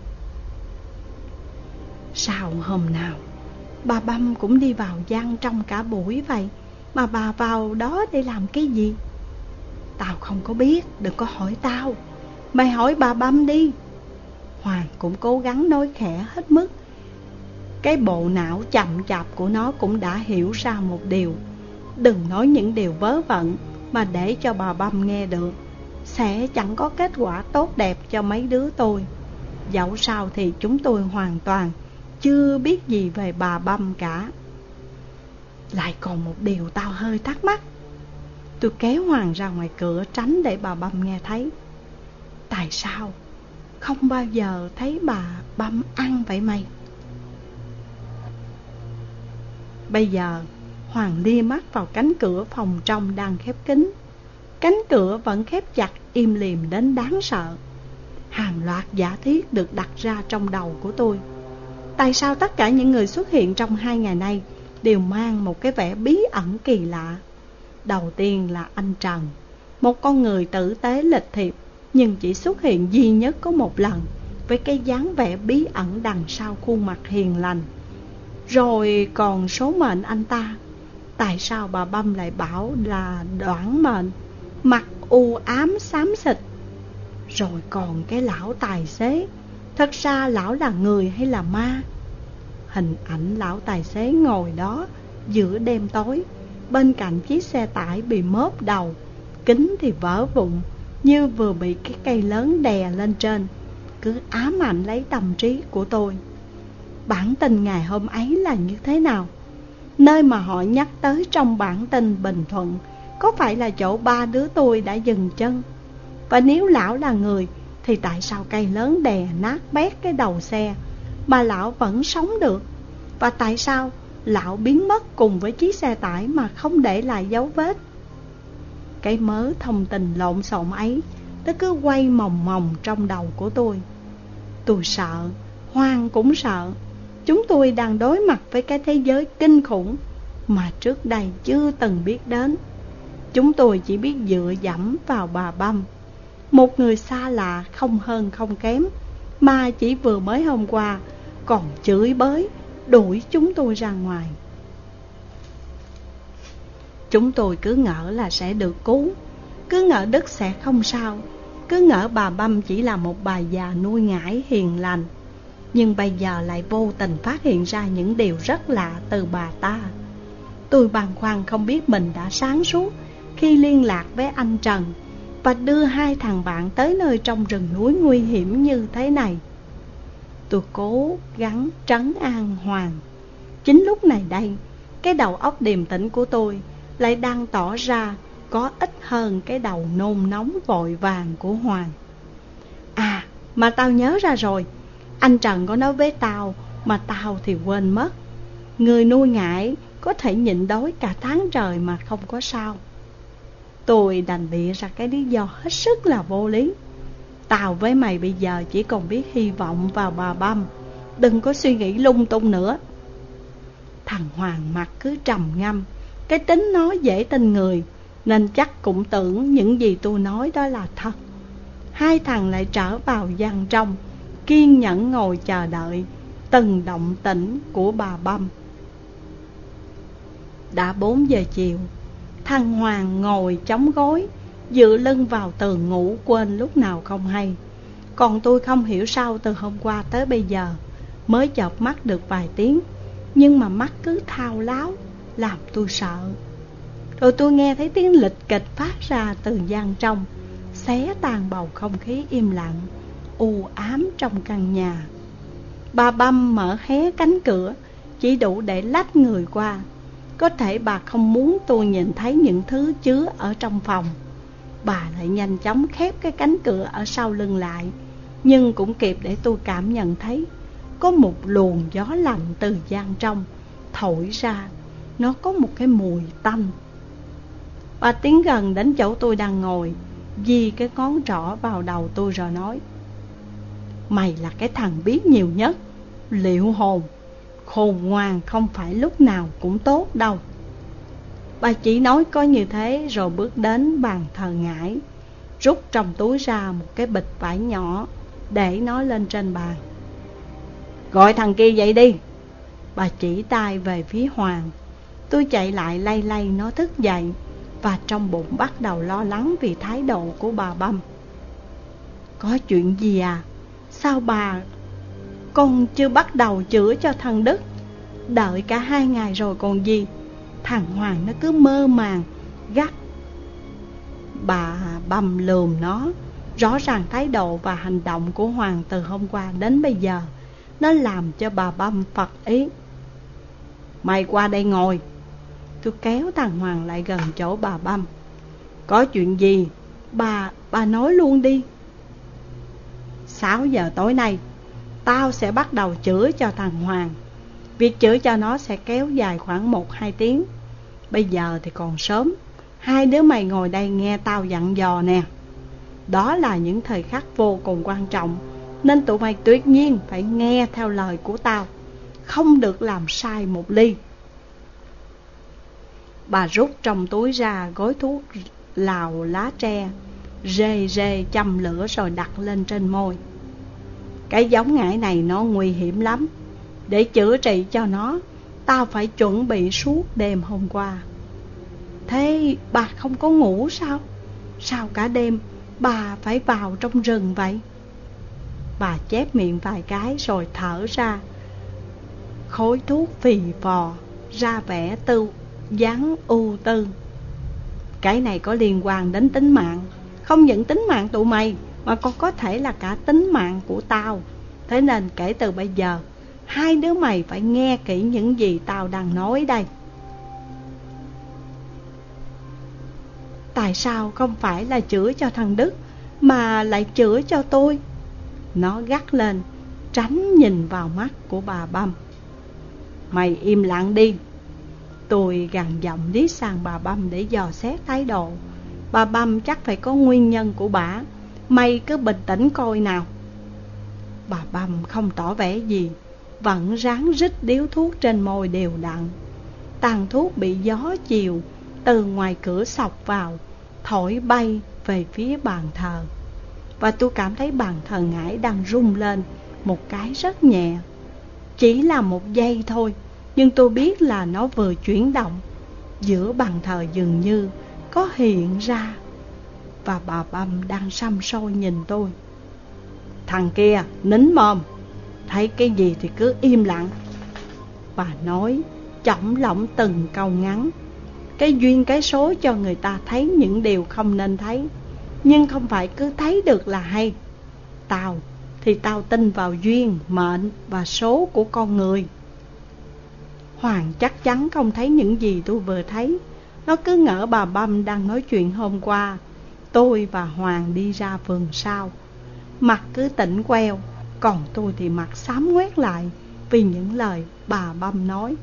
Sao hôm nào bà Băm cũng đi vào gian trong cả buổi vậy, mà bà vào đó để làm cái gì? Tao không có biết, đừng có hỏi tao. Mày hỏi bà Băm đi. Hoàng cũng cố gắng nói khẽ hết mức. Cái bộ não chậm chạp của nó cũng đã hiểu ra một điều: đừng nói những điều vớ vẩn mà để cho bà Băm nghe được, sẽ chẳng có kết quả tốt đẹp cho mấy đứa tôi. Dẫu sao thì chúng tôi hoàn toàn chưa biết gì về bà Băm cả. Lại còn một điều tao hơi thắc mắc. Tôi kéo Hoàng ra ngoài cửa tránh để bà Băm nghe thấy. Tại sao không bao giờ thấy bà Băm ăn vậy mày? Bây giờ Hoàng lia mắt vào cánh cửa phòng trong đang khép kín. Cánh cửa vẫn khép chặt im lìm đến đáng sợ. Hàng loạt giả thiết được đặt ra trong đầu của tôi. Tại sao tất cả những người xuất hiện trong 2 ngày nay đều mang một cái vẻ bí ẩn kỳ lạ? Đầu tiên là anh Trần, một con người tử tế lịch thiệp, nhưng chỉ xuất hiện duy nhất có một lần, với cái dáng vẻ bí ẩn đằng sau khuôn mặt hiền lành. Rồi còn số mệnh anh ta. Tại sao bà Băm lại bảo là đoản mệnh, mặt u ám xám xịt? Rồi còn cái lão tài xế, thật ra lão là người hay là ma? Hình ảnh lão tài xế ngồi đó giữa đêm tối, bên cạnh chiếc xe tải bị mớp đầu, kính thì vỡ vụn như vừa bị cái cây lớn đè lên trên, cứ ám ảnh lấy tâm trí của tôi. Bản tin ngày hôm ấy là như thế nào? Nơi mà họ nhắc tới trong bản tin Bình Thuận có phải là chỗ ba đứa tôi đã dừng chân? Và nếu lão là người thì tại sao cây lớn đè nát bét cái đầu xe mà lão vẫn sống được? Và tại sao lão biến mất cùng với chiếc xe tải mà không để lại dấu vết? Cái mớ thông tin lộn xộn ấy nó cứ quay mòng mòng trong đầu của tôi. Tôi sợ, Hoàng cũng sợ. Chúng tôi đang đối mặt với cái thế giới kinh khủng mà trước đây chưa từng biết đến. Chúng tôi chỉ biết dựa dẫm vào bà Băm, một người xa lạ không hơn không kém, mà chỉ vừa mới hôm qua còn chửi bới đuổi chúng tôi ra ngoài. Chúng tôi cứ ngỡ là sẽ được cứu, cứ ngỡ Đức sẽ không sao, cứ ngỡ bà Băm chỉ là một bà già nuôi ngải hiền lành. Nhưng bây giờ lại vô tình phát hiện ra những điều rất lạ từ bà ta. Tôi băn khoăn không biết mình đã sáng suốt khi liên lạc với anh Trần và đưa hai thằng bạn tới nơi trong rừng núi nguy hiểm như thế này. Tôi cố gắng trấn an Hoàng. Chính lúc này đây, cái đầu óc điềm tĩnh của tôi lại đang tỏ ra có ít hơn cái đầu nôn nóng vội vàng của Hoàng. À, mà tao nhớ ra rồi, anh Trần có nói với tao mà tao thì quên mất. Người nuôi ngải có thể nhịn đói cả tháng trời mà không có sao. Tôi đành bịa ra cái lý do hết sức là vô lý. Tao với mày bây giờ chỉ còn biết hy vọng vào bà Băm. Đừng có suy nghĩ lung tung nữa. Thằng Hoàng mặt cứ trầm ngâm. Cái tính nó dễ tin người, nên chắc cũng tưởng những gì tôi nói đó là thật. Hai thằng lại trở vào gian trong, kiên nhẫn ngồi chờ đợi từng động tĩnh của bà Băm. Đã 4 giờ chiều, thằng Hoàng ngồi chống gối, dựa lưng vào tường ngủ quên lúc nào không hay. Còn tôi không hiểu sao từ hôm qua tới bây giờ mới chợp mắt được vài tiếng, nhưng mà mắt cứ thao láo, làm tôi sợ. Rồi tôi nghe thấy tiếng lịch kịch phát ra từ gian trong, xé tan bầu không khí im lặng, u ám trong căn nhà. Bà Băm mở hé cánh cửa, chỉ đủ để lách người qua. Có thể bà không muốn tôi nhìn thấy những thứ chứa ở trong phòng. Bà lại nhanh chóng khép cái cánh cửa ở sau lưng lại, nhưng cũng kịp để tôi cảm nhận thấy có một luồng gió lạnh từ gian trong thổi ra. Nó có một cái mùi tanh. Bà tiến gần đến chỗ tôi đang ngồi, ghi cái ngón trỏ vào đầu tôi rồi nói: Mày là cái thằng biết nhiều nhất, liệu hồn. Khôn ngoan không phải lúc nào cũng tốt đâu. Bà chỉ nói có như thế rồi bước đến bàn thờ ngải, rút trong túi ra một cái bịch vải nhỏ, để nó lên trên bàn. Gọi thằng kia dậy đi. Bà chỉ tay về phía Hoàng. Tôi chạy lại lay lay nó thức dậy, và trong bụng bắt đầu lo lắng vì thái độ của bà Băm. Có chuyện gì à? Sao bà? Con chưa bắt đầu chữa cho thằng Đức. Đợi cả 2 ngày rồi còn gì. Thằng Hoàng nó cứ mơ màng, gắt. Bà Băm lườm nó. Rõ ràng thái độ và hành động của Hoàng từ hôm qua đến bây giờ nó làm cho bà Băm phật ý. Mày qua đây ngồi. Tôi kéo thằng Hoàng lại gần chỗ bà Băm. Có chuyện gì? Bà nói luôn đi. 6 giờ tối nay tao sẽ bắt đầu chữa cho thằng Hoàng. Việc chữa cho nó sẽ kéo dài khoảng 1-2 tiếng. Bây giờ thì còn sớm. Hai đứa mày ngồi đây nghe tao dặn dò nè. Đó là những thời khắc vô cùng quan trọng, nên tụi mày tuyệt nhiên phải nghe theo lời của tao, không được làm sai một ly. Bà rút trong túi ra gói thuốc lào lá tre, rê rê châm lửa rồi đặt lên trên môi. Cái giống ngải này nó nguy hiểm lắm. Để chữa trị cho nó, tao phải chuẩn bị suốt đêm hôm qua. Thế bà không có ngủ sao? Sao cả đêm bà phải vào trong rừng vậy? Bà chép miệng vài cái rồi thở ra. Khối thuốc phì phò, ra vẻ dáng ưu tư. Cái này có liên quan đến tính mạng. Không những tính mạng tụi mày, mà còn có thể là cả tính mạng của tao. Thế nên kể từ bây giờ, hai đứa mày phải nghe kỹ những gì tao đang nói đây. Tại sao không phải là chữa cho thằng Đức, mà lại chữa cho tôi? Nó gắt lên, tránh nhìn vào mắt của bà Băm. Mày im lặng đi. Tôi gằn giọng liếc sang bà Băm để dò xét thái độ. Bà Băm chắc phải có nguyên nhân của bả. Mày cứ bình tĩnh coi nào. Bà Băm không tỏ vẻ gì, vẫn ráng rít điếu thuốc trên môi đều đặn. Tàn thuốc bị gió chiều từ ngoài cửa xộc vào, thổi bay về phía bàn thờ. Và tôi cảm thấy bàn thờ ngải đang rung lên một cái rất nhẹ. Chỉ là một giây thôi, nhưng tôi biết là nó vừa chuyển động. Giữa bàn thờ dường như có hiện ra. Và bà Băm đang săm soi nhìn tôi. Thằng kia nín mồm, thấy cái gì thì cứ im lặng. Bà nói chỏng lỏng từng câu ngắn. Cái duyên cái số cho người ta thấy những điều không nên thấy, nhưng không phải cứ thấy được là hay. Tao thì tao tin vào duyên, mệnh và số của con người. Hoàng chắc chắn không thấy những gì tôi vừa thấy. Nó cứ ngỡ bà Băm đang nói chuyện hôm qua tôi và Hoàng đi ra vườn sau. Mặt cứ tỉnh queo, còn tôi thì mặt xám ngoét lại vì những lời bà Băm nói.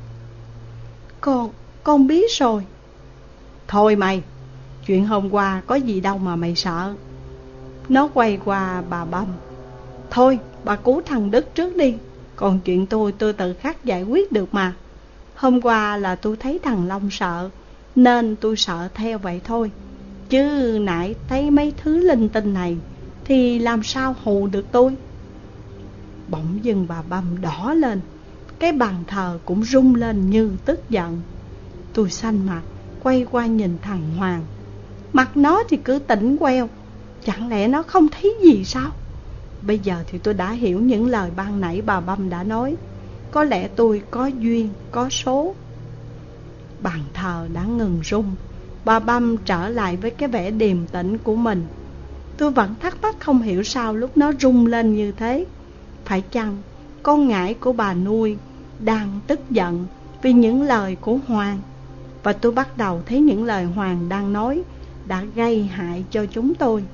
Con biết rồi. Thôi mày, chuyện hôm qua có gì đâu mà mày sợ. Nó quay qua bà Băm. Thôi bà cứu thằng Đức trước đi, còn chuyện tôi tự khắc giải quyết được mà. Hôm qua là tôi thấy thằng Long sợ, nên tôi sợ theo vậy thôi. Chứ nãy thấy mấy thứ linh tinh này thì làm sao hù được tôi. Bỗng dưng bà Băm đỏ lên, cái bàn thờ cũng rung lên như tức giận. Tôi xanh mặt, quay qua nhìn thằng Hoàng. Mặt nó thì cứ tỉnh queo, chẳng lẽ nó không thấy gì sao? Bây giờ thì tôi đã hiểu những lời ban nãy bà Băm đã nói. Có lẽ tôi có duyên, có số. Bàn thờ đã ngừng rung, bà Băm trở lại với cái vẻ điềm tĩnh của mình. Tôi vẫn thắc mắc không hiểu sao lúc nó rung lên như thế. Phải chăng con ngải của bà nuôi đang tức giận vì những lời của Hoàng? Và tôi bắt đầu thấy những lời Hoàng đang nói đã gây hại cho chúng tôi.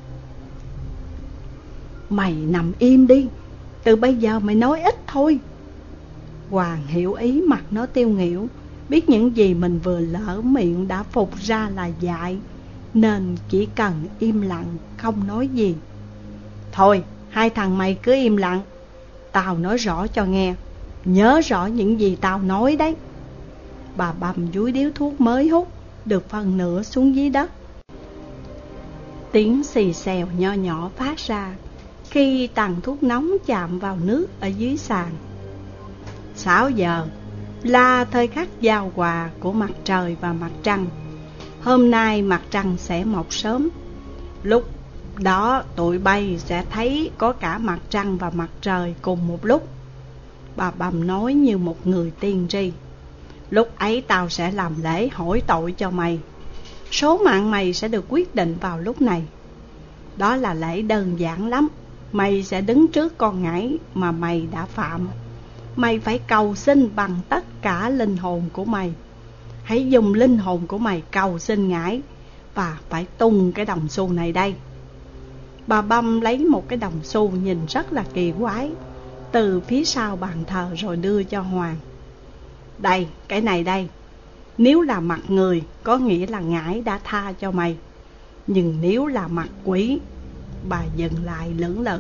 Mày nằm im đi, từ bây giờ mày nói ít thôi. Hoàng hiểu ý, mặt nó tiêu nghỉu, biết những gì mình vừa lỡ miệng đã phục ra là dại, nên chỉ cần im lặng không nói gì. Thôi, hai thằng mày cứ im lặng, tao nói rõ cho nghe, nhớ rõ những gì tao nói đấy. Bà Băm dúi điếu thuốc mới hút được phần nửa xuống dưới đất. Tiếng xì xèo nho nhỏ phát ra khi tàn thuốc nóng chạm vào nước ở dưới sàn. 6 giờ là thời khắc giao hòa của mặt trời và mặt trăng. Hôm nay mặt trăng sẽ mọc sớm. Lúc đó tụi bay sẽ thấy có cả mặt trăng và mặt trời cùng một lúc. Bà Băm nói như một người tiên tri. Lúc ấy tao sẽ làm lễ hỏi tội cho mày. Số mạng mày sẽ được quyết định vào lúc này. Đó là lễ đơn giản lắm. Mày sẽ đứng trước con ngải mà mày đã phạm. Mày phải cầu xin bằng tất cả linh hồn của mày. Hãy dùng linh hồn của mày cầu xin ngải, và phải tung cái đồng xu này đây. Bà Băm lấy một cái đồng xu nhìn rất là kỳ quái từ phía sau bàn thờ rồi đưa cho Hoàng. Đây, cái này đây. Nếu là mặt người có nghĩa là ngải đã tha cho mày. Nhưng nếu là mặt quỷ, bà dừng lại lưỡng lự.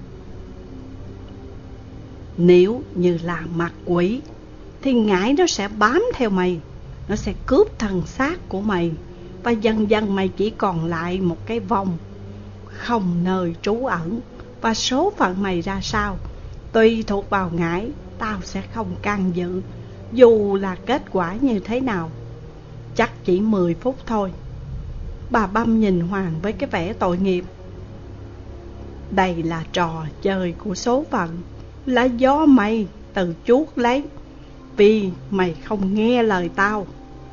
Nếu như là mặt quỷ thì ngải nó sẽ bám theo mày. Nó sẽ cướp thân xác của mày, và dần dần mày chỉ còn lại một cái vong không nơi trú ẩn. Và số phận mày ra sao tùy thuộc vào ngải. Tao sẽ không can dự dù là kết quả như thế nào. Chắc chỉ 10 phút thôi. Bà Băm nhìn Hoàng với cái vẻ tội nghiệp. Đây là trò chơi của số phận, là do mày tự chuốc lấy, vì mày không nghe lời tao.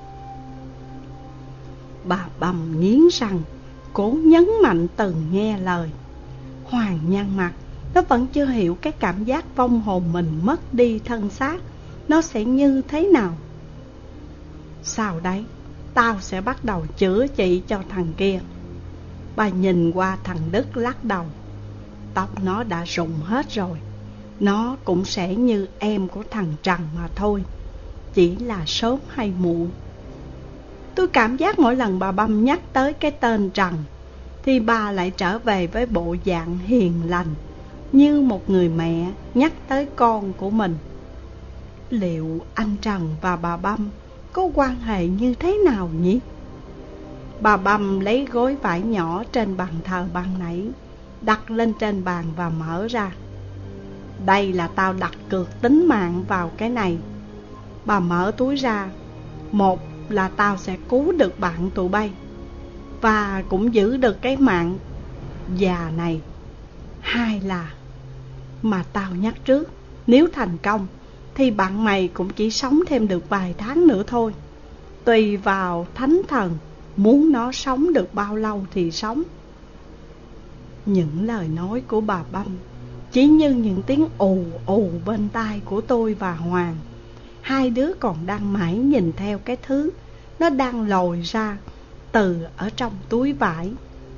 Bà Băm nghiến răng, cố nhấn mạnh từ nghe lời. Hoàng nhăn mặt, nó vẫn chưa hiểu cái cảm giác vong hồn mình mất đi thân xác nó sẽ như thế nào. Sau đấy, tao sẽ bắt đầu chữa trị cho thằng kia. Bà nhìn qua thằng Đức lắc đầu. Tóc nó đã rụng hết rồi. Nó cũng sẽ như em của thằng Trần mà thôi, chỉ là sớm hay muộn. Tôi cảm giác mỗi lần bà Băm nhắc tới cái tên Trần thì bà lại trở về với bộ dạng hiền lành, như một người mẹ nhắc tới con của mình. Liệu anh Trần và bà Băm có quan hệ như thế nào nhỉ? Bà Băm lấy gói vải nhỏ trên bàn thờ ban nãy, đặt lên trên bàn và mở ra. Đây là tao đặt cược tính mạng vào cái này. Bà mở túi ra. Một là tao sẽ cứu được bạn tụi bay, và cũng giữ được cái mạng già này. Hai là, mà tao nhắc trước, nếu thành công thì bạn mày cũng chỉ sống thêm được vài tháng nữa thôi. Tùy vào thánh thần muốn nó sống được bao lâu thì sống. Những lời nói của bà Băm chỉ như những tiếng ù ù bên tai của tôi và Hoàng. Hai đứa còn đang mãi nhìn theo cái thứ nó đang lồi ra từ ở trong túi vải.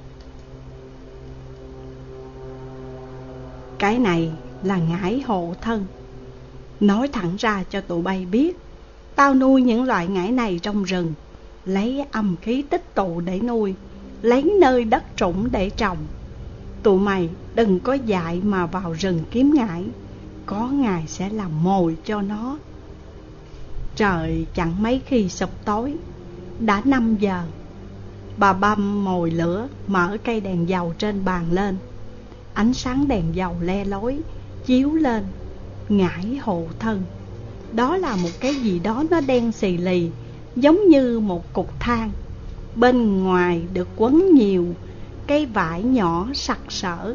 Cái này là ngải hộ thân. Nói thẳng ra cho tụi bay biết, tao nuôi những loại ngải này trong rừng, lấy âm khí tích tụ để nuôi, lấy nơi đất trũng để trồng. Tụi mày đừng có dại mà vào rừng kiếm ngải, có ngày sẽ làm mồi cho nó. Trời chẳng mấy khi sụp tối, đã 5 giờ. Bà Băm mồi lửa, mở cây đèn dầu trên bàn lên. Ánh sáng đèn dầu le lói chiếu lên ngải hộ thân. Đó là một cái gì đó nó đen xì lì, giống như một cục than. Bên ngoài được quấn nhiều cái vải nhỏ sặc sỡ.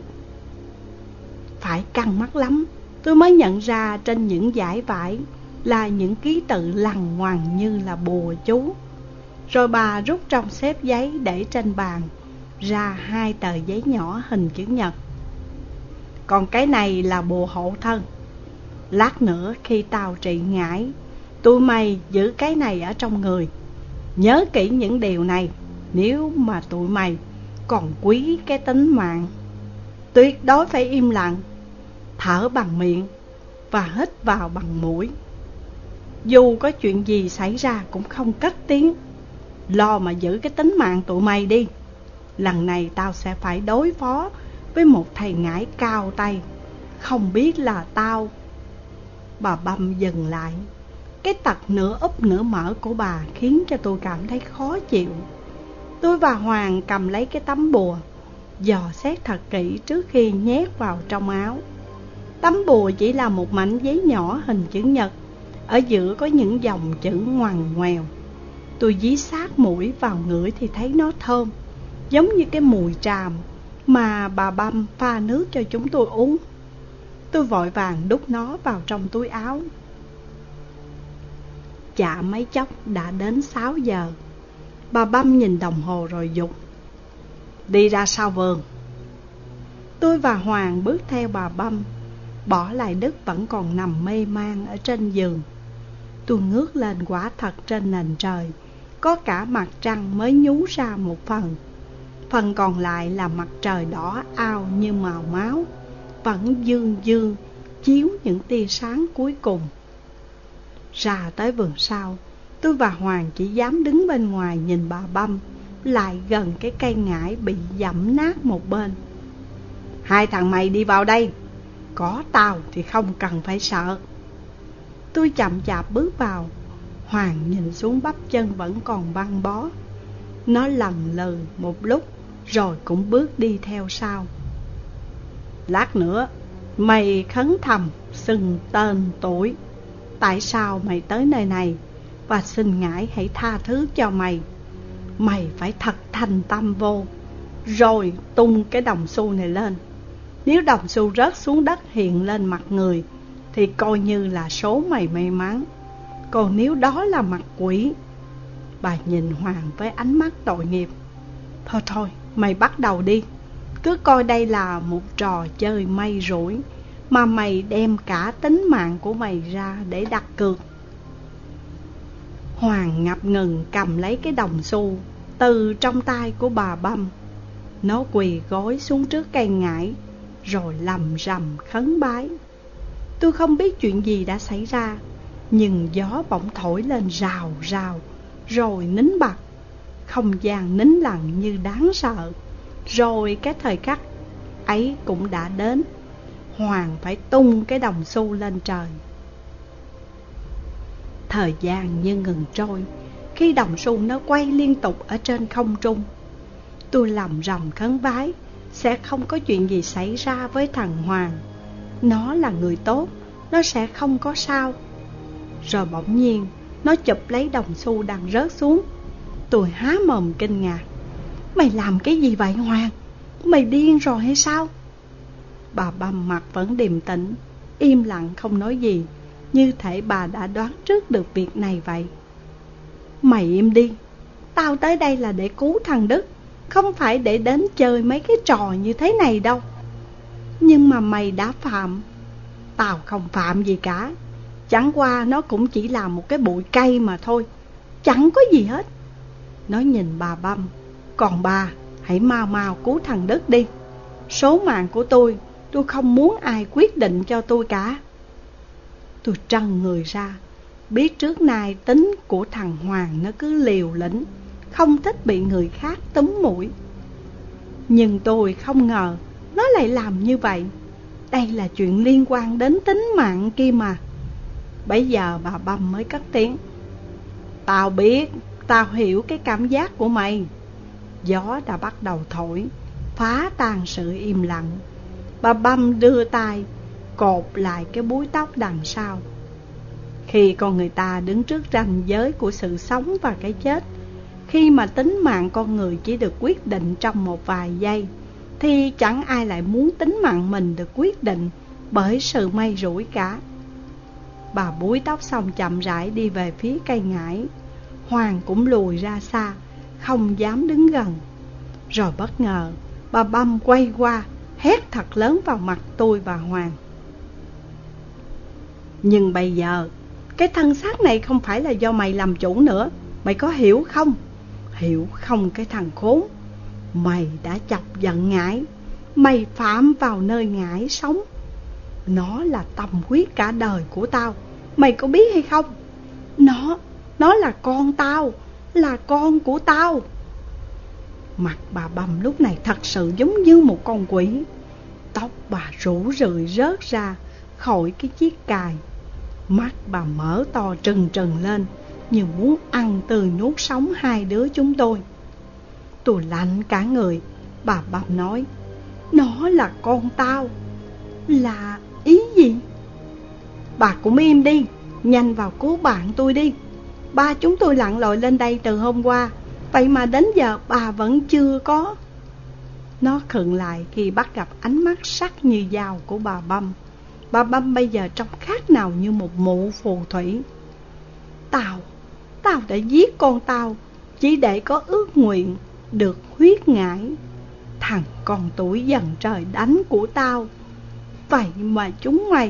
Phải căng mắt lắm, tôi mới nhận ra trên những dải vải là những ký tự lằng ngoằng như là bùa chú. Rồi bà rút trong xếp giấy để trên bàn ra 2 tờ giấy nhỏ hình chữ nhật. Còn cái này là bùa hộ thân. Lát nữa khi tao trị ngải, tụi mày giữ cái này ở trong người. Nhớ kỹ những điều này, nếu mà tụi mày còn quý cái tính mạng. Tuyệt đối phải im lặng, thở bằng miệng và hít vào bằng mũi. Dù có chuyện gì xảy ra cũng không cất tiếng. Lo mà giữ cái tính mạng tụi mày đi. Lần này tao sẽ phải đối phó với một thầy ngải cao tay, không biết là tao. Bà Băm dừng lại. Cái tật nửa úp nửa mở của bà khiến cho tôi cảm thấy khó chịu. Tôi và Hoàng cầm lấy cái tấm bùa, dò xét thật kỹ trước khi nhét vào trong áo. Tấm bùa chỉ là một mảnh giấy nhỏ hình chữ nhật, ở giữa có những dòng chữ ngoằn ngoèo. Tôi dí sát mũi vào ngửi thì thấy nó thơm, giống như cái mùi tràm mà bà Băm pha nước cho chúng tôi uống. Tôi vội vàng đút nó vào trong túi áo. Chả mấy chốc đã đến 6 giờ. Bà Băm nhìn đồng hồ rồi dục: đi ra sau vườn. Tôi và Hoàng bước theo bà Băm, bỏ lại Đức vẫn còn nằm mê man ở trên giường. Tôi ngước lên, quả thật trên nền trời có cả mặt trăng mới nhú ra một phần. Phần còn lại là mặt trời đỏ ao như màu máu, vẫn dương dương chiếu những tia sáng cuối cùng. Ra tới vườn sau, tôi và Hoàng chỉ dám đứng bên ngoài nhìn bà Băm lại gần cái cây ngải bị dẫm nát một bên. Hai thằng mày đi vào đây, có tao thì không cần phải sợ. Tôi chậm chạp bước vào. Hoàng nhìn xuống bắp chân vẫn còn băng bó. Nó lầm lừ một lúc rồi cũng bước đi theo sau. Lát nữa mày khấn thầm xưng tên tuổi, tại sao mày tới nơi này, và xin ngải hãy tha thứ cho mày. Mày phải thật thành tâm vô, rồi tung cái đồng xu này lên. Nếu đồng xu rớt xuống đất hiện lên mặt người thì coi như là số mày may mắn. Còn nếu đó là mặt quỷ. Bà nhìn Hoàng với ánh mắt tội nghiệp. Thôi thôi, mày bắt đầu đi. Cứ coi đây là một trò chơi may rủi mà mày đem cả tính mạng của mày ra để đặt cược. Hoàng ngập ngừng cầm lấy cái đồng xu từ trong tay của bà Băm. Nó quỳ gối xuống trước cây ngải rồi lầm rầm khấn bái. Tôi không biết chuyện gì đã xảy ra, nhưng gió bỗng thổi lên rào rào rồi nín bặt. Không gian nín lặng như đáng sợ. Rồi cái thời khắc ấy cũng đã đến. Hoàng phải tung cái đồng xu lên trời. Thời gian như ngừng trôi khi đồng xu nó quay liên tục ở trên không trung. Tôi lầm rầm khấn vái sẽ không có chuyện gì xảy ra với thằng Hoàng. Nó là người tốt, nó sẽ không có sao. Rồi bỗng nhiên nó chụp lấy đồng xu đang rớt xuống. Tôi há mồm kinh ngạc. Mày làm cái gì vậy Hoàng? Mày điên rồi hay sao? Bà Băm mặt vẫn điềm tĩnh, im lặng không nói gì, như thể bà đã đoán trước được việc này vậy. Mày im đi. Tao tới đây là để cứu thằng Đức, không phải để đến chơi mấy cái trò như thế này đâu. Nhưng mà mày đã phạm. Tao không phạm gì cả. Chẳng qua nó cũng chỉ là một cái bụi cây mà thôi, chẳng có gì hết. Nó nhìn bà Băm: "Còn bà, hãy mau mau cứu thằng Đức đi. Số mạng của tôi không muốn ai quyết định cho tôi cả." Tôi trần người ra, biết trước nay tính của thằng Hoàng nó cứ liều lĩnh, không thích bị người khác túm mũi. Nhưng tôi không ngờ nó lại làm như vậy. Đây là chuyện liên quan đến tính mạng kia mà. Bấy giờ bà Băm mới cất tiếng: "Tao biết, tao hiểu cái cảm giác của mày." Gió đã bắt đầu thổi, phá tan sự im lặng. Bà Băm đưa tay cột lại cái búi tóc đằng sau. Khi con người ta đứng trước ranh giới của sự sống và cái chết, khi mà tính mạng con người chỉ được quyết định trong một vài giây, thì chẳng ai lại muốn tính mạng mình được quyết định bởi sự may rủi cả. Bà búi tóc xong chậm rãi đi về phía cây ngải. Hoàng cũng lùi ra xa, không dám đứng gần. Rồi bất ngờ bà Băm quay qua, hét thật lớn vào mặt tôi và Hoàng: "Nhưng bây giờ cái thân xác này không phải là do mày làm chủ nữa. Mày có hiểu không? Hiểu không cái thằng khốn? Mày đã chọc giận ngải. Mày phạm vào nơi ngải sống. Nó là tâm huyết cả đời của tao. Mày có biết hay không? Nó là con tao, là con của tao." Mặt bà Băm lúc này thật sự giống như một con quỷ. Tóc bà rủ rượi rớt ra khỏi cái chiếc cài. Mắt bà mở to trừng trừng lên, như muốn ăn tươi nuốt sống hai đứa chúng tôi. Tôi lạnh cả người. Bà Băm nói: "Nó là con tao." Là ý gì? "Bà cũng im đi, nhanh vào cứu bạn tôi đi. Ba chúng tôi lặn lội lên đây từ hôm qua, vậy mà đến giờ bà vẫn chưa có." Nó khựng lại khi bắt gặp ánh mắt sắc như dao của bà Băm. Bà Băm bây giờ trông khác nào như một mụ phù thủy. Tao đã giết con tao chỉ để có ước nguyện được huyết ngải. Thằng con tuổi dần trời đánh của tao. Vậy mà chúng mày...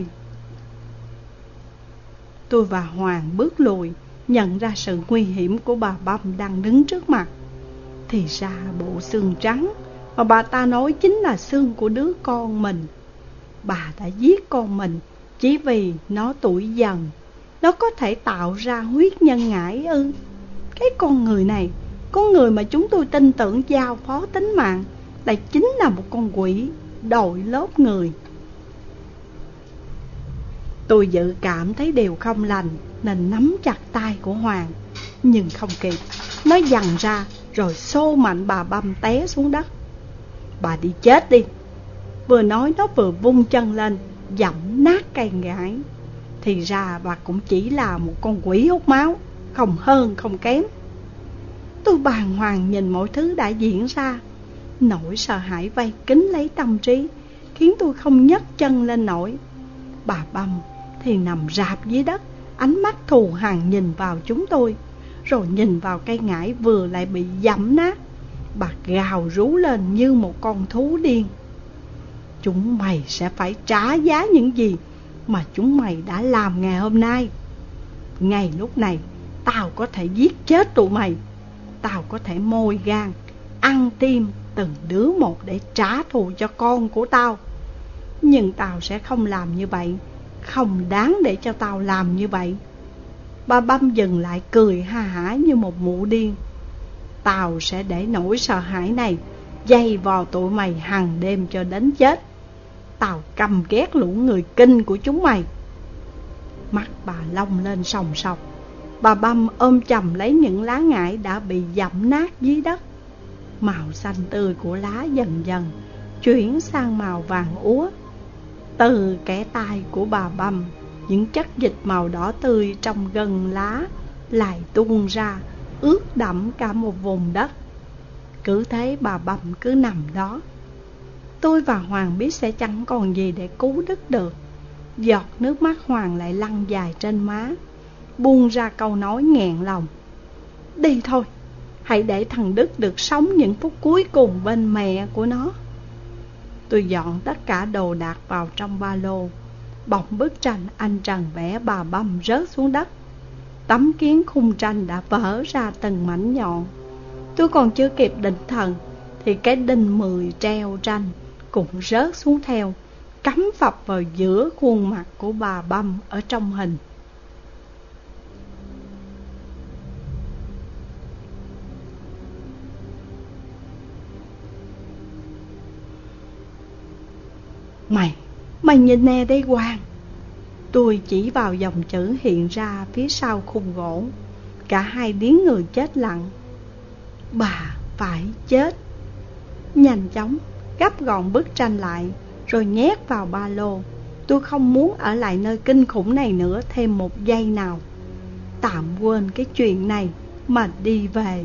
Tôi và Hoàng bước lùi, nhận ra sự nguy hiểm của bà Băm đang đứng trước mặt. Thì ra bộ xương trắng mà bà ta nói chính là xương của đứa con mình. Bà đã giết con mình chỉ vì nó tuổi dần. Nó có thể tạo ra huyết nhân ngải ư? Cái con người này, con người mà chúng tôi tin tưởng giao phó tính mạng, lại chính là một con quỷ đội lốt người. Tôi dự cảm thấy điều không lành nên nắm chặt tay của Hoàng. Nhưng không kịp, nó giằng ra rồi xô mạnh bà Băm té xuống đất. "Bà đi chết đi." Vừa nói nó vừa vung chân lên, dẫm nát cây ngải. Thì ra bà cũng chỉ là một con quỷ hút máu, không hơn không kém. Tôi bàng hoàng nhìn mọi thứ đã diễn ra. Nỗi sợ hãi vây kín lấy tâm trí, khiến tôi không nhấc chân lên nổi. Bà Băm thì nằm rạp dưới đất, ánh mắt thù hằn nhìn vào chúng tôi, rồi nhìn vào cây ngải vừa lại bị dẫm nát. Bà gào rú lên như một con thú điên: "Chúng mày sẽ phải trả giá những gì mà chúng mày đã làm ngày hôm nay. Ngay lúc này tao có thể giết chết tụi mày. Tao có thể môi gan, ăn tim từng đứa một để trả thù cho con của tao. Nhưng tao sẽ không làm như vậy. Không đáng để cho tao làm như vậy." Bà Băm dừng lại cười ha hả như một mụ điên: "Tao sẽ để nỗi sợ hãi này dày vò tụi mày hằng đêm cho đến chết. Tao căm ghét lũ người kinh của chúng mày." Mắt bà long lên sòng sọc. Bà Băm ôm chầm lấy những lá ngải đã bị dẫm nát dưới đất. Màu xanh tươi của lá dần dần chuyển sang màu vàng úa. Từ kẽ tay của bà Băm, những chất dịch màu đỏ tươi trong gân lá lại tuôn ra, ướt đẫm cả một vùng đất. Cứ thế bà Băm cứ nằm đó. Tôi và Hoàng biết sẽ chẳng còn gì để cứu Đức được. Giọt nước mắt Hoàng lại lăn dài trên má, buông ra câu nói nghẹn lòng: "Đi thôi, hãy để thằng Đức được sống những phút cuối cùng bên mẹ của nó." Tôi dọn tất cả đồ đạc vào trong ba lô. Bọc bức tranh anh Trần vẽ bà Băm rớt xuống đất. Tấm kiến khung tranh đã vỡ ra từng mảnh nhọn. Tôi còn chưa kịp định thần thì cái đinh 10 treo tranh cũng rớt xuống theo, cắm phập vào giữa khuôn mặt của bà Băm ở trong hình. Mày nhìn nè đây Hoàng. Tôi chỉ vào dòng chữ hiện ra phía sau khung gỗ. Cả hai điếng người chết lặng. Bà phải chết. Nhanh chóng gấp gọn bức tranh lại rồi nhét vào ba lô. Tôi không muốn ở lại nơi kinh khủng này nữa thêm một giây nào. Tạm quên cái chuyện này mà đi về.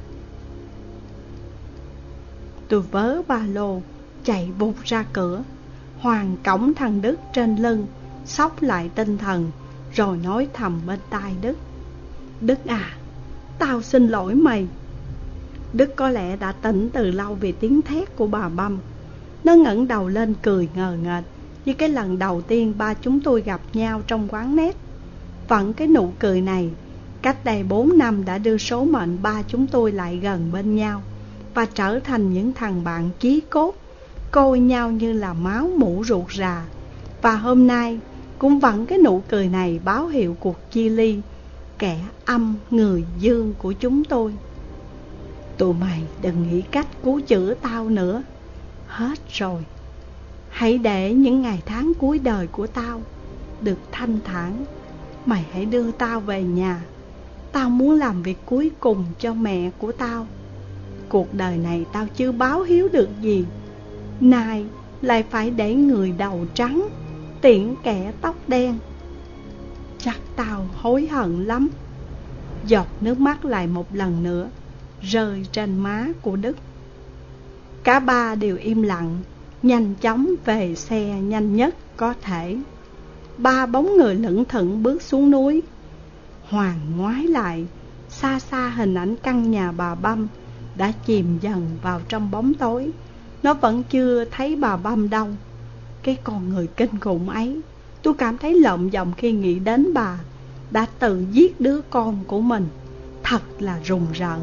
Tôi vớ ba lô chạy vụt ra cửa. Hoàng cõng thằng Đức trên lưng, xốc lại tinh thần, rồi nói thầm bên tai Đức: Đức à, tao xin lỗi mày. Đức có lẽ đã tỉnh từ lâu vì tiếng thét của bà Băm. Nó ngẩng đầu lên cười ngờ nghệch, như cái lần đầu tiên ba chúng tôi gặp nhau trong quán net. Vẫn cái nụ cười này, cách đây 4 năm đã đưa số mệnh ba chúng tôi lại gần bên nhau và trở thành những thằng bạn chí cốt, coi nhau như là máu mủ ruột rà. Và hôm nay cũng vẫn cái nụ cười này báo hiệu cuộc chia ly, kẻ âm người dương của chúng tôi. Tụi mày đừng nghĩ cách cứu chữa tao nữa. Hết rồi. Hãy để những ngày tháng cuối đời của tao được thanh thản. Mày hãy đưa tao về nhà. Tao muốn làm việc cuối cùng cho mẹ của tao. Cuộc đời này tao chưa báo hiếu được gì, nay lại phải để người đầu trắng tiễn kẻ tóc đen. Chắc tao hối hận lắm. Giọt nước mắt lại một lần nữa rơi trên má của Đức. Cả ba đều im lặng, nhanh chóng về xe nhanh nhất có thể. Ba bóng người lững thững bước xuống núi. Hoàng ngoái lại, xa xa hình ảnh căn nhà bà Băm đã chìm dần vào trong bóng tối. Nó vẫn chưa thấy bà Băm đâu. Cái con người kinh khủng ấy, tôi cảm thấy lợm giọng khi nghĩ đến bà đã tự giết đứa con của mình. Thật là rùng rợn.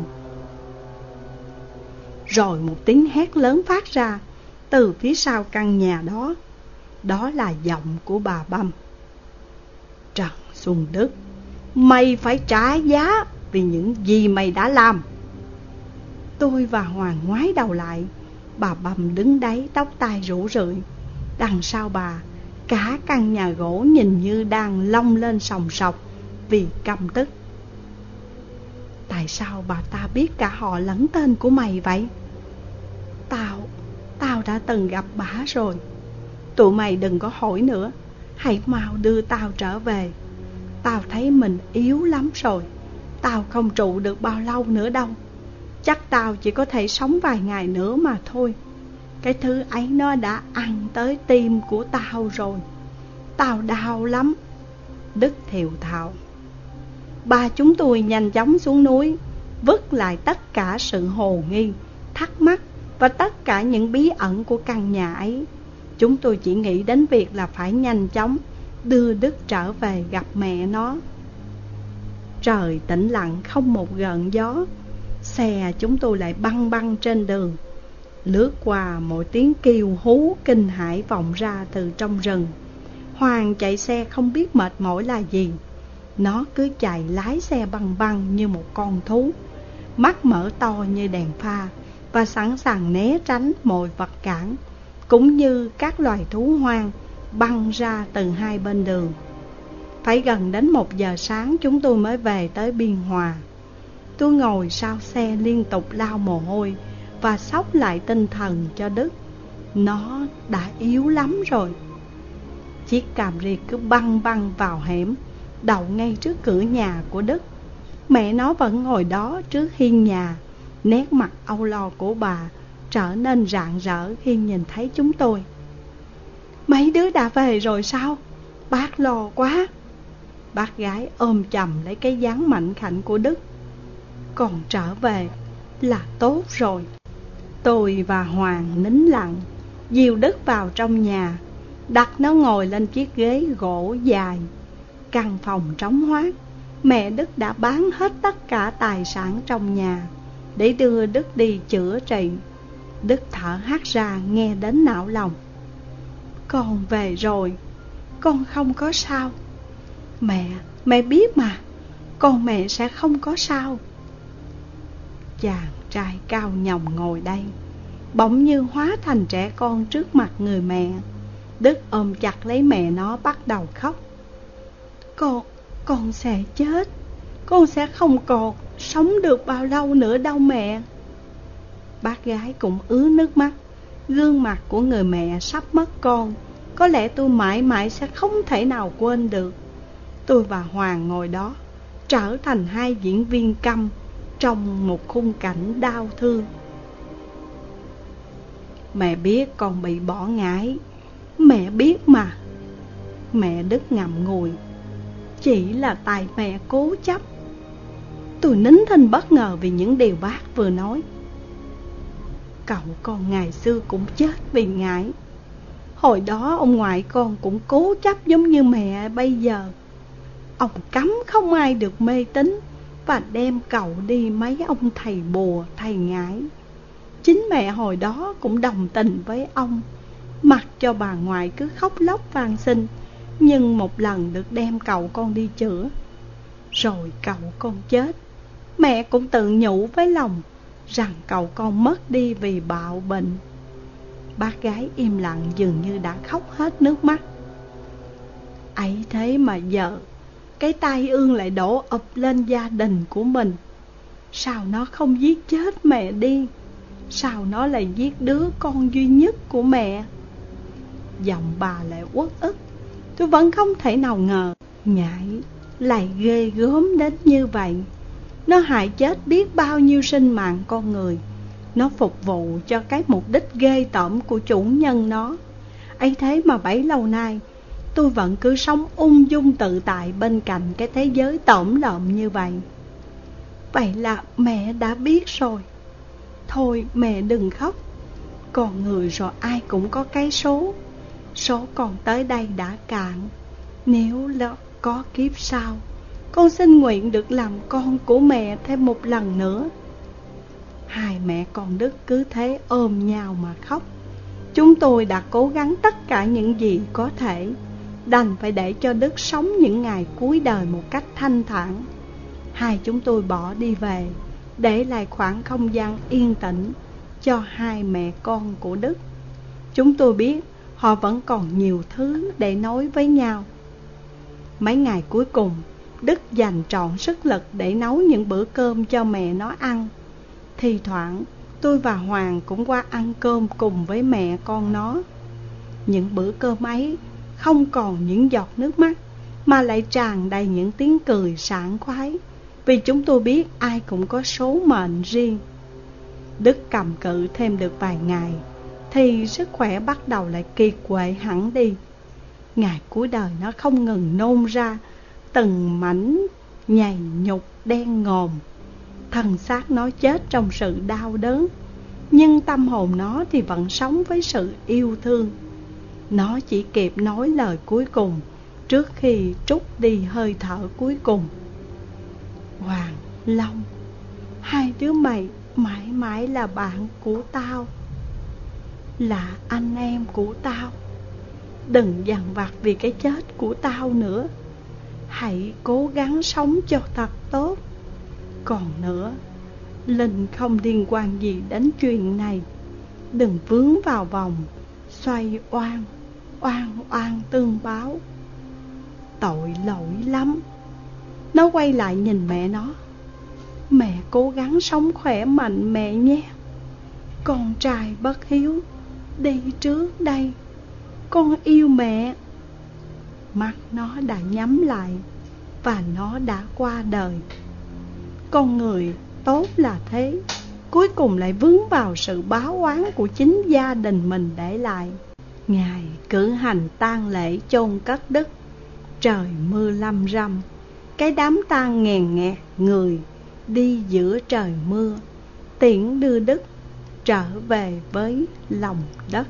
Rồi một tiếng hét lớn phát ra từ phía sau căn nhà đó. Đó là giọng của bà Băm. Trần Xuân Đức, mày phải trả giá vì những gì mày đã làm. Tôi và Hoàng ngoái đầu lại. Bà Băm đứng đấy, tóc tai rủ rượi. Đằng sau bà, cả căn nhà gỗ nhìn như đang long lên sòng sọc vì căm tức. Tại sao bà ta biết cả họ lẫn tên của mày vậy? Tao đã từng gặp bà rồi. Tụi mày đừng có hỏi nữa. Hãy mau đưa tao trở về. Tao thấy mình yếu lắm rồi. Tao không trụ được bao lâu nữa đâu. Chắc tao chỉ có thể sống vài ngày nữa mà thôi. Cái thứ ấy nó đã ăn tới tim của tao rồi. Tao đau lắm. Đức thều thào. Ba chúng tôi nhanh chóng xuống núi, vứt lại tất cả sự hồ nghi, thắc mắc và tất cả những bí ẩn của căn nhà ấy. Chúng tôi chỉ nghĩ đến việc là phải nhanh chóng đưa Đức trở về gặp mẹ nó. Trời tĩnh lặng, không một gợn gió. Xe chúng tôi lại băng băng trên đường. Lướt qua mỗi tiếng kêu hú kinh hãi vọng ra từ trong rừng. Hoàng chạy xe không biết mệt mỏi là gì. Nó cứ chạy lái xe băng băng như một con thú, mắt mở to như đèn pha và sẵn sàng né tránh mọi vật cản, cũng như các loài thú hoang băng ra từ hai bên đường. Phải gần đến 1 giờ sáng chúng tôi mới về tới Biên Hòa. Tôi ngồi sau xe liên tục lau mồ hôi và xốc lại tinh thần cho Đức. Nó đã yếu lắm rồi. Chiếc Camry cứ băng băng vào hẻm, đậu ngay trước cửa nhà của Đức. Mẹ nó vẫn ngồi đó trước hiên nhà. Nét mặt âu lo của bà trở nên rạng rỡ khi nhìn thấy chúng tôi. Mấy đứa đã về rồi sao? Bác lo quá. Bác gái ôm chầm lấy cái dáng mạnh khảnh của Đức. Còn trở về là tốt rồi. Tôi và Hoàng nín lặng, dìu Đức vào trong nhà, đặt nó ngồi lên chiếc ghế gỗ dài. Căn phòng trống hoác. Mẹ Đức đã bán hết tất cả tài sản trong nhà. để đưa Đức đi chữa trị. Đức thở hắt ra nghe đến não lòng. Con về rồi, con không có sao. Mẹ biết mà, con mẹ sẽ không có sao. Chàng trai cao nhòng ngồi đây bỗng như hóa thành trẻ con trước mặt người mẹ. Đức ôm chặt lấy mẹ nó bắt đầu khóc. Con sẽ chết, con sẽ không còn sống được bao lâu nữa đâu mẹ. Bác gái cũng ứa nước mắt. Gương mặt của người mẹ sắp mất con, có lẽ tôi mãi mãi sẽ không thể nào quên được. Tôi và Hoàng ngồi đó, trở thành hai diễn viên câm trong một khung cảnh đau thương. Mẹ biết con bị bỏ ngải, mẹ biết mà. Mẹ Đức ngậm ngùi. Chỉ là tại mẹ cố chấp. Tôi nín thinh bất ngờ vì những điều bác vừa nói. Cậu con ngày xưa cũng chết vì ngải. Hồi đó ông ngoại con cũng cố chấp giống như mẹ bây giờ. Ông cấm không ai được mê tín và đem cậu đi mấy ông thầy bùa, thầy ngải. Chính mẹ hồi đó cũng đồng tình với ông, mặc cho bà ngoại cứ khóc lóc van xin, nhưng một lần được đem cậu con đi chữa. Rồi cậu con chết, mẹ cũng tự nhủ với lòng rằng cậu con mất đi vì bạo bệnh. Bác gái im lặng dường như đã khóc hết nước mắt. Ấy thế mà giờ cái tai ương lại đổ ập lên gia đình của mình. Sao nó không giết chết mẹ đi? Sao nó lại giết đứa con duy nhất của mẹ? Giọng bà lại uất ức. Tôi vẫn không thể nào ngờ ngải lại ghê gớm đến như vậy. Nó hại chết biết bao nhiêu sinh mạng con người. Nó phục vụ cho cái mục đích ghê tởm của chủ nhân nó. Ấy thế mà bấy lâu nay tôi vẫn cứ sống ung dung tự tại bên cạnh cái thế giới tởm lợm như vậy. Vậy là mẹ đã biết rồi. Thôi mẹ đừng khóc. Con người rồi ai cũng có cái số. Số con tới đây đã cạn. Nếu là có kiếp sau, con xin nguyện được làm con của mẹ thêm một lần nữa. Hai mẹ con Đức cứ thế ôm nhau mà khóc. Chúng tôi đã cố gắng tất cả những gì có thể, đành phải để cho Đức sống những ngày cuối đời một cách thanh thản. Hai chúng tôi bỏ đi về, để lại khoảng không gian yên tĩnh cho hai mẹ con của Đức. Chúng tôi biết họ vẫn còn nhiều thứ để nói với nhau. Mấy ngày cuối cùng, Đức dành trọn sức lực để nấu những bữa cơm cho mẹ nó ăn. Thì thoảng tôi và Hoàng cũng qua ăn cơm cùng với mẹ con nó. Những bữa cơm ấy không còn những giọt nước mắt, mà lại tràn đầy những tiếng cười sảng khoái, vì chúng tôi biết ai cũng có số mệnh riêng. Đức cầm cự thêm được vài ngày thì sức khỏe bắt đầu lại kiệt quệ hẳn đi. Ngày cuối đời nó không ngừng nôn ra từng mảnh nhầy nhục đen ngòm. Thân xác nó chết trong sự đau đớn, nhưng tâm hồn nó thì vẫn sống với sự yêu thương. Nó chỉ kịp nói lời cuối cùng trước khi trút đi hơi thở cuối cùng. Hoàng, Long, hai đứa mày mãi mãi là bạn của tao, là anh em của tao. Đừng dằn vặt vì cái chết của tao nữa. Hãy cố gắng sống cho thật tốt. Còn nữa, Linh không liên quan gì đến chuyện này. Đừng vướng vào vòng xoay oan tương báo. Tội lỗi lắm. Nó quay lại nhìn mẹ nó. Mẹ cố gắng sống khỏe mạnh mẹ nhé. Con trai bất hiếu đi trước đây. Con yêu mẹ. Mắt nó đã nhắm lại và nó đã qua đời. Con người tốt là thế, cuối cùng lại vướng vào sự báo oán của chính gia đình mình để lại. Ngày cử hành tang lễ chôn cất Đức, trời mưa lâm râm. Cái đám tang nghèn nghẹt người đi giữa trời mưa, tiễn đưa Đức trở về với lòng đất.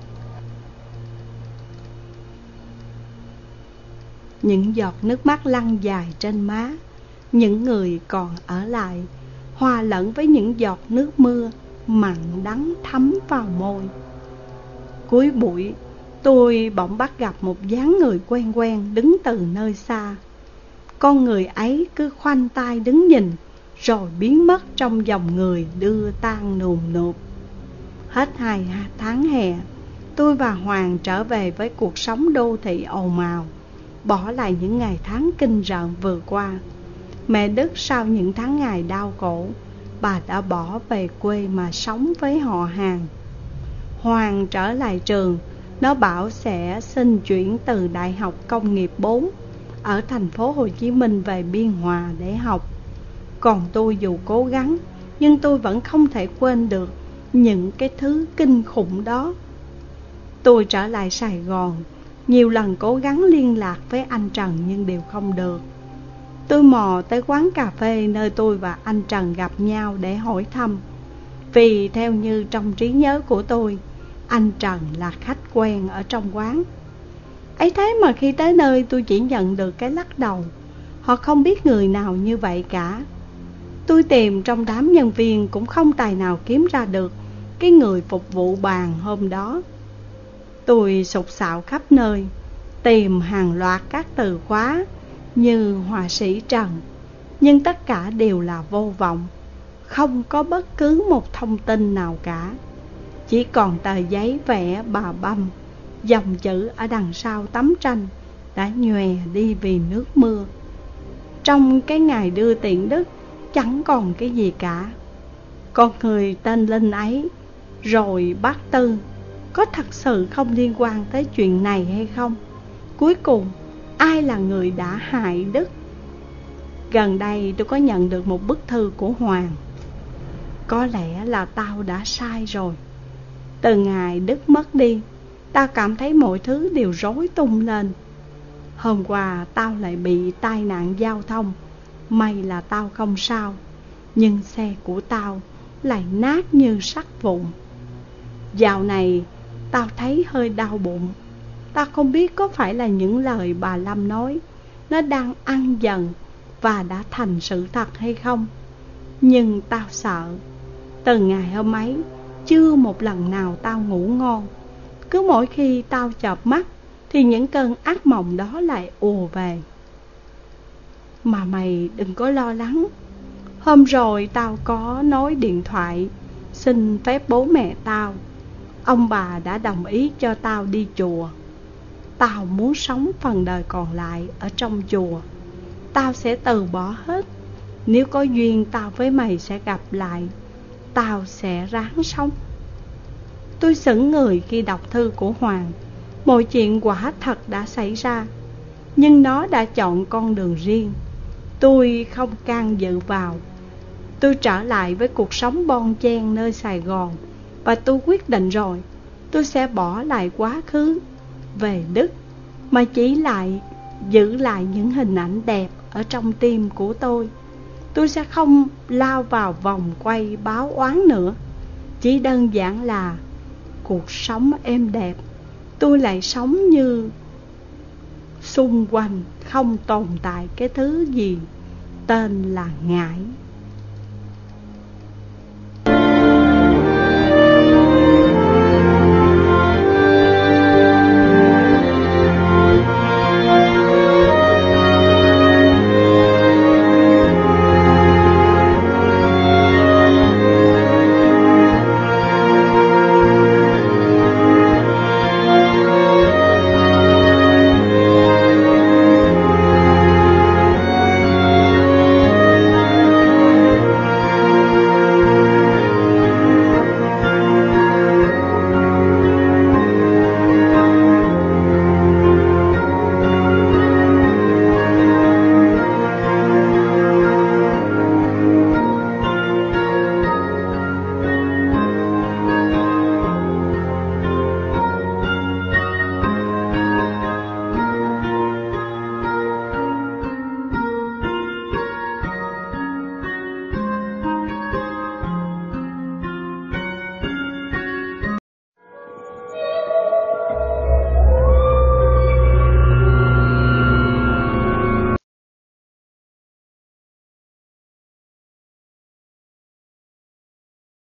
Những giọt nước mắt lăn dài trên má những người còn ở lại. hòa lẫn với những giọt nước mưa mặn đắng thấm vào môi. Cuối buổi, tôi bỗng bắt gặp một dáng người quen quen đứng từ nơi xa. Con người ấy cứ khoanh tay đứng nhìn, rồi biến mất trong dòng người đưa tang nườm nượp. Hết 2 tháng hè, tôi và Hoàng trở về với cuộc sống đô thị ồn ào, bỏ lại những ngày tháng kinh rợn vừa qua. Mẹ Đức sau những tháng ngày đau khổ, bà đã bỏ về quê mà sống với họ hàng. Hoàng trở lại trường, nó bảo sẽ xin chuyển từ Đại học Công nghiệp 4 ở thành phố Hồ Chí Minh về Biên Hòa để học. Còn tôi dù cố gắng, nhưng tôi vẫn không thể quên được những cái thứ kinh khủng đó. Tôi trở lại Sài Gòn, nhiều lần cố gắng liên lạc với anh Trần nhưng đều không được. Tôi mò tới quán cà phê nơi tôi và anh Trần gặp nhau để hỏi thăm. Vì theo như trong trí nhớ của tôi, anh Trần là khách quen ở trong quán. Ấy thế mà khi tới nơi tôi chỉ nhận được cái lắc đầu. Họ không biết người nào như vậy cả. Tôi tìm trong đám nhân viên cũng không tài nào kiếm ra được cái người phục vụ bàn hôm đó. Tôi sục sạo khắp nơi, tìm hàng loạt các từ khóa như họa sĩ Trần, nhưng tất cả đều là vô vọng. Không có bất cứ một thông tin nào cả. Chỉ còn tờ giấy vẽ bà băm, dòng chữ ở đằng sau tấm tranh đã nhòe đi vì nước mưa. Trong cái ngày đưa tiễn Đức chẳng còn cái gì cả. Con người tên Linh ấy, rồi bác Tư, có thật sự không liên quan tới chuyện này hay không? Cuối cùng, ai là người đã hại Đức? Gần đây tôi có nhận được một bức thư của Hoàng. Có lẽ là tao đã sai rồi. Từ ngày Đức mất đi, tao cảm thấy mọi thứ đều rối tung lên. Hôm qua tao lại bị tai nạn giao thông. May là tao không sao, nhưng xe của tao lại nát như sắt vụn. Dạo này tao thấy hơi đau bụng. Tao không biết có phải là những lời bà Lâm nói nó đang ăn dần và đã thành sự thật hay không. Nhưng tao sợ. Từ ngày hôm ấy, chưa một lần nào tao ngủ ngon. Cứ mỗi khi tao chợp mắt thì những cơn ác mộng đó lại ùa về. Mà mày đừng có lo lắng. Hôm rồi tao có nói điện thoại xin phép bố mẹ tao. Ông bà đã đồng ý cho tao đi chùa. Tao muốn sống phần đời còn lại ở trong chùa. Tao sẽ từ bỏ hết. Nếu có duyên tao với mày sẽ gặp lại. Tao sẽ ráng sống. Tôi sững người khi đọc thư của Hoàng. Mọi chuyện quả thật đã xảy ra, nhưng nó đã chọn con đường riêng. Tôi không can dự vào. Tôi trở lại với cuộc sống bon chen nơi Sài Gòn. Và tôi quyết định rồi, tôi sẽ bỏ lại quá khứ về Đức, mà chỉ giữ lại những hình ảnh đẹp ở trong tim của tôi. Tôi sẽ không lao vào vòng quay báo oán nữa. Chỉ đơn giản là cuộc sống êm đẹp. Tôi lại sống như xung quanh không tồn tại cái thứ gì tên là ngại.